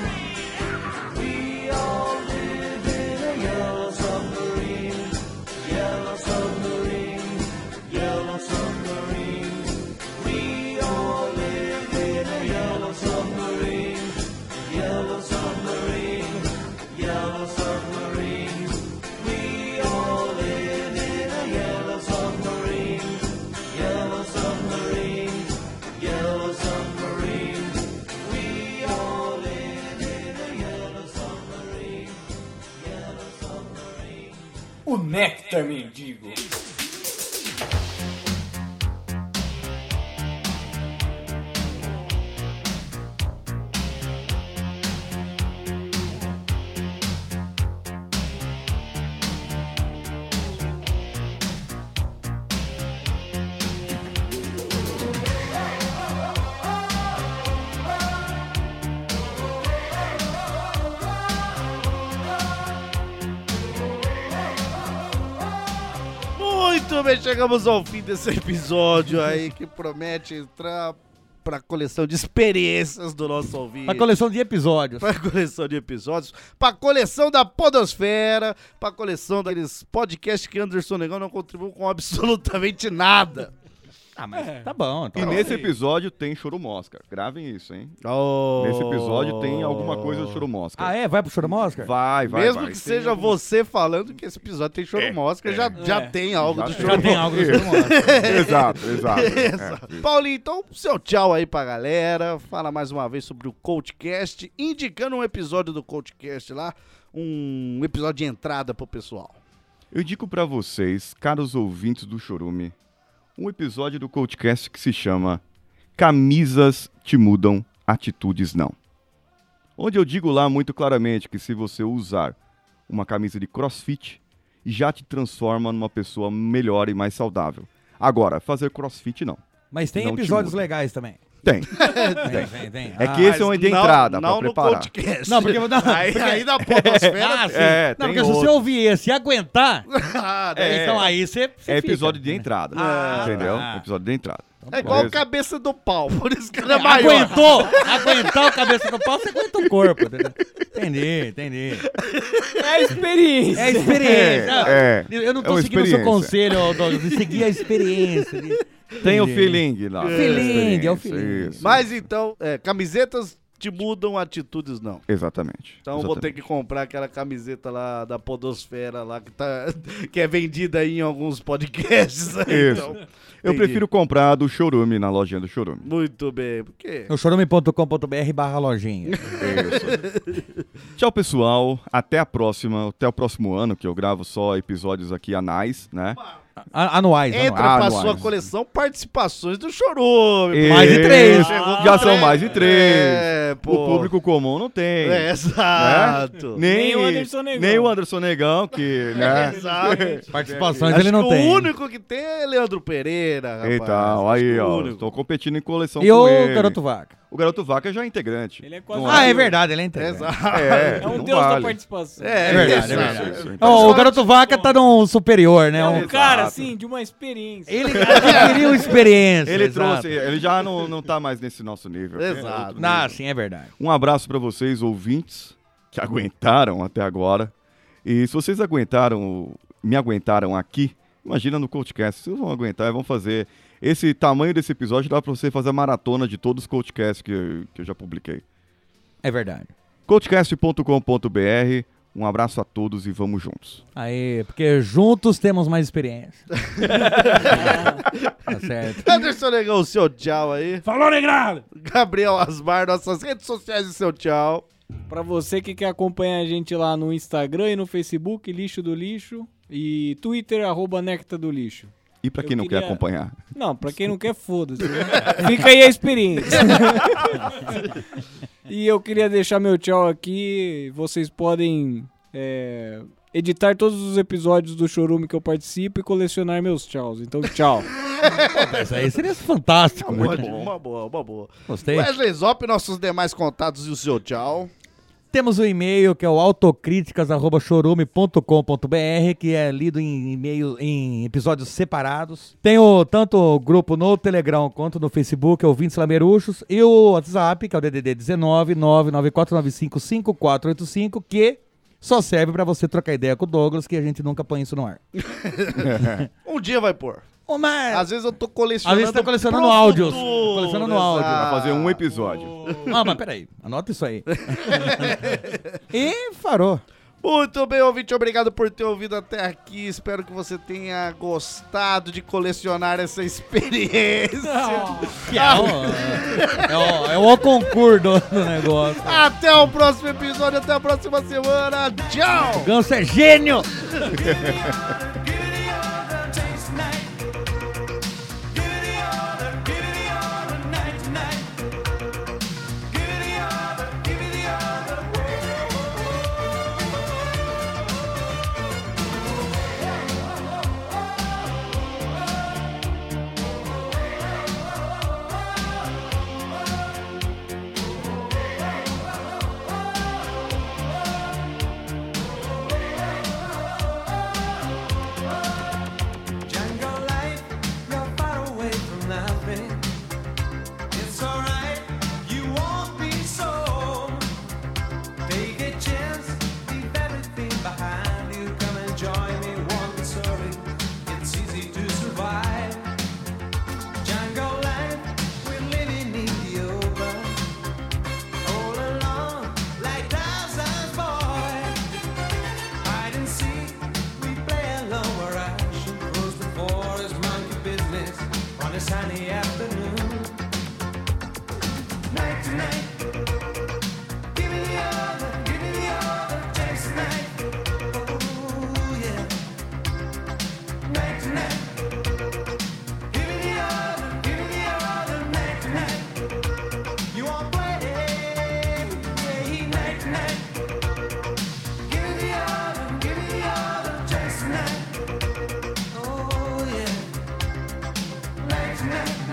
We all live in a yellow submarine, yellow submarine, yellow submarine. We all live in a yellow submarine, yellow submarine, yellow submarine. We all live in a yellow submarine, yellow submarine, yellow submarine. We all live in a yellow submarine, yellow submarine. O Néctar Mendigo. Muito bem, chegamos ao fim desse episódio aí que promete entrar pra coleção de experiências do nosso ouvinte. Uma coleção de episódios. Pra coleção de episódios, pra coleção da podosfera, pra coleção daqueles podcasts que Anderson Negão não contribuiu com absolutamente nada. Ah, mas tá bom. Tá E bom. nesse episódio tem Churumosca. Gravem isso, hein? Oh. Nesse episódio tem alguma coisa do Churumosca. Ah, é? Vai pro Churumosca? Vai, vai, Mesmo vai. que Tem seja algum- você falando que esse episódio tem Churumosca, já, já tem algo Já do tem. Já tem Churumosca. algo do Churumosca. Exato, exato. Exato. É. Paulinho, então, seu tchau aí pra galera. Fala mais uma vez sobre o CoachCast, indicando um episódio do CoachCast lá, um episódio de entrada pro pessoal. Eu indico pra vocês, caros ouvintes do Chorume, um episódio do CoachCast que se chama Camisas te mudam, atitudes não. Onde eu digo lá muito claramente que se você usar uma camisa de CrossFit, já te transforma numa pessoa melhor e mais saudável. Agora, fazer CrossFit não. Mas tem Não te episódios muda. legais também. Tem. Tem, tem, tem. É Ah, que esse é um de Não- entrada não pra no preparar. CoachCast. Não, porque... Não, Aí, porque- aí na podosfera... Ah, sim. É, não, tem porque se você outro. ouvir esse e aguentar, Ah, daí- É. então aí você, você É fica, episódio de né? entrada. Ah, entendeu? tá. Episódio de entrada. É igual Beleza? cabeça do pau, por isso que ele é maior. Aguentou! Aguentar o cabeça do pau, você aguenta o corpo. Entendeu? Entendi, entendi. É a experiência. É a experiência. É, Ah, Eu não tô é uma seguindo o seu experiência. conselho, Douglas, de seguir a experiência. de- Tem o Entendi. feeling lá. Feeling, é o Experiência, feeling. isso. Mas então, é, camisetas te mudam, atitudes não. Exatamente. Então eu vou ter que comprar aquela camiseta lá da Podosfera lá que, tá, que é vendida aí em alguns podcasts. Aí, Isso. então, Eu entendi. prefiro comprar do Chorume, na lojinha do Chorume. Muito bem, porque... No chorume ponto com ponto br barra lojinha. Tchau, pessoal. Até a próxima. Até o próximo ano, que eu gravo só episódios aqui anais, né? A- Anuais, Entra anuais. pra Anuais. sua coleção participações do Chorume. Mais de três. Chegou Já com são mais de três. É, pô. O público comum não tem. É, exato. Nem, Nem o Anderson Negão. Nem o Anderson Negão, que, né? Exato. Participações Acho ele não que tem. o único que tem é Leandro Pereira, rapaz. Então, Acho que aí, o ó. único. Tô competindo em coleção E com o ele. Garoto Vaca? O Garoto Vaca já é integrante. Ele é quase Não Ah, é Deus. verdade, ele é integrante. Exato. É, É um não deus da vale. participação. É, É verdade, é exato. verdade. Isso, Ó, o Garoto Vaca tá num superior, né? É Um- um cara, Exato. assim, de uma experiência. Ele adquiriu experiência. Ele exato. trouxe, ele já não, não tá mais nesse nosso nível. É Exato. outro Ah, nível. sim, é verdade. Um abraço pra vocês, ouvintes, que aguentaram até agora. E se vocês aguentaram, me aguentaram aqui, imagina no CoachCast. Vocês vão aguentar e vão fazer. Esse tamanho desse episódio dá pra você fazer a maratona de todos os CoachCasts que, que eu já publiquei. É verdade. coachcast ponto com ponto br. Um abraço a todos e vamos juntos. Aí, porque juntos temos mais experiência. Tá certo. Anderson Negão, o seu tchau aí. Falou, negrada! Gabriel Asmar, nossas redes sociais e seu tchau. Pra você que quer acompanhar a gente lá no Instagram e no Facebook, Lixo do Lixo. E Twitter, arroba Necta do Lixo. E pra Eu quem não queria- quer acompanhar? Não, pra quem não quer, foda-se. Né? Fica aí a experiência. E eu queria deixar meu tchau aqui. Vocês podem é, editar todos os episódios do Chorume que eu participo e colecionar meus tchauz. Então, tchau. Isso aí seria fantástico. Uma Muito boa, bom. uma boa, uma boa. Gostei. Wesley Zop, nossos demais contatos e o seu tchau. Temos o e-mail que é o autocríticas arroba chorume ponto com ponto br, que é lido em e-mail em episódios separados. Tem o, tanto o grupo no Telegram quanto no Facebook, Ouvintes Lameruxos, e o WhatsApp, que é o D D D dezenove, nove nove quatro nove cinco, cinco quatro oito cinco, que só serve pra você trocar ideia com o Douglas, que a gente nunca põe isso no ar. Um dia vai pôr. Ô, mas... Às vezes eu tô colecionando. Às vezes tá colecionando pro áudios. futuro, Colecionando áudio. exato. Pra fazer um episódio. Ah, mas peraí, anota isso aí. E farou. Muito bem, ouvinte, obrigado por ter ouvido até aqui. Espero que você tenha gostado de colecionar essa experiência. Que é, o, é, o, é o concurso do, do negócio. Até o próximo episódio, até a próxima semana. Tchau! Ganso é gênio! Jungle life, you're far away from nothing. It's alright, you won't be so. Take a chance, leave everything behind you. Come and join me, won't be sorry. It's easy to survive. Jungle life, we're living in the open. All alone, like Tarzan's boy. Hide and seek, we play alone where I should close the forest monkey business on a sunny afternoon. Night to night, give me the other, give me the other chance tonight. Oh yeah. Night to night, give me the other, give me the other night to night. You won't play, yeah, night to night. Give me the other, give me the other chance tonight. Oh yeah, night tonight.